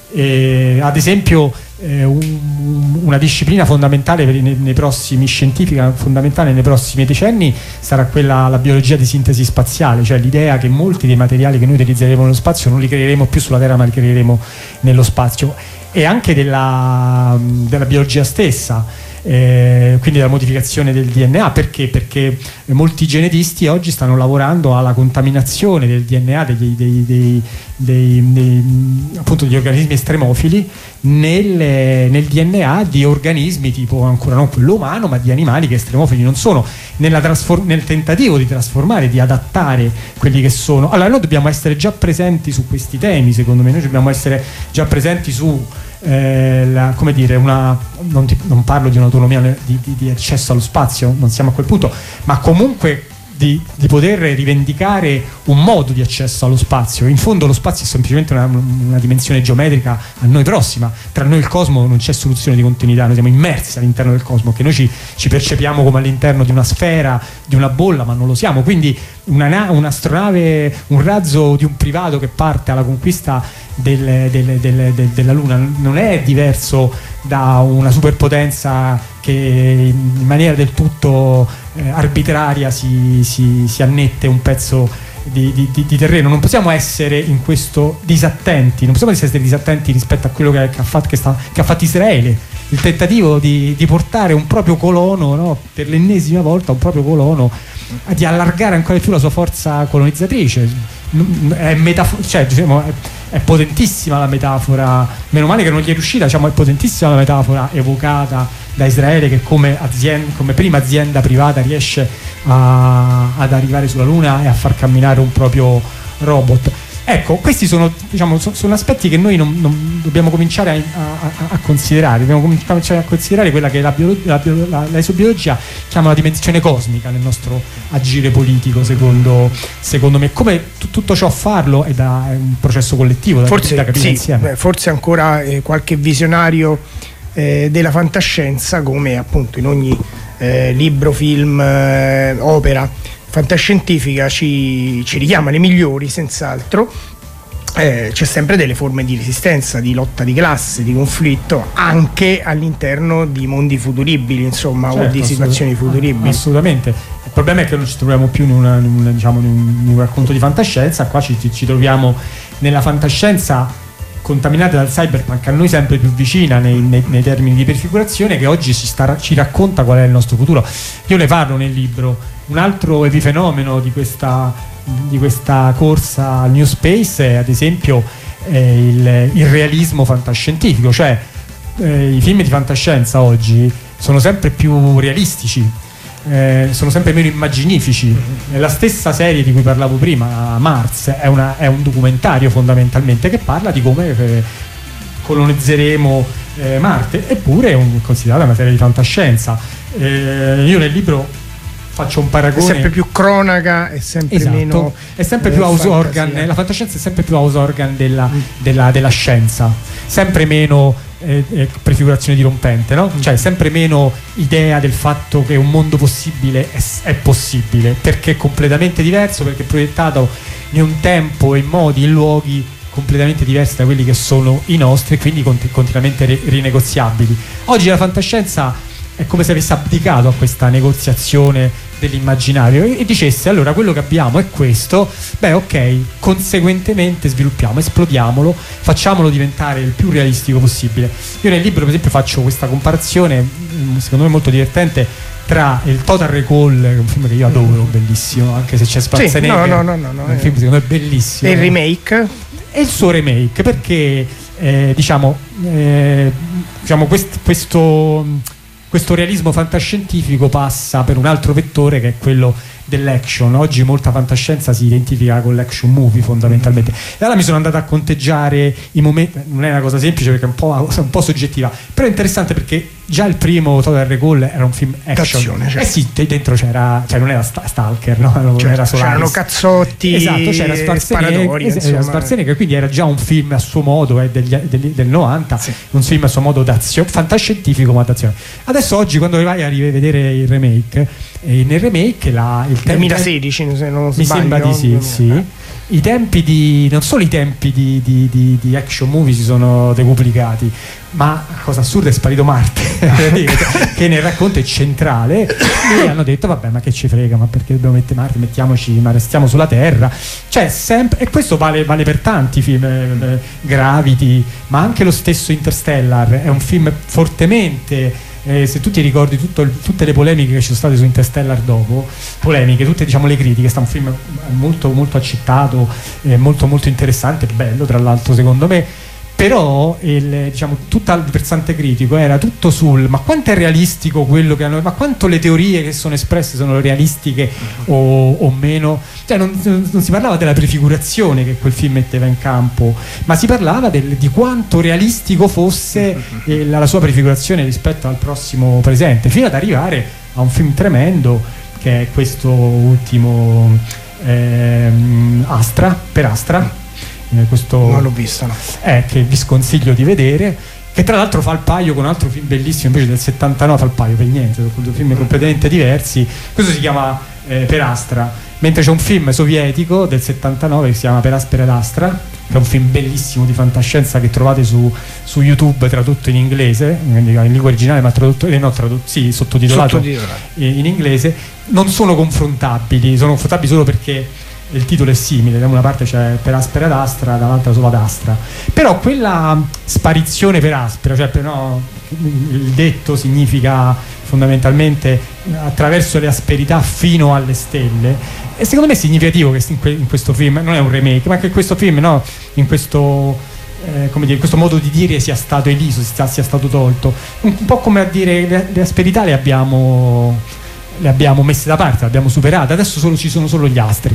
Eh, ad esempio eh, un, una disciplina fondamentale per i, nei, nei prossimi scientifica fondamentale nei prossimi decenni sarà quella, la biologia di sintesi spaziale, cioè l'idea che molti dei materiali che noi utilizzeremo nello spazio non li creeremo più sulla Terra, ma li creeremo nello spazio, e anche della, della biologia stessa. Eh, quindi la modificazione del D N A, perché? Perché molti genetisti oggi stanno lavorando alla contaminazione del D N A dei, dei, dei, dei, dei, appunto degli organismi estremofili nel, nel D N A di organismi tipo, ancora non quello umano, ma di animali che estremofili non sono, nella trasform- nel tentativo di trasformare, di adattare quelli che sono. Allora noi dobbiamo essere già presenti su questi temi, secondo me noi dobbiamo essere già presenti su eh, la, come dire, una, non, ti, non parlo di un'autonomia di, di, di accesso allo spazio, non siamo a quel punto, ma comunque Di, di poter rivendicare un modo di accesso allo spazio. In fondo lo spazio è semplicemente una, una dimensione geometrica a noi prossima. Tra noi e il cosmo non c'è soluzione di continuità, noi siamo immersi all'interno del cosmo, che noi ci, ci percepiamo come all'interno di una sfera, di una bolla, ma non lo siamo. Quindi una, un'astronave, un razzo di un privato che parte alla conquista del, del, del, del, della Luna non è diverso da una superpotenza che in maniera del tutto eh, arbitraria si, si, si annette un pezzo di, di, di terreno. Non possiamo essere in questo disattenti, non possiamo essere disattenti rispetto a quello che, che, ha, fatto, che, sta, che ha fatto Israele, il tentativo di, di portare un proprio colono, no? Per l'ennesima volta un proprio colono, di allargare ancora di più la sua forza colonizzatrice. È, metafo- cioè, diciamo, è, è potentissima la metafora, meno male che non gli è riuscita, diciamo, è potentissima la metafora evocata da Israele, che come, azienda, come prima azienda privata riesce a, ad arrivare sulla Luna e a far camminare un proprio robot. Ecco, questi sono, diciamo, sono, sono aspetti che noi non, non dobbiamo cominciare a, a, a considerare. Dobbiamo cominciare a considerare quella che la, biolo, la, biolo, la, la esobiologia chiama la dimensione cosmica nel nostro agire politico, secondo, secondo me. Come t- tutto ciò farlo è, da, è un processo collettivo, da, forse, da capire sì, insieme. Forse ancora eh, qualche visionario eh, della fantascienza, come appunto in ogni eh, libro, film, eh, opera fantascientifica ci, ci richiama le migliori, senz'altro. Eh, c'è sempre delle forme di resistenza, di lotta di classe, di conflitto, anche all'interno di mondi futuribili, insomma, certo, o di situazioni futuribili. Assolutamente. Il problema è che non ci troviamo più in, una, in, una, diciamo, in, un, in un racconto di fantascienza. Qua ci, ci troviamo nella fantascienza contaminata dal cyberpunk, a noi sempre più vicina nei, nei, nei termini di prefigurazione, che oggi si sta, ci racconta qual è il nostro futuro. Io ne parlo nel libro. Un altro epifenomeno di questa, di questa corsa al New Space è ad esempio eh, il, il realismo fantascientifico, cioè eh, i film di fantascienza oggi sono sempre più realistici, eh, sono sempre meno immaginifici. La stessa serie di cui parlavo prima, Mars, è, una, è un documentario fondamentalmente che parla di come eh, colonizzeremo eh, Marte, eppure è un, considerata una serie di fantascienza. Eh, io nel libro faccio un paragone, è sempre più cronaca, è sempre esatto, meno, è sempre eh, più house fantasia. organ, la fantascienza è sempre più house organ della, mm. della, della scienza, sempre meno eh, eh, prefigurazione dirompente, no? Mm. Cioè sempre meno idea del fatto che un mondo possibile è, è possibile, perché è completamente diverso, perché è proiettato in un tempo, in modi, in luoghi completamente diversi da quelli che sono i nostri, e quindi cont- continuamente re- rinegoziabili. Oggi la fantascienza è come se avesse abdicato a questa negoziazione dell'immaginario e, e dicesse: allora quello che abbiamo è questo, beh ok, conseguentemente sviluppiamo, esplodiamolo, facciamolo diventare il più realistico possibile. Io nel libro per esempio faccio questa comparazione, secondo me molto divertente, tra il Total Recall, che è un film che io adoro, bellissimo, anche se c'è Schwarzenegger, sì, no, no, no, no, no, è un film secondo me bellissimo, e il remake, e il suo remake, perché eh, diciamo eh, diciamo quest, questo questo realismo fantascientifico passa per un altro vettore, che è quello dell'action. Oggi molta fantascienza si identifica con l'action movie fondamentalmente, e allora mi sono andato a conteggiare i momenti. Non è una cosa semplice perché è un po', un po' soggettiva, però è interessante perché già il primo Total Recall era un film action, D'azione, certo. Eh sì, dentro c'era, cioè non era sta- Stalker, no? Non certo, era Solaris. C'erano cazzotti, esatto, c'era Schwarzenegger, es- era Schwarzenegger, quindi era già un film a suo modo, eh, degli, degli, del novanta, sì. Un film a suo modo d'azione, fantascientifico ma d'azione. Adesso oggi quando vai a rivedere il remake, eh, nel remake la, il tempo, duemilasedici se non mi sbaglio, sembra di sì, sì. I tempi di, non solo i tempi di, di, di, di action movie si sono decuplicati, ma cosa assurda è sparito Marte che nel racconto è centrale, e hanno detto vabbè, ma che ci frega, ma perché dobbiamo mettere Marte, mettiamoci, ma restiamo sulla Terra. Cioè sempre, e questo vale, vale per tanti film, eh, Gravity, ma anche lo stesso Interstellar è un film fortemente Eh, se tu ti ricordi tutto il, tutte le polemiche che ci sono state su Interstellar dopo, polemiche, tutte diciamo le critiche, sta un film molto molto accettato, eh, molto molto interessante, bello tra l'altro secondo me, però il, diciamo tutto il versante critico era tutto sul ma quanto è realistico quello che hanno, ma quanto le teorie che sono espresse sono realistiche o, o meno. cioè non, non si parlava della prefigurazione che quel film metteva in campo, ma si parlava del, di quanto realistico fosse eh, la, la sua prefigurazione rispetto al prossimo presente, fino ad arrivare a un film tremendo che è questo ultimo ehm, Astra, per Astra, eh, questo, non l'ho visto, no. eh, che vi sconsiglio di vedere, che tra l'altro fa il paio con un altro film bellissimo invece del settantanove, fa il paio per niente, sono due film completamente diversi. Questo si chiama eh, Per Astra, mentre c'è un film sovietico del settantanove che si chiama Per Aspera ed Astra, che è un film bellissimo di fantascienza che trovate su, su YouTube, tradotto in inglese, in lingua originale, ma tradotto, eh, no, tradotto, sì, sottotitolato, sottotitolato in inglese. Non sono confrontabili, sono confrontabili solo perché il titolo è simile, da una parte c'è Per Aspera ed Astra, dall'altra solo ad Astra, però quella sparizione per aspera, cioè per, no, il detto significa fondamentalmente attraverso le asperità fino alle stelle, e secondo me è significativo che in, que- in questo film, non è un remake, ma che questo film, no, in questo eh, come dire, in questo modo di dire sia stato eliso, sia, sia stato tolto, un, un po' come a dire le, le asperità le abbiamo le abbiamo messe da parte, le abbiamo superate, adesso solo, ci sono solo gli astri.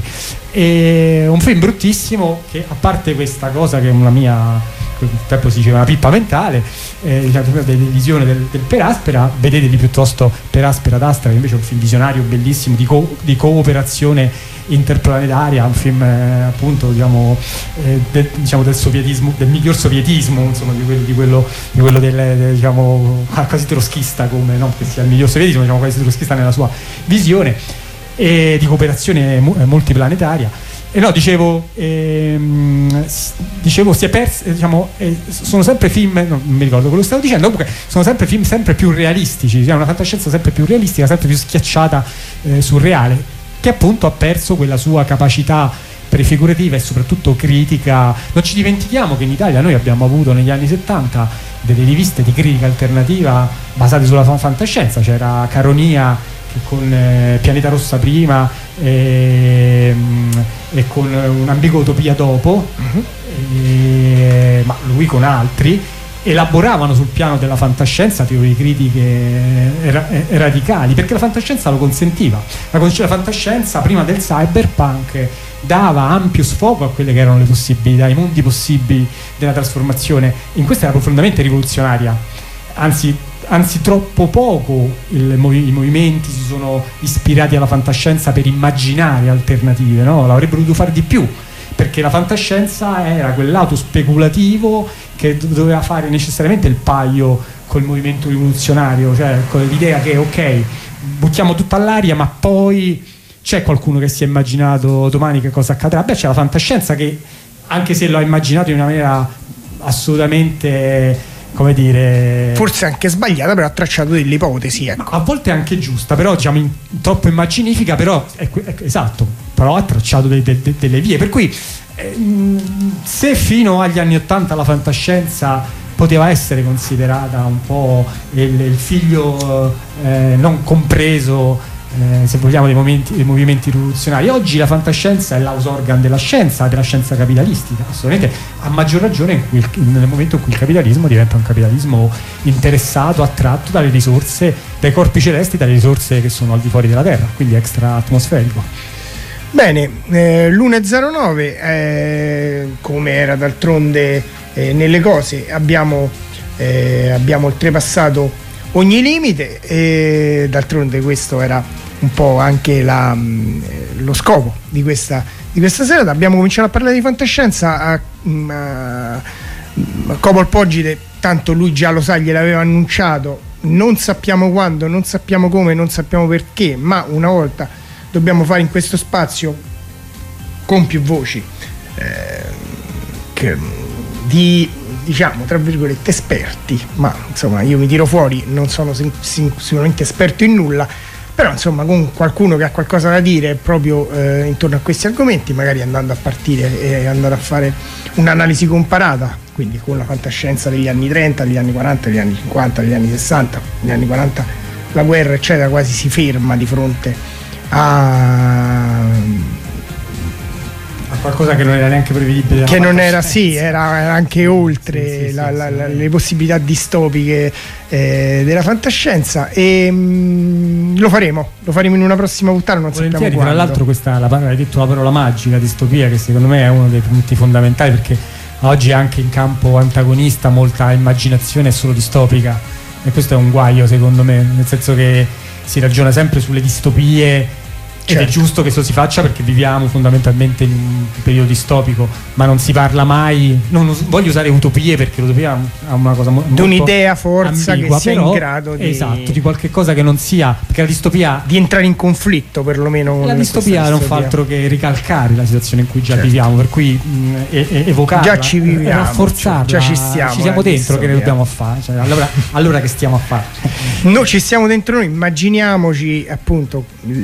E un film bruttissimo che, a parte questa cosa che è una mia, un tempo si diceva una pippa mentale, eh, la visione del, del Per Aspera, vedetevi piuttosto Per Aspera d'Astra, che invece è un film visionario bellissimo di, co- di cooperazione interplanetaria, un film eh, appunto diciamo, eh, del, diciamo del sovietismo, del miglior sovietismo, insomma di quello, di quello, di quello del, del diciamo quasi troschista, come non che sia il miglior sovietismo, diciamo quasi troschista nella sua visione, e di cooperazione mu- multiplanetaria. E no, dicevo ehm, dicevo si è perso, diciamo, eh, sono sempre film, non mi ricordo quello che stavo dicendo, comunque sono sempre film sempre più realistici, cioè una fantascienza sempre più realistica, sempre più schiacciata, eh, surreale, che appunto ha perso quella sua capacità prefigurativa e soprattutto critica. Non ci dimentichiamo che in Italia noi abbiamo avuto negli anni settanta delle riviste di critica alternativa basate sulla fantascienza, c'era Caronia che con eh, Pianeta Rossa prima e, e con Un'ambigua utopia dopo, uh-huh. e, ma lui con altri elaboravano sul piano della fantascienza teorie critiche era, eh, radicali, perché la fantascienza lo consentiva. La, la fantascienza prima del cyberpunk dava ampio sfogo a quelle che erano le possibilità, i mondi possibili della trasformazione. In questo era profondamente rivoluzionaria, anzi, anzi troppo poco il, i movimenti si sono ispirati alla fantascienza per immaginare alternative, no? L'avrebbero dovuto fare di più, perché la fantascienza era quel lato speculativo che doveva fare necessariamente il paio col movimento rivoluzionario, cioè con l'idea che ok, buttiamo tutto all'aria, ma poi c'è qualcuno che si è immaginato domani che cosa accadrà. Beh, c'è la fantascienza che, anche se lo ha immaginato in una maniera assolutamente, come dire, forse anche sbagliata, però ha tracciato delle ipotesi, ecco. A volte anche giusta, però diciamo in, troppo immaginifica, però è, è, esatto, però ha tracciato de, de, de, delle vie, per cui eh, se fino agli anni ottanta la fantascienza poteva essere considerata un po' il, il figlio eh, non compreso, eh, se vogliamo, dei, momenti, dei movimenti rivoluzionari, oggi la fantascienza è l'house organ della scienza, della scienza capitalistica, assolutamente, a maggior ragione in cui, nel momento in cui il capitalismo diventa un capitalismo interessato, attratto dalle risorse, dai corpi celesti, dalle risorse che sono al di fuori della Terra, quindi extra atmosferico. Bene, eh, l'uno e zero nove, eh, come era d'altronde eh, nelle cose, abbiamo, eh, abbiamo oltrepassato ogni limite, e d'altronde questo era un po' anche la, mh, lo scopo di questa, di questa serata. Abbiamo cominciato a parlare di fantascienza a, mh, a, a Copol Poggide, tanto lui già lo sa, gliel'aveva annunciato, non sappiamo quando, non sappiamo come, non sappiamo perché, ma una volta dobbiamo fare in questo spazio con più voci eh, che, di, diciamo, tra virgolette esperti, ma insomma io mi tiro fuori, non sono sin- sin- sicuramente esperto in nulla, però insomma con qualcuno che ha qualcosa da dire proprio eh, intorno a questi argomenti, magari andando a partire e andando a fare un'analisi comparata, quindi con la fantascienza degli anni trenta, degli anni quaranta, degli anni cinquanta, degli anni sessanta, negli anni quaranta la guerra eccetera quasi si ferma di fronte a a qualcosa che non era neanche prevedibile, che non era, sì, era, era anche oltre sì, sì, la, sì, la, la, le possibilità distopiche eh, della fantascienza, e mh, lo faremo lo faremo in una prossima puntata, non sappiamo quando. Tra l'altro questa, la, hai detto la parola magica, distopia, che secondo me è uno dei punti fondamentali, perché oggi anche in campo antagonista molta immaginazione è solo distopica, e questo è un guaio secondo me, nel senso che si ragiona sempre sulle distopie. Certo. Ed è giusto che lo si faccia perché viviamo fondamentalmente in un periodo distopico, ma non si parla mai, non voglio usare utopie perché l'utopia è una cosa mo- molto un'idea forza ambigua, che sia però, in grado di, esatto, di qualche cosa che non sia, perché la distopia, di entrare in conflitto perlomeno. La distopia non fa altro che ricalcare la situazione in cui già certo. viviamo, per cui mh, e- e- evocarla, già ci viviamo, rafforzarla, già ci stiamo, ci siamo dentro distopia. Che ne dobbiamo fare, cioè, allora, allora che stiamo a fare? Noi ci stiamo dentro, noi immaginiamoci appunto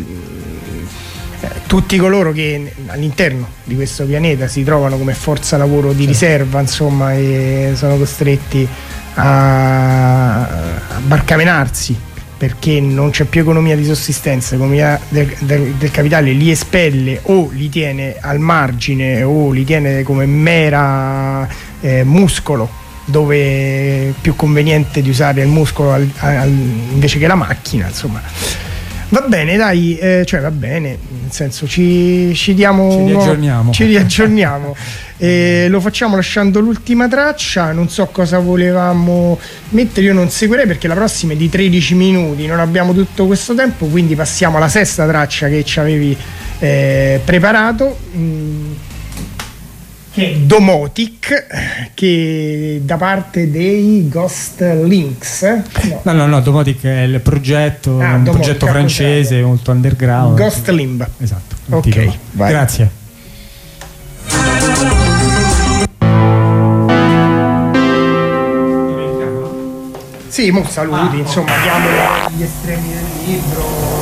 tutti coloro che all'interno di questo pianeta si trovano come forza lavoro di riserva, insomma, e sono costretti a, a barcamenarsi perché non c'è più economia di sussistenza, l'economia del, del, del capitale li espelle o li tiene al margine o li tiene come mera eh, muscolo, dove è più conveniente di usare il muscolo al, al, invece che la macchina, insomma. Va bene, dai, eh, cioè va bene, nel senso ci, ci diamo ci riaggiorniamo, ci riaggiorniamo. E lo facciamo lasciando l'ultima traccia. Non so cosa volevamo mettere, io non seguirei perché la prossima è di tredici minuti, non abbiamo tutto questo tempo, quindi passiamo alla sesta traccia che ci avevi eh, preparato, mm, che è Domotic, che da parte dei Ghost Links. No, no, no, no, Domotic è il progetto, ah, un Domotic, progetto francese molto underground. Ghost Limb. Esatto. Ok, vai. Grazie. Sì, mo saluti, ah, insomma, okay. Diamo gli estremi del libro.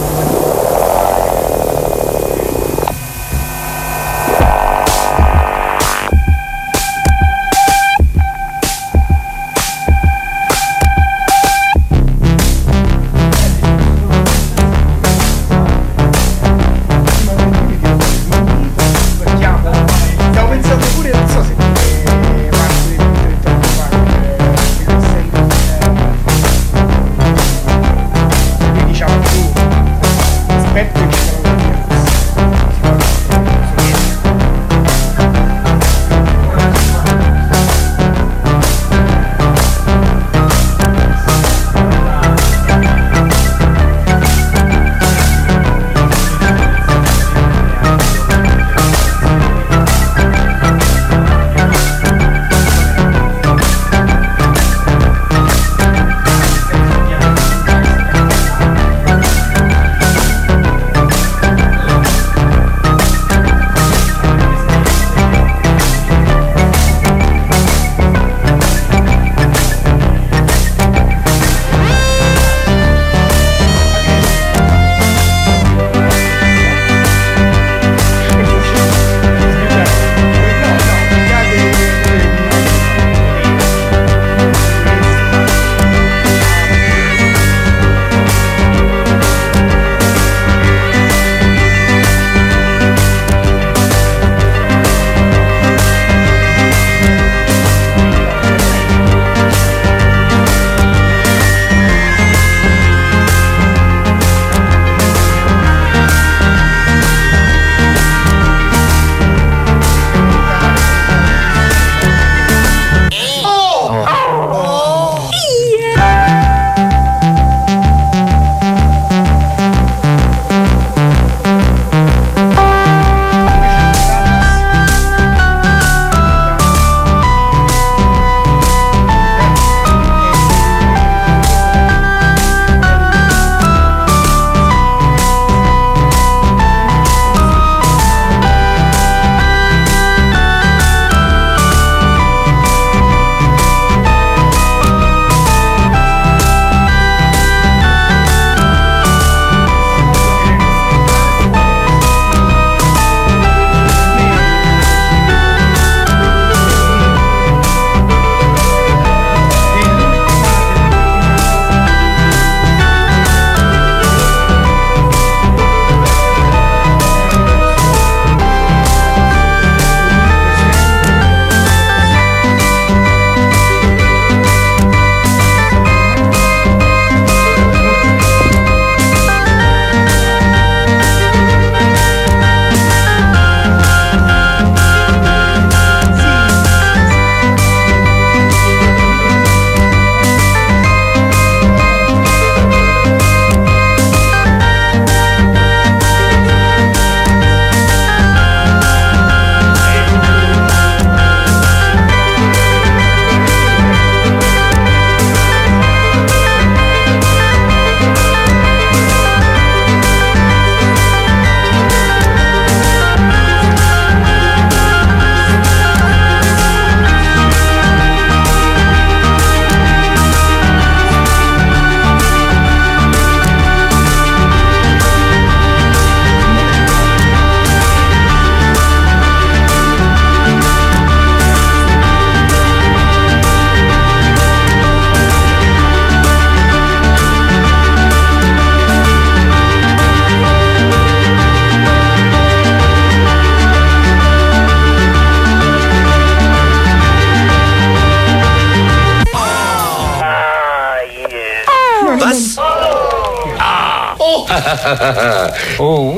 no, no. Was? Oh. Oh.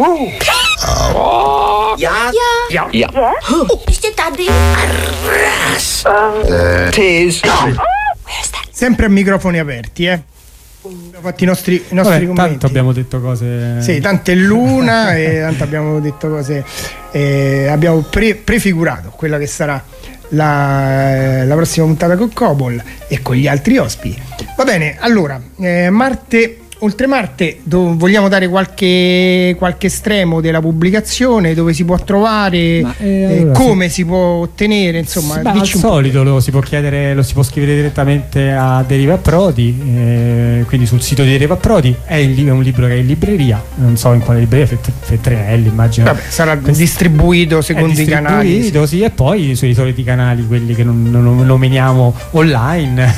Ja. Ja. Ja. Oh, is dit Daddy? Arras. Uh, Tees. Sempre a microfoni aperti, eh. Abbiamo fatto i nostri, i nostri Vabbè, commenti. tanto abbiamo detto cose. Sì, tante luna e tanto abbiamo detto cose. Eh, abbiamo pre- prefigurato quella che sarà la, la prossima puntata con Cobol e con gli altri ospiti. Va bene, allora, eh, Marte. Oltre Marte, do, vogliamo dare qualche, qualche estremo della pubblicazione, dove si può trovare, Ma, eh, eh, allora, come sì. si può ottenere, insomma. Sì, beh, al dici un po'. solito lo si può chiedere, lo si può scrivere direttamente a Deriva Prodi, eh, quindi sul sito di Deriva Prodi. È, il, è un libro che è in libreria, non so in quale libreria, Feltrinelli immagino. Vabbè, sarà Questo distribuito secondo i canali. Distribuito, sì, e poi sui soliti canali, quelli che non, non nominiamo online,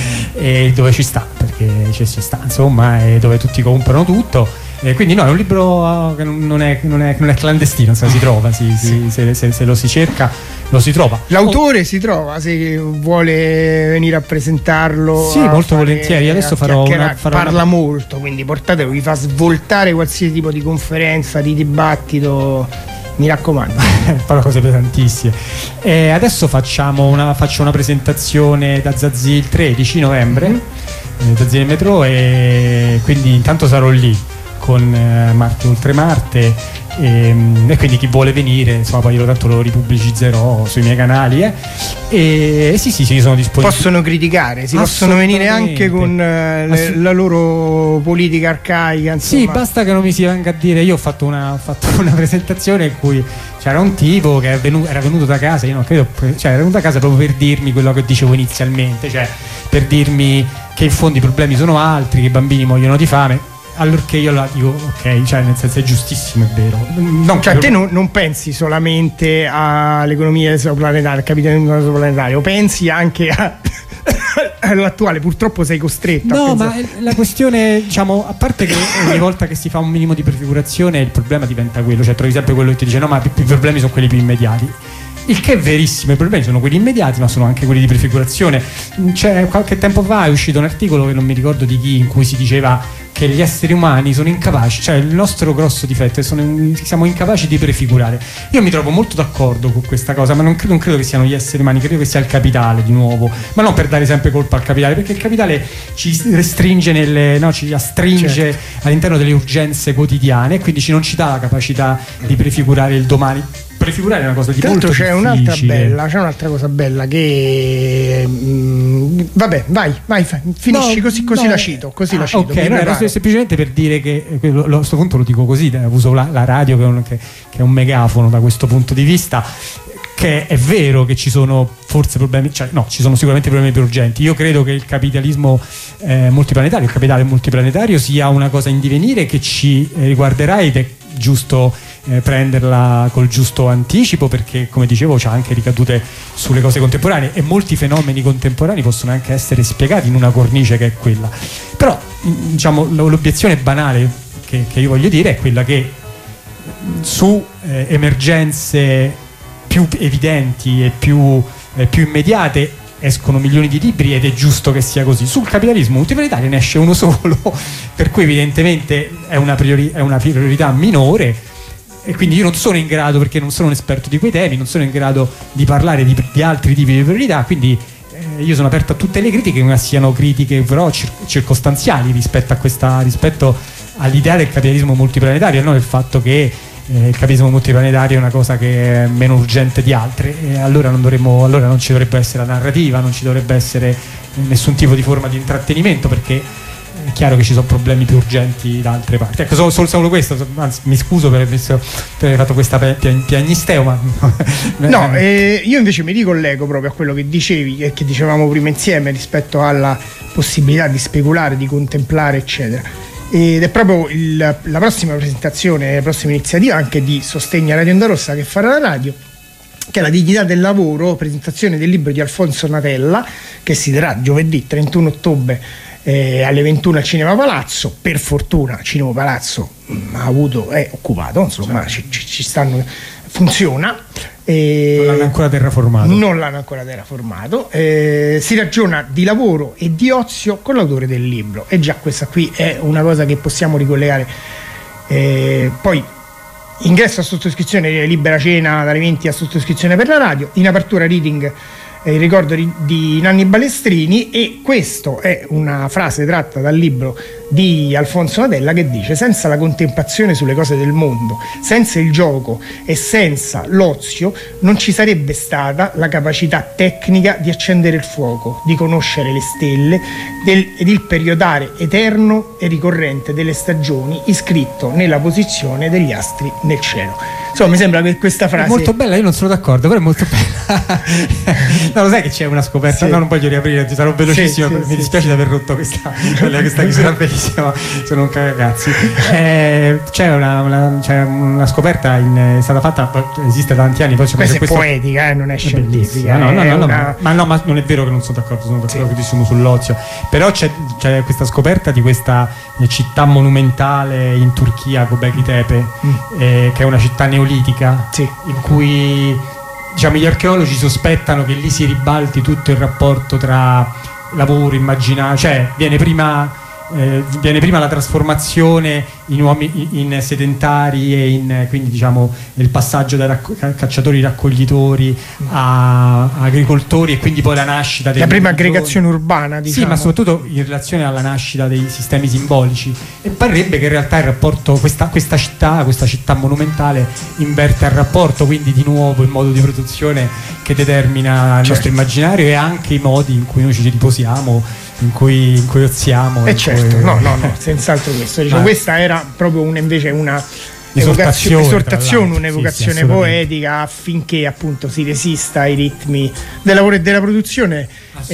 e dove ci sta, perché ci, ci sta, insomma, e dove tutti comprano tutto. Eh, quindi no, è un libro che non è, non è, non è clandestino, se si trova, si, si, se, se, se lo si cerca lo si trova. L'autore oh. si trova, se vuole venire a presentarlo. Sì, a molto fare, volentieri. Adesso farò una, farò parla una... molto, quindi portatelo, vi fa svoltare qualsiasi tipo di conferenza, di dibattito, mi raccomando. Farò cose pesantissime. E adesso facciamo una, faccio una presentazione da Zazzi il tredici novembre, mm-hmm. Zazzi nel metro, e quindi intanto sarò lì con eh, Marte Oltre Marte, e, e quindi chi vuole venire, insomma, poi io tanto lo ripubblicizzerò sui miei canali, eh. e, e sì sì sì, sono disponibile. Possono criticare, si possono venire anche con eh, le, Assolut- la loro politica arcaica, insomma. Sì, basta che non mi si venga a dire. Io ho fatto una, ho fatto una presentazione in cui c'era un tipo che è venuto, era venuto da casa, io non credo, cioè era venuto da casa proprio per dirmi quello che dicevo inizialmente, cioè per dirmi che in fondo i problemi sono altri, che i bambini muoiono di fame. Allorché io la dico, ok, cioè nel senso è giustissimo, è vero. Non cioè te non, non pensi solamente all'economia esoplanetaria, al capitalismo esoplanetario, pensi anche a, all'attuale, purtroppo sei costretto. No, ma la questione, diciamo, a parte che ogni volta che si fa un minimo di prefigurazione il problema diventa quello, cioè trovi sempre quello che ti dice no, ma i problemi sono quelli più immediati. Il che è verissimo, i problemi sono quelli immediati, ma sono anche quelli di prefigurazione. Cioè, qualche tempo fa è uscito un articolo che non mi ricordo di chi, in cui si diceva che gli esseri umani sono incapaci, cioè il nostro grosso difetto è che siamo incapaci di prefigurare. Io mi trovo molto d'accordo con questa cosa, ma non credo, non credo che siano gli esseri umani, credo che sia il capitale di nuovo, ma non per dare sempre colpa al capitale, perché il capitale ci restringe nelle, no, ci astringe, certo, all'interno delle urgenze quotidiane, e quindi ci non ci dà la capacità di prefigurare il domani. Prefigurare è una cosa di molto c'è difficile. Un'altra bella, c'è un'altra cosa bella che mh, vabbè, vai, vai, finisci, no, così, così no, la cito, così ah, la cito. Ok, no, era semplicemente per dire che a questo punto lo dico così, uso la, la radio che è, un, che, che è un megafono da questo punto di vista, che è vero che ci sono forse problemi, cioè no, ci sono sicuramente problemi più urgenti. Io credo che il capitalismo eh, multiplanetario, il capitale multiplanetario sia una cosa in divenire che ci eh, riguarderà, ed è giusto eh, prenderla col giusto anticipo, perché come dicevo c'ha anche ricadute sulle cose contemporanee, e molti fenomeni contemporanei possono anche essere spiegati in una cornice che è quella. Però diciamo l'obiezione banale che, che io voglio dire è quella che su eh, emergenze più evidenti e più, eh, più immediate escono milioni di libri, ed è giusto che sia così. Sul capitalismo multiplanetario ne esce uno solo, per cui evidentemente è una, priori- è una priorità minore, e quindi io non sono in grado, perché non sono un esperto di quei temi, non sono in grado di parlare di, di altri tipi di priorità, quindi eh, io sono aperto a tutte le critiche, ma siano critiche però cir- circostanziali rispetto a questa, rispetto all'idea del capitalismo multiplanetario, e non il fatto che Eh, il capitalismo multiplanetario è una cosa che è meno urgente di altre, e allora non dovremmo, allora non ci dovrebbe essere la narrativa, non ci dovrebbe essere nessun tipo di forma di intrattenimento, perché è chiaro che ci sono problemi più urgenti da altre parti. Ecco, solo, solo, solo questo, anzi mi scuso per aver, per aver fatto questa piagnisteo, ma no, eh, io invece mi ricollego proprio a quello che dicevi e che dicevamo prima insieme rispetto alla possibilità di speculare, di contemplare, eccetera. Ed è proprio il, la prossima presentazione, la prossima iniziativa anche di sostegno a Radio Onda Rossa che farà la radio, che è La dignità del lavoro, presentazione del libro di Alfonso Natella, che si terrà giovedì trentuno ottobre eh, alle ventuno al Cinema Palazzo. Per fortuna Cinema Palazzo mh, ha avuto, è occupato, insomma, ci, ci, ci stanno, funziona. E non l'hanno ancora terraformato. Non l'hanno ancora terraformato. Eh, si ragiona di lavoro e di ozio con l'autore del libro. E già questa qui è una cosa che possiamo ricollegare. Eh, poi ingresso a sottoscrizione libera cena dalle venti a sottoscrizione per la radio. In apertura reading eh, il ricordo di, di Nanni Balestrini, e questo è una frase tratta dal libro di Alfonso Natella che dice: senza la contemplazione sulle cose del mondo, senza il gioco e senza l'ozio non ci sarebbe stata la capacità tecnica di accendere il fuoco, di conoscere le stelle del, ed il periodare eterno e ricorrente delle stagioni iscritto nella posizione degli astri nel cielo. Insomma, mi sembra che questa frase è molto bella, io non sono d'accordo, però è molto bella. No, lo sai che c'è una scoperta? Sì. No, non voglio riaprire, ti sarò velocissimo, Sì, sì, mi sì, dispiace sì. di aver rotto questa, questa chiusura bellissima, sono un cagazzi. Eh, c'è, una, una, c'è una scoperta in, è stata fatta, esiste da tanti anni, poi c'è questa è questo, poetica, eh, non è scientifica. no, no, è no, no, una- ma, ma no, ma non è vero che non sono d'accordo, sono d'accordo Sì. che diciamo sull'ozio, però c'è, c'è questa scoperta di questa eh, città monumentale in Turchia, Göbekli Tepe, Mm. eh, che è una città neolitica, Sì. in cui, diciamo, gli archeologi sospettano che lì si ribalti tutto il rapporto tra lavoro, immaginario, cioè viene prima eh, viene prima la trasformazione in uomini in sedentari e in, quindi diciamo il passaggio da racco- cacciatori raccoglitori a agricoltori, e quindi poi la nascita del la prima aggregazione urbana, diciamo. sì, ma soprattutto in relazione alla nascita dei sistemi simbolici, e parrebbe che in realtà il rapporto, questa, questa città, questa città monumentale inverte il rapporto, quindi di nuovo il modo di produzione che determina il Certo. nostro immaginario e anche i modi in cui noi ci riposiamo, in cui, in cui oziamo. Eh in certo, cui- no, no, no, senz'altro questo. Diciamo, Ma- questa era proprio un, invece una Esortazione, evocazione, tra esortazione, l'altro. un'evocazione Sì, sì, assolutamente. poetica affinché appunto si resista ai ritmi del lavoro e della produzione,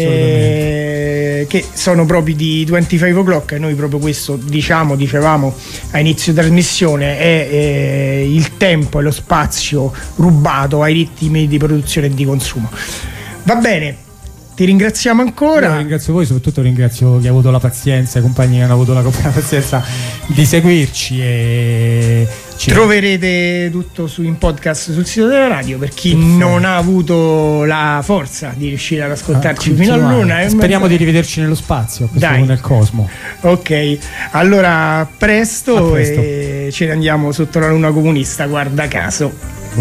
eh, che sono propri di venticinque o'clock. E noi proprio questo diciamo, dicevamo a inizio trasmissione, è eh, il tempo e lo spazio rubato ai ritmi di produzione e di consumo. Va bene, ti ringraziamo ancora. Io ringrazio voi, soprattutto ringrazio chi ha avuto la pazienza, i compagni che hanno avuto la la pazienza di seguirci, e ci Troverete tutto su, in podcast sul sito della radio per chi Perfetto. non ha avuto la forza di riuscire ad ascoltarci Ah, fino continuare. all'una. eh, Speriamo ma- di rivederci nello spazio, a questo Dai. punto nel cosmo. Ok, allora a presto, A presto. e ce ne andiamo sotto la luna comunista, guarda caso.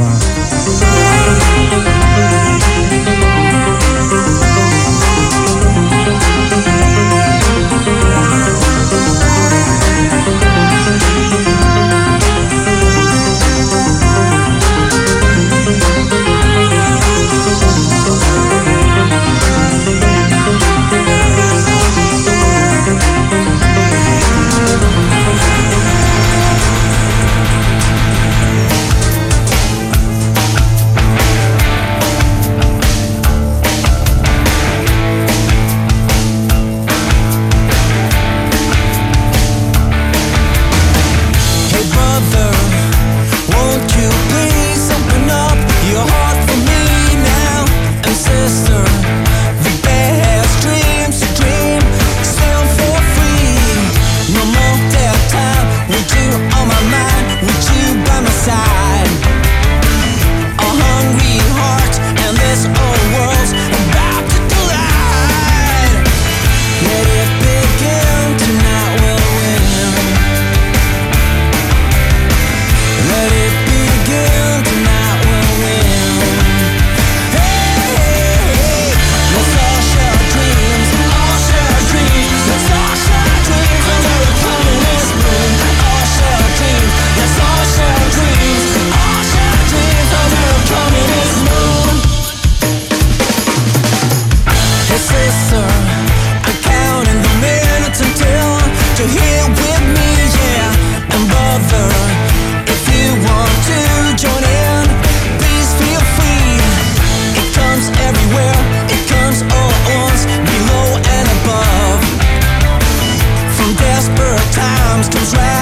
Wow. Hey brother, won't you please open up your heart for me now? And sister, the best dreams to dream still for free. No more dead time with you on my mind, with you by my side. A hungry heart and this old world's about to collide. Let it begin tonight, we'll win. Let it begin tonight, we'll win. Hey, hey, hey. Let's all share dreams, all share dreams. Let's all share dreams under the communist moon. All share dreams, let's all share dreams, all share dreams under the communist moon. Hey sister, I'm counting the minutes until you're here with me, yeah. And brother, if you want to join in, please feel free. It comes everywhere, it comes all at once, below and above. From desperate times comes right